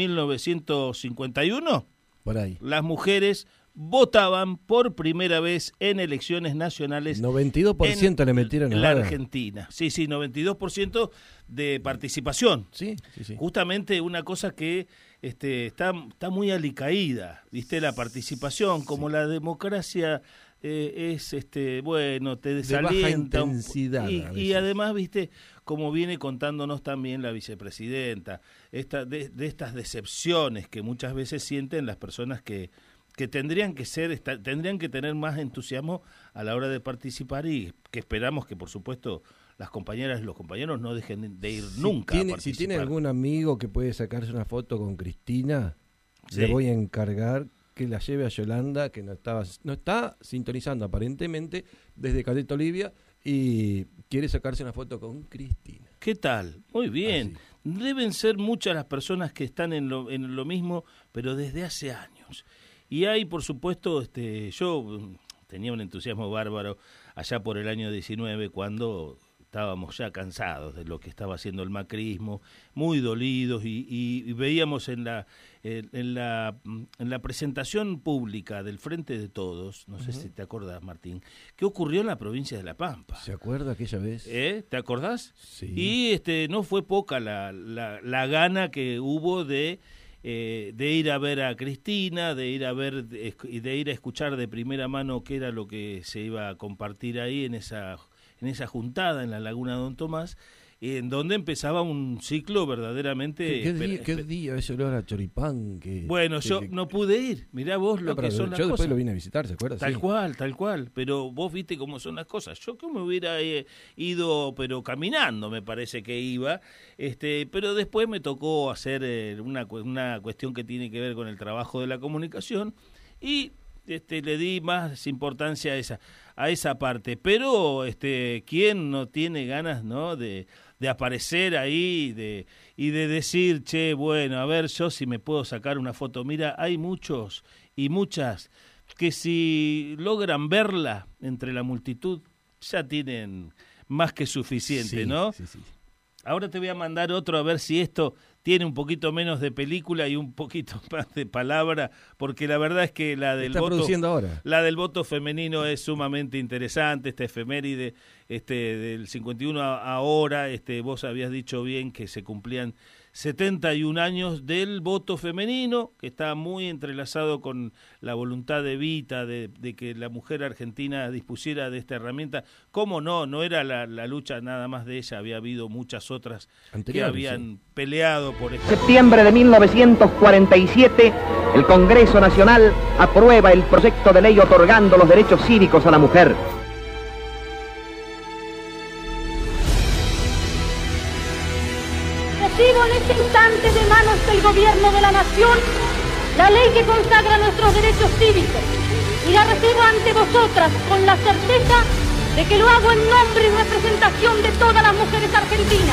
1951, por ahí, las mujeres votaban por primera vez en elecciones nacionales. 92% le metieron en la Argentina. Sí, 92% de participación. Sí. Justamente una cosa que está muy alicaída, ¿viste? La participación, como la democracia es bueno, te desalienta de baja intensidad, y además, ¿viste? Como viene contándonos también la vicepresidenta, de estas decepciones que muchas veces sienten las personas que tendrían que tener más entusiasmo a la hora de participar, y que esperamos que, por supuesto, las compañeras y los compañeros no dejen de ir nunca a participar. Si tiene algún amigo que puede sacarse una foto con Cristina, sí, le voy a encargar que la lleve a Yolanda, que no está sintonizando aparentemente desde Caleta Olivia, y quiere sacarse una foto con Cristina. ¿Qué tal? Muy bien. Deben ser muchas las personas que están en lo mismo, pero desde hace años. Y hay, por supuesto, yo tenía un entusiasmo bárbaro allá por el año 19, cuando estábamos ya cansados de lo que estaba haciendo el macrismo, muy dolidos, y veíamos en la presentación pública del Frente de Todos, no sé si te acordás, Martín, ¿qué ocurrió en la provincia de La Pampa? ¿Se acuerda aquella vez? ¿Te acordás? Sí. Y no fue poca la gana que hubo de ir a ver a Cristina, de ir a escuchar de primera mano qué era lo que se iba a compartir ahí en esa juntada en la Laguna Don Tomás, en donde empezaba un ciclo verdaderamente... ¿Qué día ese olor a choripán? Bueno, yo no pude ir, mirá vos lo que son las cosas. Yo después lo vine a visitar, ¿se acuerda? Tal cual, pero vos viste cómo son las cosas. Yo que me hubiera ido, pero caminando me parece que iba, pero después me tocó hacer una cuestión que tiene que ver con el trabajo de la comunicación, y le di más importancia a esa parte, pero ¿quién no tiene ganas, no, de aparecer ahí y de decir, che, bueno, a ver yo si me puedo sacar una foto? Mira, hay muchos y muchas que si logran verla entre la multitud ya tienen más que suficiente, ¿no? Sí. Ahora te voy a mandar otro a ver si esto tiene un poquito menos de película y un poquito más de palabra, porque la verdad es que la del voto femenino es sumamente interesante, esta efeméride del 51 ahora, vos habías dicho bien que se cumplían 71 años del voto femenino, que está muy entrelazado con la voluntad de Evita de que la mujer argentina dispusiera de esta herramienta. ¿Cómo no? No era la lucha nada más de ella, había habido muchas otras que habían peleado por esto. En septiembre de 1947, el Congreso Nacional aprueba el proyecto de ley otorgando los derechos cívicos a la mujer. Recibo en este instante de manos del Gobierno de la Nación la ley que consagra nuestros derechos cívicos. y la recibo ante vosotras con la certeza de que lo hago en nombre y representación de todas las mujeres argentinas.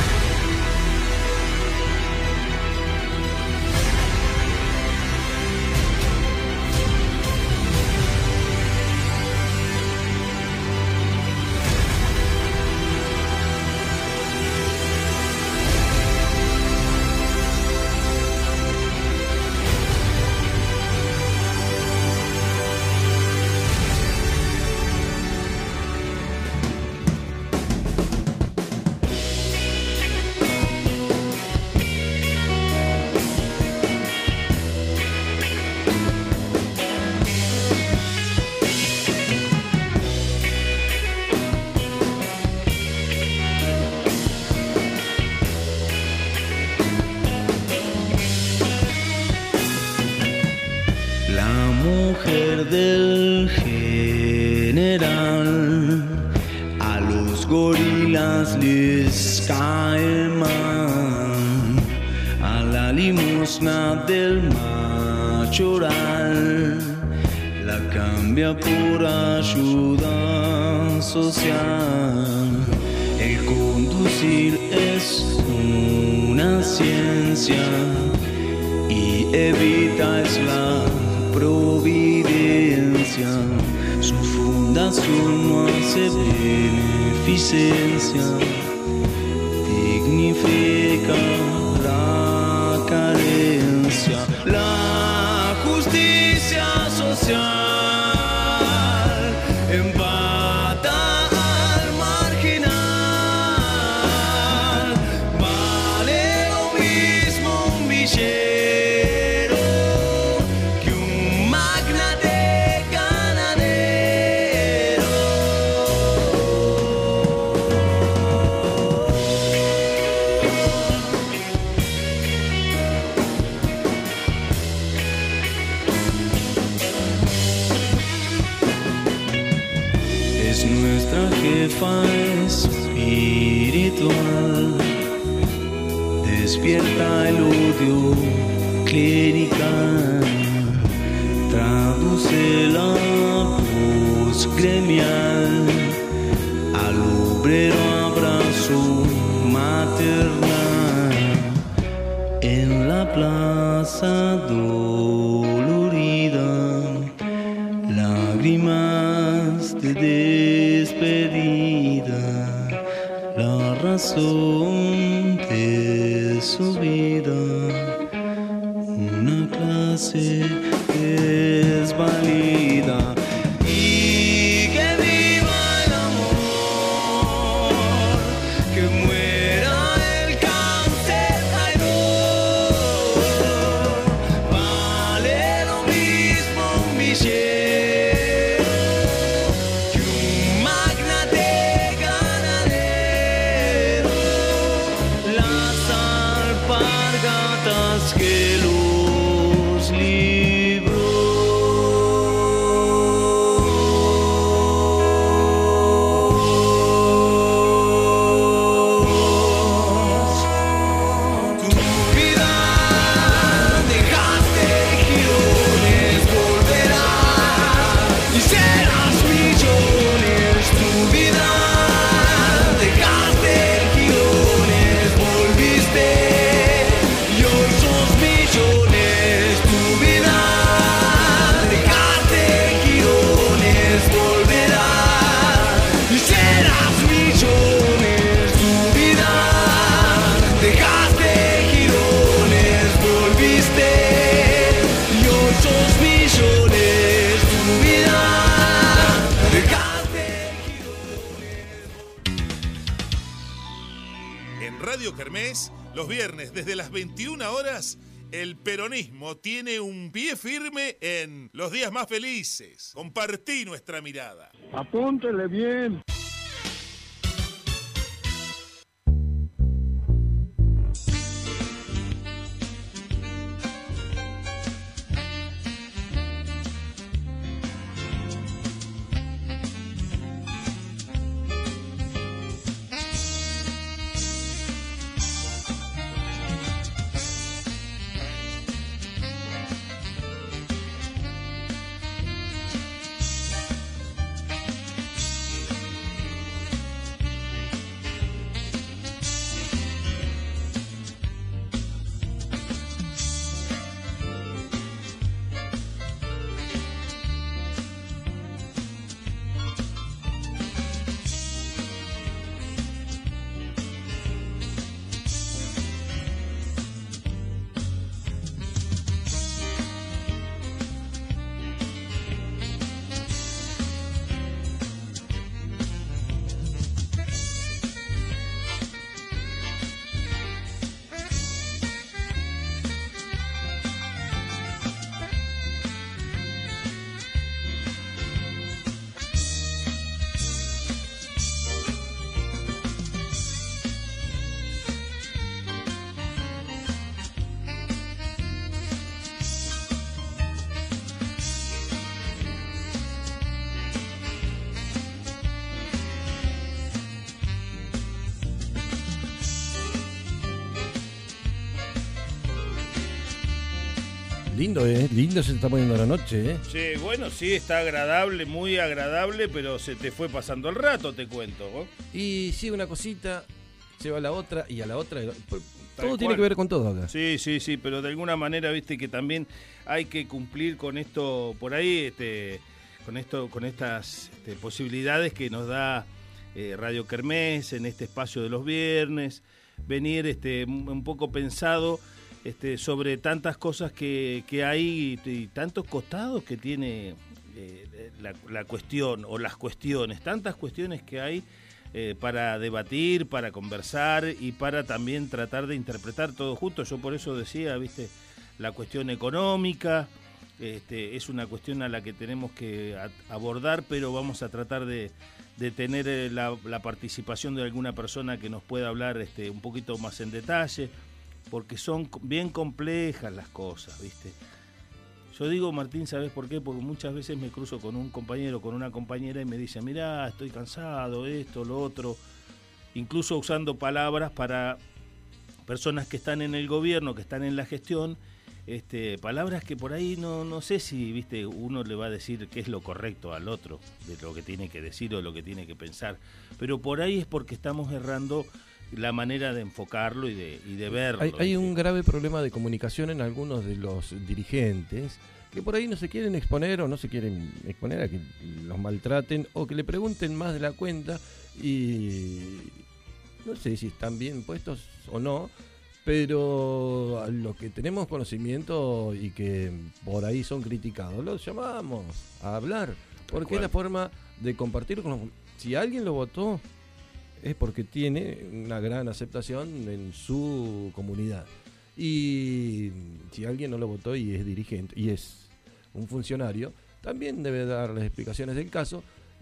Del general, a los gorilas les cae mal, a la limosna del machoral la cambia por ayuda social. El conducir es una ciencia y evita es la providencia, su fundación no hace beneficencia, dignifica la carencia, la justicia social empata al marginal, vale lo mismo un billete jefa espiritual, despierta el odio clerical, traduce la voz gremial al obrero abrazo maternal en la plaza dolorida, lágrimas de despedida, la razón de su vida, una clase desvalida. Y que viva el amor, que muera el cáncer traidor, vale lo mismo un billete. Que los libró. Tu vida dejaste girones, volverás y serás millones. Tu vida dejaste girones, volviste. Tu vida dejaste girones, volverás y serás millones. Tu vida dejaste girones, volviste y hoy sos millones. Tu vida dejaste girones. En Radio Kermés, los viernes desde las 21 horas, el peronismo tiene un pie firme en Los Días Más Felices. Compartí nuestra mirada. Apúntele bien. lindo se está poniendo la noche, Sí, bueno, sí, está agradable, muy agradable, pero se te fue pasando el rato, te cuento, ¿no? Y sí, una cosita lleva a la otra y a la otra. Todo Tal tiene cual. que ver con todo acá. Sí, pero de alguna manera, viste que también hay que cumplir con esto por ahí, con estas posibilidades que nos da Radio Kermés en este espacio de los viernes, venir un poco pensado sobre tantas cosas que hay y tantos costados que tiene la cuestión o las cuestiones, tantas cuestiones que hay para debatir, para conversar y para también tratar de interpretar todo junto. Yo por eso decía, viste, la cuestión económica es una cuestión a la que tenemos que abordar, pero vamos a tratar de tener la participación de alguna persona que nos pueda hablar un poquito más en detalle, porque son bien complejas las cosas, viste. Yo digo, Martín, ¿sabes por qué? Porque muchas veces me cruzo con un compañero, con una compañera y me dice, mirá, estoy cansado, esto, lo otro, incluso usando palabras para personas que están en el gobierno, que están en la gestión, palabras que por ahí no sé si, viste, uno le va a decir qué es lo correcto al otro, de lo que tiene que decir o lo que tiene que pensar, pero por ahí es porque estamos errando la manera de enfocarlo y de verlo. Hay un grave problema de comunicación en algunos de los dirigentes que por ahí no se quieren exponer o no se quieren exponer a que los maltraten o que le pregunten más de la cuenta y no sé si están bien puestos o no, pero a los que tenemos conocimiento y que por ahí son criticados, los llamamos a hablar, porque es la forma de compartir con los... Si alguien lo votó, es porque tiene una gran aceptación en su comunidad. Y si alguien no lo votó y es dirigente, y es un funcionario, también debe dar las explicaciones del caso.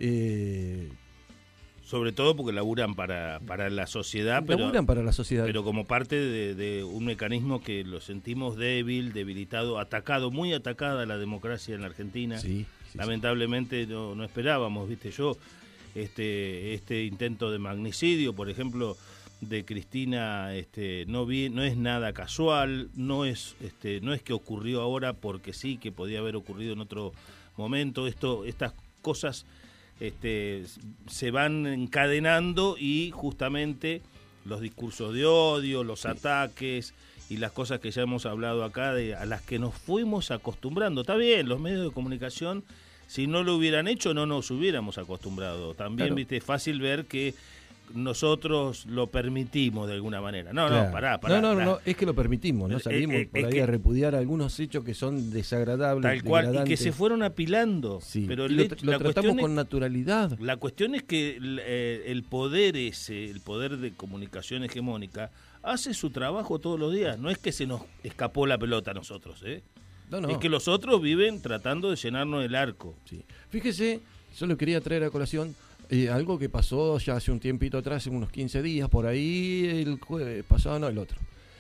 Sobre todo porque laburan para la sociedad. Laburan para la sociedad. Pero como parte de un mecanismo que lo sentimos débil, debilitado, atacado, muy atacada la democracia en la Argentina. Sí, lamentablemente no esperábamos, viste, yo... Este intento de magnicidio, por ejemplo, de Cristina, no es nada casual, no es que ocurrió ahora porque sí, que podía haber ocurrido en otro momento. Estas cosas se van encadenando y justamente los discursos de odio, los ataques y las cosas que ya hemos hablado acá, a las que nos fuimos acostumbrando. Está bien, los medios de comunicación, si no lo hubieran hecho, no nos hubiéramos acostumbrado. También, claro. Viste, es fácil ver que nosotros lo permitimos de alguna manera. No, pará. No, es que lo permitimos, ¿no? Salimos por ahí a repudiar algunos hechos que son desagradables, tal cual, y que se fueron apilando. Sí. Pero lo tratamos con naturalidad. La cuestión es que el poder el poder de comunicación hegemónica, hace su trabajo todos los días. No es que se nos escapó la pelota a nosotros, No. Es que los otros viven tratando de llenarnos el arco. Sí. Fíjese, yo le quería traer a colación algo que pasó ya hace un tiempito atrás, unos 15 días, por ahí, el jueves pasado, no, el otro,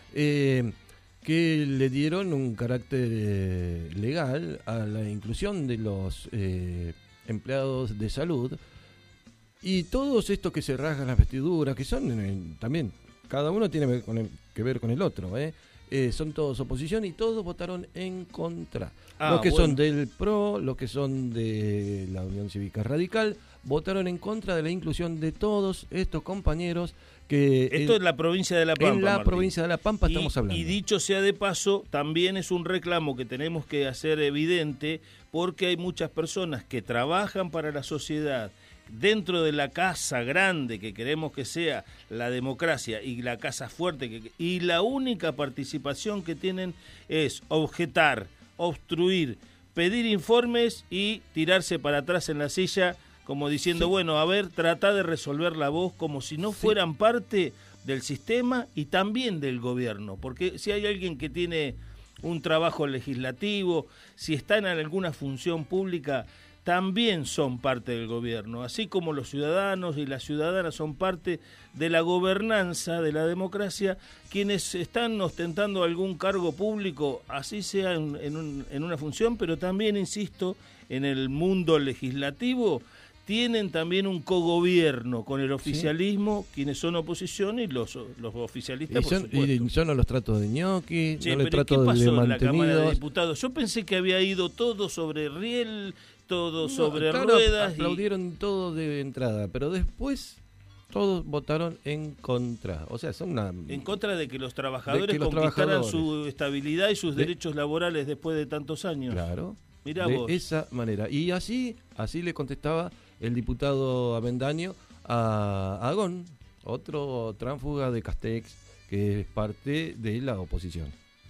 que le dieron un carácter legal a la inclusión de los empleados de salud y todos estos que se rasgan las vestiduras, que son también, cada uno tiene que ver con el otro, son todos oposición y todos votaron en contra. Los que son del PRO, los que son de la Unión Cívica Radical, votaron en contra de la inclusión de todos estos compañeros que... Esto es la provincia de La Pampa, en la Martín. Provincia de La Pampa estamos hablando. Y dicho sea de paso, también es un reclamo que tenemos que hacer evidente, porque hay muchas personas que trabajan para la sociedad dentro de la casa grande que queremos que sea la democracia y la casa fuerte, y la única participación que tienen es objetar, obstruir, pedir informes y tirarse para atrás en la silla como diciendo, bueno, a ver, trata de resolver la voz, como si no fueran parte del sistema y también del gobierno, porque si hay alguien que tiene un trabajo legislativo, si está en alguna función pública, también son parte del gobierno, así como los ciudadanos y las ciudadanas son parte de la gobernanza de la democracia, quienes están ostentando algún cargo público, así sea en una función, pero también, insisto, en el mundo legislativo, tienen también un cogobierno con el oficialismo, quienes son oposición y los oficialistas, por supuesto. Y yo no los trato de ñoqui, Sí, no les pero trato ¿qué pasó de en la Cámara de mantenidos. Diputados? Yo pensé que había ido todo sobre riel, todo sobre Claro, ruedas. aplaudieron todo de entrada, pero después todos votaron en contra. O sea, son una... En contra de que los trabajadores de que los conquistaran trabajadores. su estabilidad y sus derechos laborales después de tantos años. Claro. Mirá de vos. esa manera. Y así le contestaba el diputado Avendaño a Agón, otro tránsfuga de Castex, que es parte de la oposición.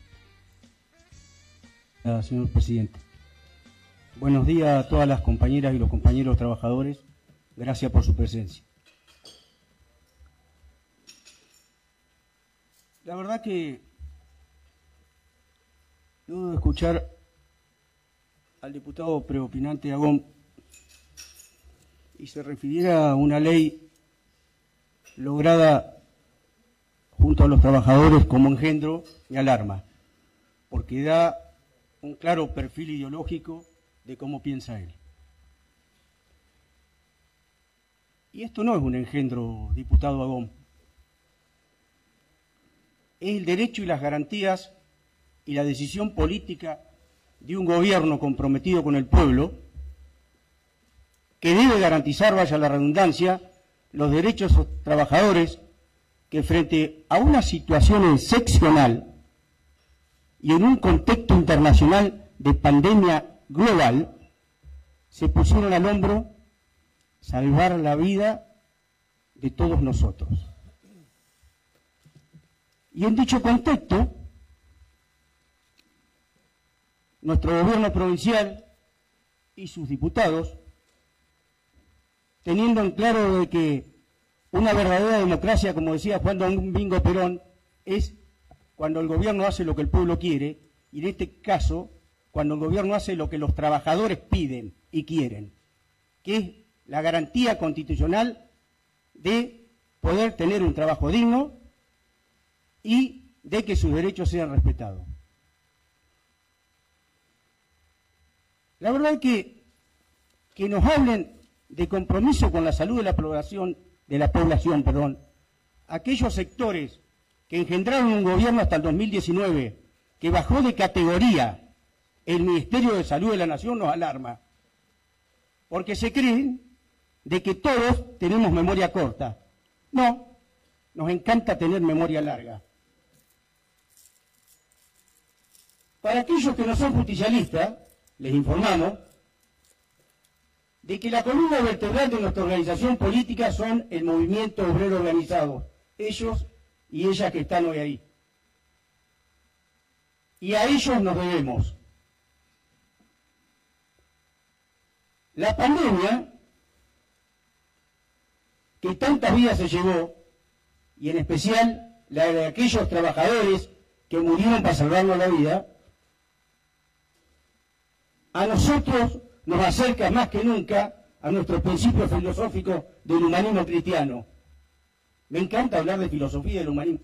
Señor presidente. Buenos días a todas las compañeras y los compañeros trabajadores. Gracias por su presencia. La verdad que luego de escuchar al diputado preopinante Agón y se refiriera a una ley lograda junto a los trabajadores como engendro, me alarma, porque da un claro perfil ideológico de cómo piensa él. Y esto no es un engendro, diputado Agón. Es el derecho y las garantías y la decisión política de un gobierno comprometido con el pueblo que debe garantizar, vaya la redundancia, los derechos de los trabajadores que frente a una situación excepcional y en un contexto internacional de pandemia global se pusieron al hombro salvar la vida de todos nosotros. Y en dicho contexto, nuestro gobierno provincial y sus diputados, teniendo en claro de que una verdadera democracia, como decía Juan Domingo Perón, es cuando el gobierno hace lo que el pueblo quiere, y en este caso, cuando el gobierno hace lo que los trabajadores piden y quieren, que es la garantía constitucional de poder tener un trabajo digno y de que sus derechos sean respetados. La verdad es que nos hablen de compromiso con la salud de la población, aquellos sectores que engendraron un gobierno hasta el 2019, que bajó de categoría el Ministerio de Salud de la Nación, nos alarma, porque se creen de que todos tenemos memoria corta. No, nos encanta tener memoria larga. Para aquellos que no son justicialistas, les informamos de que la columna vertebral de nuestra organización política son el movimiento obrero organizado, ellos y ellas que están hoy ahí. Y a ellos nos debemos. La pandemia, que tantas vidas se llevó, y en especial la de aquellos trabajadores que murieron para salvarnos la vida, a nosotros nos acerca más que nunca a nuestro principio filosófico del humanismo cristiano. Me encanta hablar de filosofía del humanismo.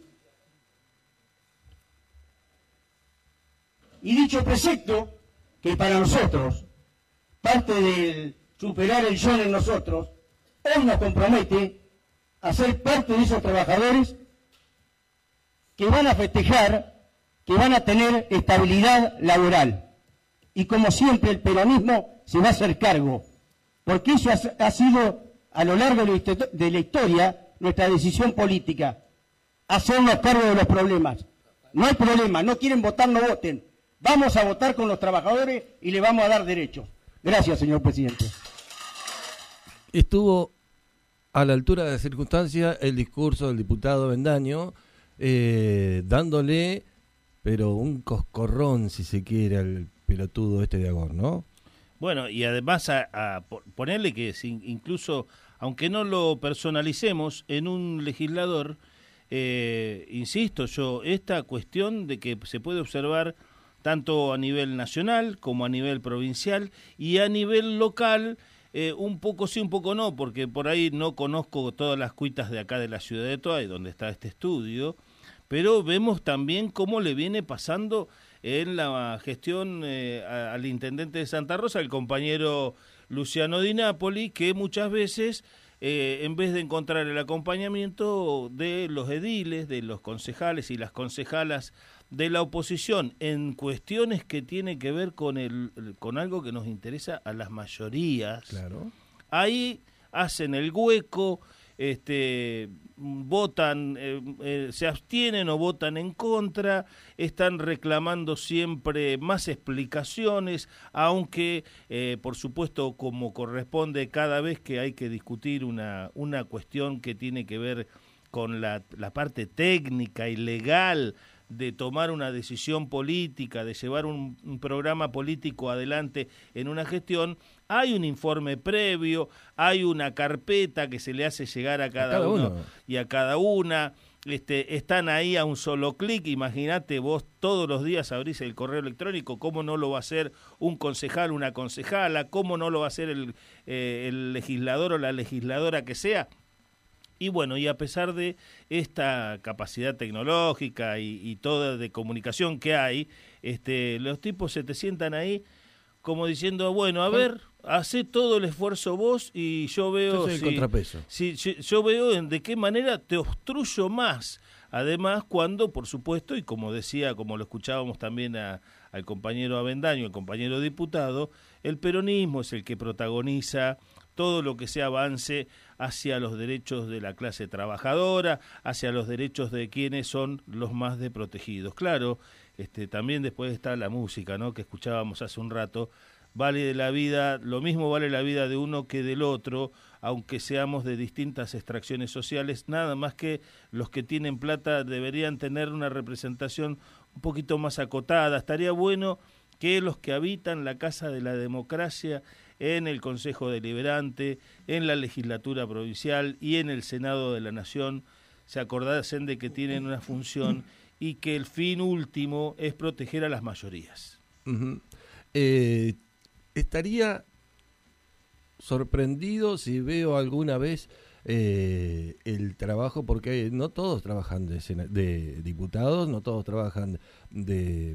Y dicho precepto, que para nosotros, parte del superar el yo en nosotros, hoy nos compromete a ser parte de esos trabajadores que van a festejar, que van a tener estabilidad laboral. Y como siempre el peronismo se va a hacer cargo, porque eso ha sido a lo largo de la historia nuestra decisión política, hacernos cargo de los problemas. No hay problema, no quieren votar, no voten. Vamos a votar con los trabajadores y le vamos a dar derechos. Gracias, señor presidente. Estuvo a la altura de la circunstancia el discurso del diputado Avendaño, dándole, pero un coscorrón, si se quiere, al pelotudo este de Agón, ¿no? Bueno, y además a ponerle que incluso, aunque no lo personalicemos, en un legislador, insisto yo, esta cuestión de que se puede observar tanto a nivel nacional como a nivel provincial y a nivel local, un poco sí, un poco no, porque por ahí no conozco todas las cuitas de acá de la ciudad de Toay, donde está este estudio, pero vemos también cómo le viene pasando en la gestión al intendente de Santa Rosa, el compañero Luciano Di Napoli, que muchas veces, en vez de encontrar el acompañamiento de los ediles, de los concejales y las concejalas de la oposición en cuestiones que tienen que ver con algo que nos interesa a las mayorías, claro, ahí hacen el hueco, votan, se abstienen o votan en contra, están reclamando siempre más explicaciones, aunque por supuesto, como corresponde cada vez que hay que discutir una cuestión que tiene que ver con la parte técnica y legal de tomar una decisión política, de llevar un programa político adelante en una gestión, hay un informe previo, hay una carpeta que se le hace llegar a cada uno y a cada una, están ahí a un solo clic. Imagínate, vos todos los días abrís el correo electrónico, ¿cómo no lo va a hacer un concejal, una concejala? ¿Cómo no lo va a hacer el legislador o la legisladora que sea? Y bueno, y a pesar de esta capacidad tecnológica y toda de comunicación que hay, los tipos se te sientan ahí como diciendo, bueno, a ver, hacé todo el esfuerzo vos y yo veo... Yo soy el contrapeso. Yo veo de qué manera te obstruyo más. Además, cuando, por supuesto, y como decía, como lo escuchábamos también al compañero Avendaño, el compañero diputado, el peronismo es el que protagoniza todo lo que sea avance hacia los derechos de la clase trabajadora, hacia los derechos de quienes son los más desprotegidos. Claro, también después está la música, ¿no?, que escuchábamos hace un rato. Vale la vida, lo mismo vale la vida de uno que del otro, aunque seamos de distintas extracciones sociales, nada más que los que tienen plata deberían tener una representación un poquito más acotada. Estaría bueno que los que habitan la Casa de la Democracia en el Consejo Deliberante, en la legislatura provincial y en el Senado de la Nación se acordasen de que tienen una función y que el fin último es proteger a las mayorías. Uh-huh. Estaría sorprendido si veo alguna vez el trabajo, porque no todos trabajan de diputados, no todos trabajan de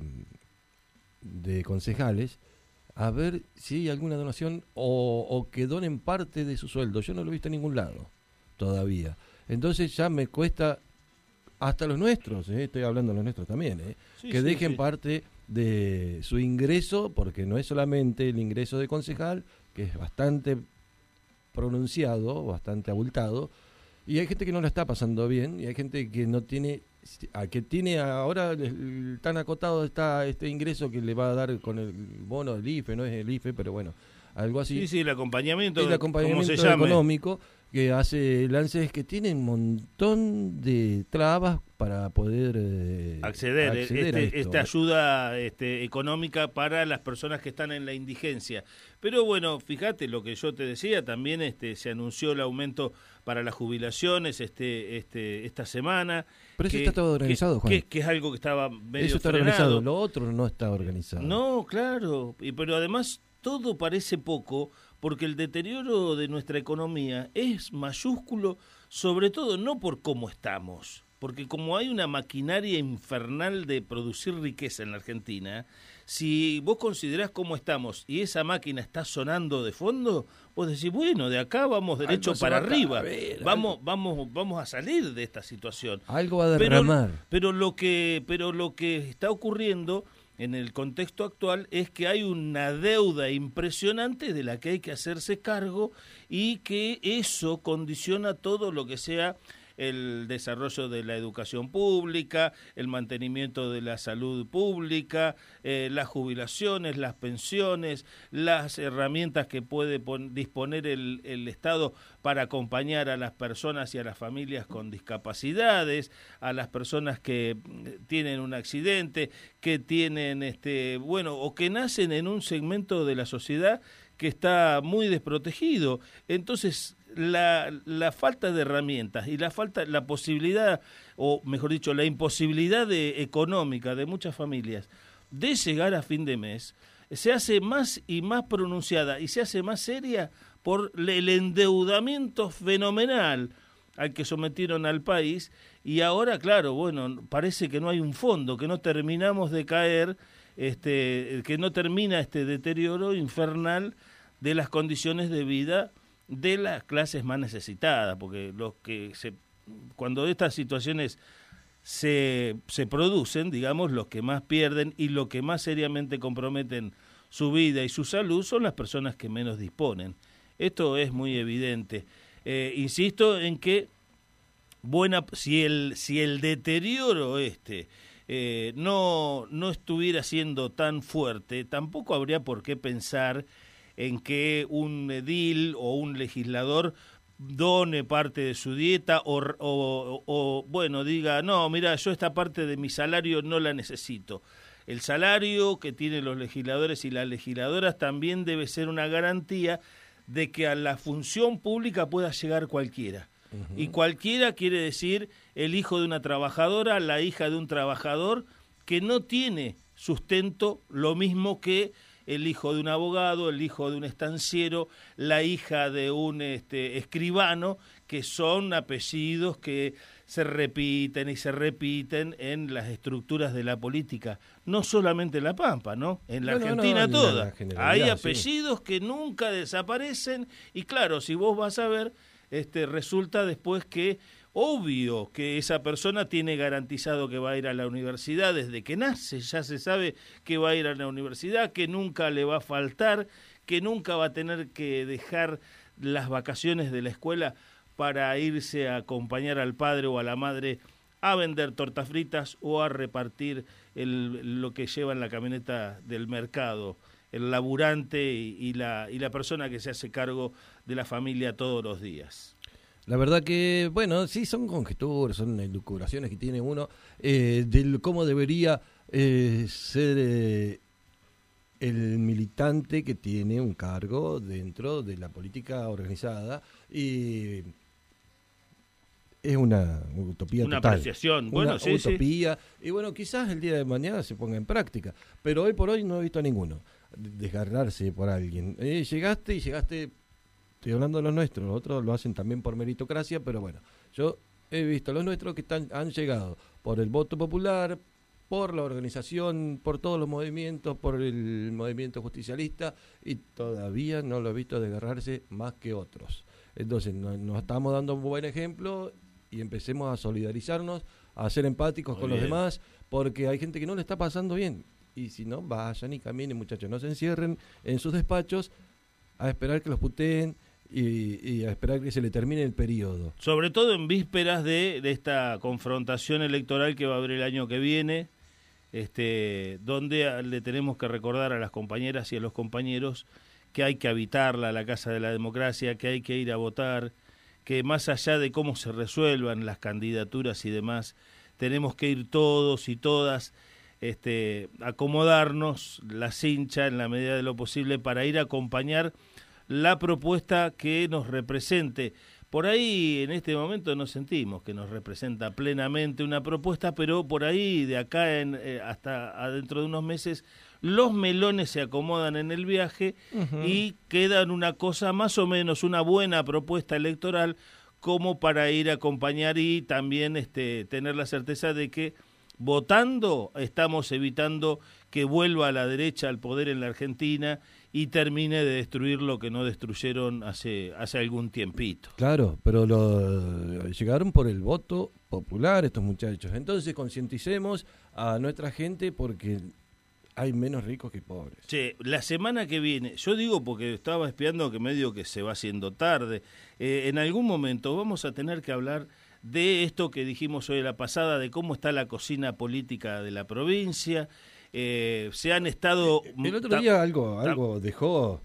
concejales, a ver si hay alguna donación o que donen parte de su sueldo. Yo no lo he visto en ningún lado todavía. Entonces ya me cuesta, hasta los nuestros, estoy hablando de los nuestros también, que dejen parte de su ingreso, porque no es solamente el ingreso de concejal, que es bastante pronunciado, bastante abultado, y hay gente que no la está pasando bien, y hay gente que no tiene, que tiene ahora tan acotado está este ingreso que le va a dar con el bono del IFE, no es el IFE, pero bueno, algo así. Sí, el acompañamiento, como se llame, económico, que hace lances que tienen un montón de trabas para poder acceder a esto. Esta ayuda económica para las personas que están en la indigencia. Pero bueno, fíjate lo que yo te decía, también se anunció el aumento para las jubilaciones esta semana. Pero eso está todo organizado, Juan. Que es algo que estaba medio eso está frenado. Organizado, lo otro no está organizado. No, claro, pero además todo parece poco, porque el deterioro de nuestra economía es mayúsculo, sobre todo no por cómo estamos, porque como hay una maquinaria infernal de producir riqueza en la Argentina, si vos considerás cómo estamos y esa máquina está sonando de fondo, vos decís, bueno, de acá vamos derecho para arriba, vamos a salir de esta situación. Algo va a derramar. Pero lo que está ocurriendo en el contexto actual es que hay una deuda impresionante de la que hay que hacerse cargo y que eso condiciona todo lo que sea el desarrollo de la educación pública, el mantenimiento de la salud pública, las jubilaciones, las pensiones, las herramientas que puede disponer el Estado para acompañar a las personas y a las familias con discapacidades, a las personas que tienen un accidente, que tienen, o que nacen en un segmento de la sociedad que está muy desprotegido. Entonces, la falta de herramientas y la posibilidad, o mejor dicho, la imposibilidad económica de muchas familias de llegar a fin de mes, se hace más y más pronunciada y se hace más seria por el endeudamiento fenomenal al que sometieron al país, y ahora, claro, bueno, parece que no hay un fondo, que no terminamos de caer, que no termina este deterioro infernal de las condiciones de vida de las clases más necesitadas, porque cuando estas situaciones se producen, digamos, los que más pierden y los que más seriamente comprometen su vida y su salud son las personas que menos disponen. Esto es muy evidente. Insisto en que si el deterioro no estuviera siendo tan fuerte, tampoco habría por qué pensar en que un edil o un legislador done parte de su dieta o bueno, diga, no, mira, yo esta parte de mi salario no la necesito. El salario que tienen los legisladores y las legisladoras también debe ser una garantía de que a la función pública pueda llegar cualquiera. Uh-huh. Y cualquiera quiere decir el hijo de una trabajadora, la hija de un trabajador que no tiene sustento, lo mismo que el hijo de un abogado, el hijo de un estanciero, la hija de un escribano, que son apellidos que se repiten y se repiten en las estructuras de la política, no solamente en La Pampa, ¿no? En la Argentina toda. Hay apellidos que nunca desaparecen y claro, si vos vas a ver, resulta después que obvio que esa persona tiene garantizado que va a ir a la universidad desde que nace, ya se sabe que va a ir a la universidad, que nunca le va a faltar, que nunca va a tener que dejar las vacaciones de la escuela para irse a acompañar al padre o a la madre a vender tortas fritas o a repartir lo que lleva en la camioneta del mercado, el laburante y la persona que se hace cargo de la familia todos los días. La verdad que, bueno, sí, son conjeturas, son elucubraciones que tiene uno de cómo debería ser el militante que tiene un cargo dentro de la política organizada y es una utopía una total. Apreciación, bueno, una sí, utopía, sí. Y bueno, quizás el día de mañana se ponga en práctica, pero hoy por hoy no he visto a ninguno desgarrarse por alguien. Llegaste, estoy hablando de los nuestros, los otros lo hacen también por meritocracia, pero bueno, yo he visto a los nuestros que han llegado por el voto popular, por la organización, por todos los movimientos, por el movimiento justicialista, y todavía no lo he visto desgarrarse más que otros. Entonces nos estamos dando un buen ejemplo y empecemos a solidarizarnos, a ser empáticos con los demás, porque hay gente que no le está pasando bien. Y si no, vayan y caminen, muchachos, no se encierren en sus despachos a esperar que los puteen y a esperar que se le termine el periodo. Sobre todo en vísperas de esta confrontación electoral que va a haber el año que viene, donde le tenemos que recordar a las compañeras y a los compañeros que hay que habitarla, la Casa de la Democracia, que hay que ir a votar, que más allá de cómo se resuelvan las candidaturas y demás, tenemos que ir todos y todas, acomodarnos la cincha en la medida de lo posible para ir a acompañar la propuesta que nos represente. Por ahí en este momento no sentimos que nos representa plenamente una propuesta, pero por ahí de acá hasta adentro de unos meses los melones se acomodan en el viaje y quedan una cosa más o menos, una buena propuesta electoral como para ir a acompañar y también tener la certeza de que votando estamos evitando que vuelva a la derecha al poder en la Argentina y termine de destruir lo que no destruyeron hace algún tiempito. Claro, pero llegaron por el voto popular estos muchachos. Entonces concienticemos a nuestra gente porque hay menos ricos que pobres. Che, la semana que viene, yo digo porque estaba espiando que medio que se va haciendo tarde, en algún momento vamos a tener que hablar de esto que dijimos hoy la pasada, de cómo está la cocina política de la provincia. Se han estado... El otro día algo dejó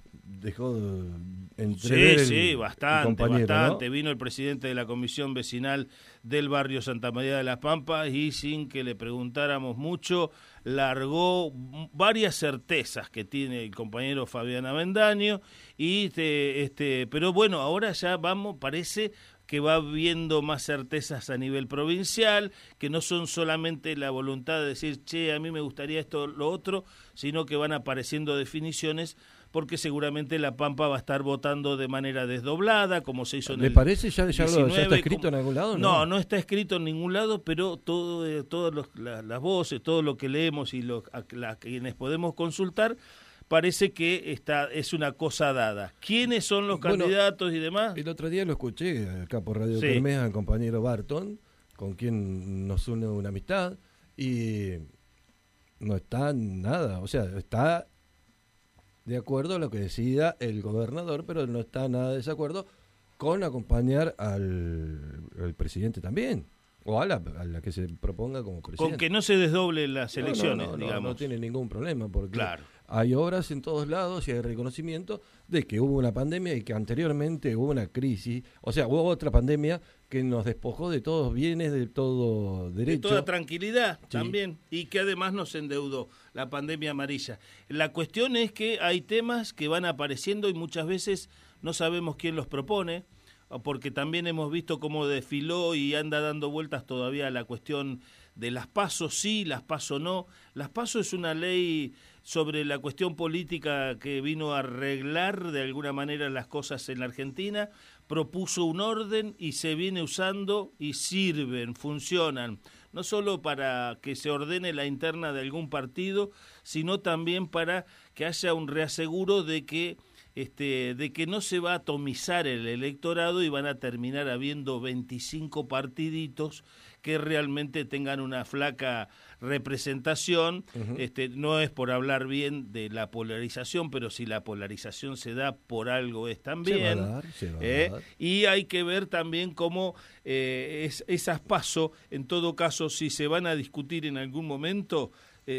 entrever sí, bastante. ¿no? Vino el presidente de la comisión vecinal del barrio Santa María de las Pampas y sin que le preguntáramos mucho, largó varias certezas que tiene el compañero Fabián Avendaño y pero bueno, ahora ya parece que va viendo más certezas a nivel provincial, que no son solamente la voluntad de decir, che, a mí me gustaría esto, lo otro, sino que van apareciendo definiciones, porque seguramente La Pampa va a estar votando de manera desdoblada, como se hizo en el 19. ¿Le parece? ¿Ya está escrito en algún lado? No está escrito en ningún lado, pero todas las voces, todo lo que leemos y quienes podemos consultar, parece que es una cosa dada. ¿Quiénes son los candidatos y demás? El otro día lo escuché acá por Radio Kermés al compañero Barton, con quien nos une una amistad, y no está nada, o sea, está de acuerdo a lo que decida el gobernador, pero no está nada de desacuerdo con acompañar al presidente también, o a la que se proponga como presidente. Con que no se desdoble las elecciones, digamos. No tiene ningún problema, porque hay obras en todos lados y hay reconocimiento de que hubo una pandemia y que anteriormente hubo una crisis, o sea, hubo otra pandemia que nos despojó de todos bienes, de todo derecho. De toda tranquilidad también, y que además nos endeudó, la pandemia amarilla. La cuestión es que hay temas que van apareciendo y muchas veces no sabemos quién los propone, porque también hemos visto cómo desfiló y anda dando vueltas todavía la cuestión de las PASO sí, las PASO no. Las PASO es una ley sobre la cuestión política que vino a arreglar de alguna manera las cosas en la Argentina, propuso un orden y se viene usando y sirven, funcionan, no solo para que se ordene la interna de algún partido, sino también para que haya un reaseguro de que no se va a atomizar el electorado y van a terminar habiendo 25 partiditos que realmente tengan una flaca representación. No es por hablar bien de la polarización, pero si la polarización se da, por algo es también. Se va a dar. Y hay que ver también cómo esas PASO, en todo caso, si se van a discutir en algún momento,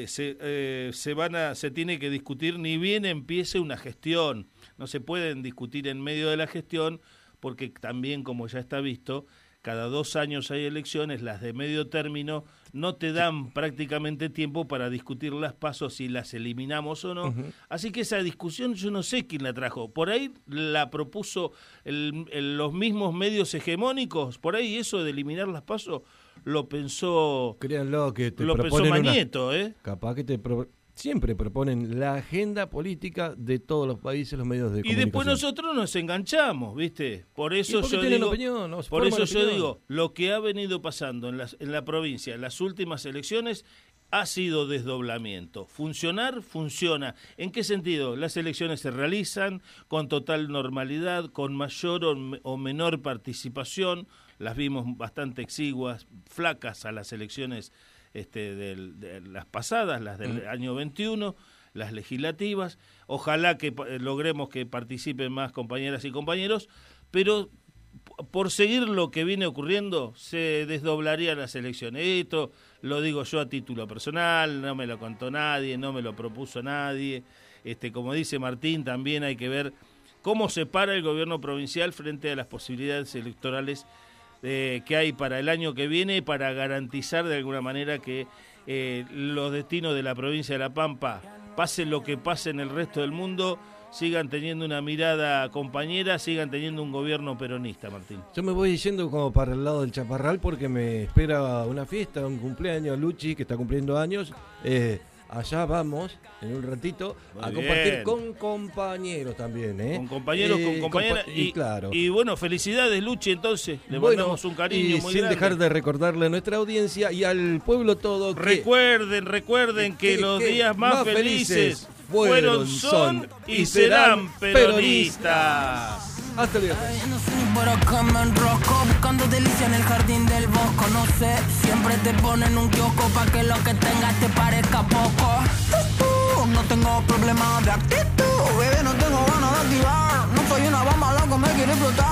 se tiene que discutir ni bien empiece una gestión. No se pueden discutir en medio de la gestión, porque también, como ya está visto, cada 2 años hay elecciones, las de medio término no te dan prácticamente tiempo para discutir las PASO si las eliminamos o no. Así que esa discusión yo no sé quién la trajo. Por ahí la propuso los mismos medios hegemónicos, por ahí eso de eliminar las PASO lo pensó. Créanlo que lo pensó Mañeto, Capaz que siempre proponen la agenda política de todos los países, los medios de comunicación. Y después nosotros nos enganchamos, ¿viste? Por eso yo digo, lo que ha venido pasando en la provincia en las últimas elecciones ha sido desdoblamiento. Funcionar, funciona. ¿En qué sentido? Las elecciones se realizan con total normalidad, con mayor o menor participación. Las vimos bastante exiguas, flacas a las elecciones de las pasadas, las del año 21, las legislativas. Ojalá que logremos que participen más compañeras y compañeros, pero por seguir lo que viene ocurriendo, se desdoblarían las elecciones. Esto lo digo yo a título personal, no me lo contó nadie, no me lo propuso nadie. Como dice Martín, también hay que ver cómo se para el gobierno provincial frente a las posibilidades electorales que hay para el año que viene, para garantizar de alguna manera que los destinos de la provincia de La Pampa, pase lo que pase en el resto del mundo, sigan teniendo una mirada compañera, sigan teniendo un gobierno peronista, Martín. Yo me voy diciendo como para el lado del Chaparral porque me espera una fiesta, un cumpleaños, Luchi, que está cumpliendo años. Allá vamos, en un ratito, a compartir con compañeros también, Con compañeros, con compañeras. Y bueno, felicidades, Luchi, entonces. Le mandamos un cariño muy sin grande. Dejar de recordarle a nuestra audiencia y al pueblo todo que... Recuerden que los días más felices fueron, son y serán peronistas. Hasta luego. No sé ni por acá me enrosco, buscando delicia en el jardín del bosco. No sé, siempre te ponen un kiosco pa' que lo que tengas te parezca poco. No tengo problema de actitud, bebé, no tengo ganas de activar. No soy una bomba, loco, me quiere explotar.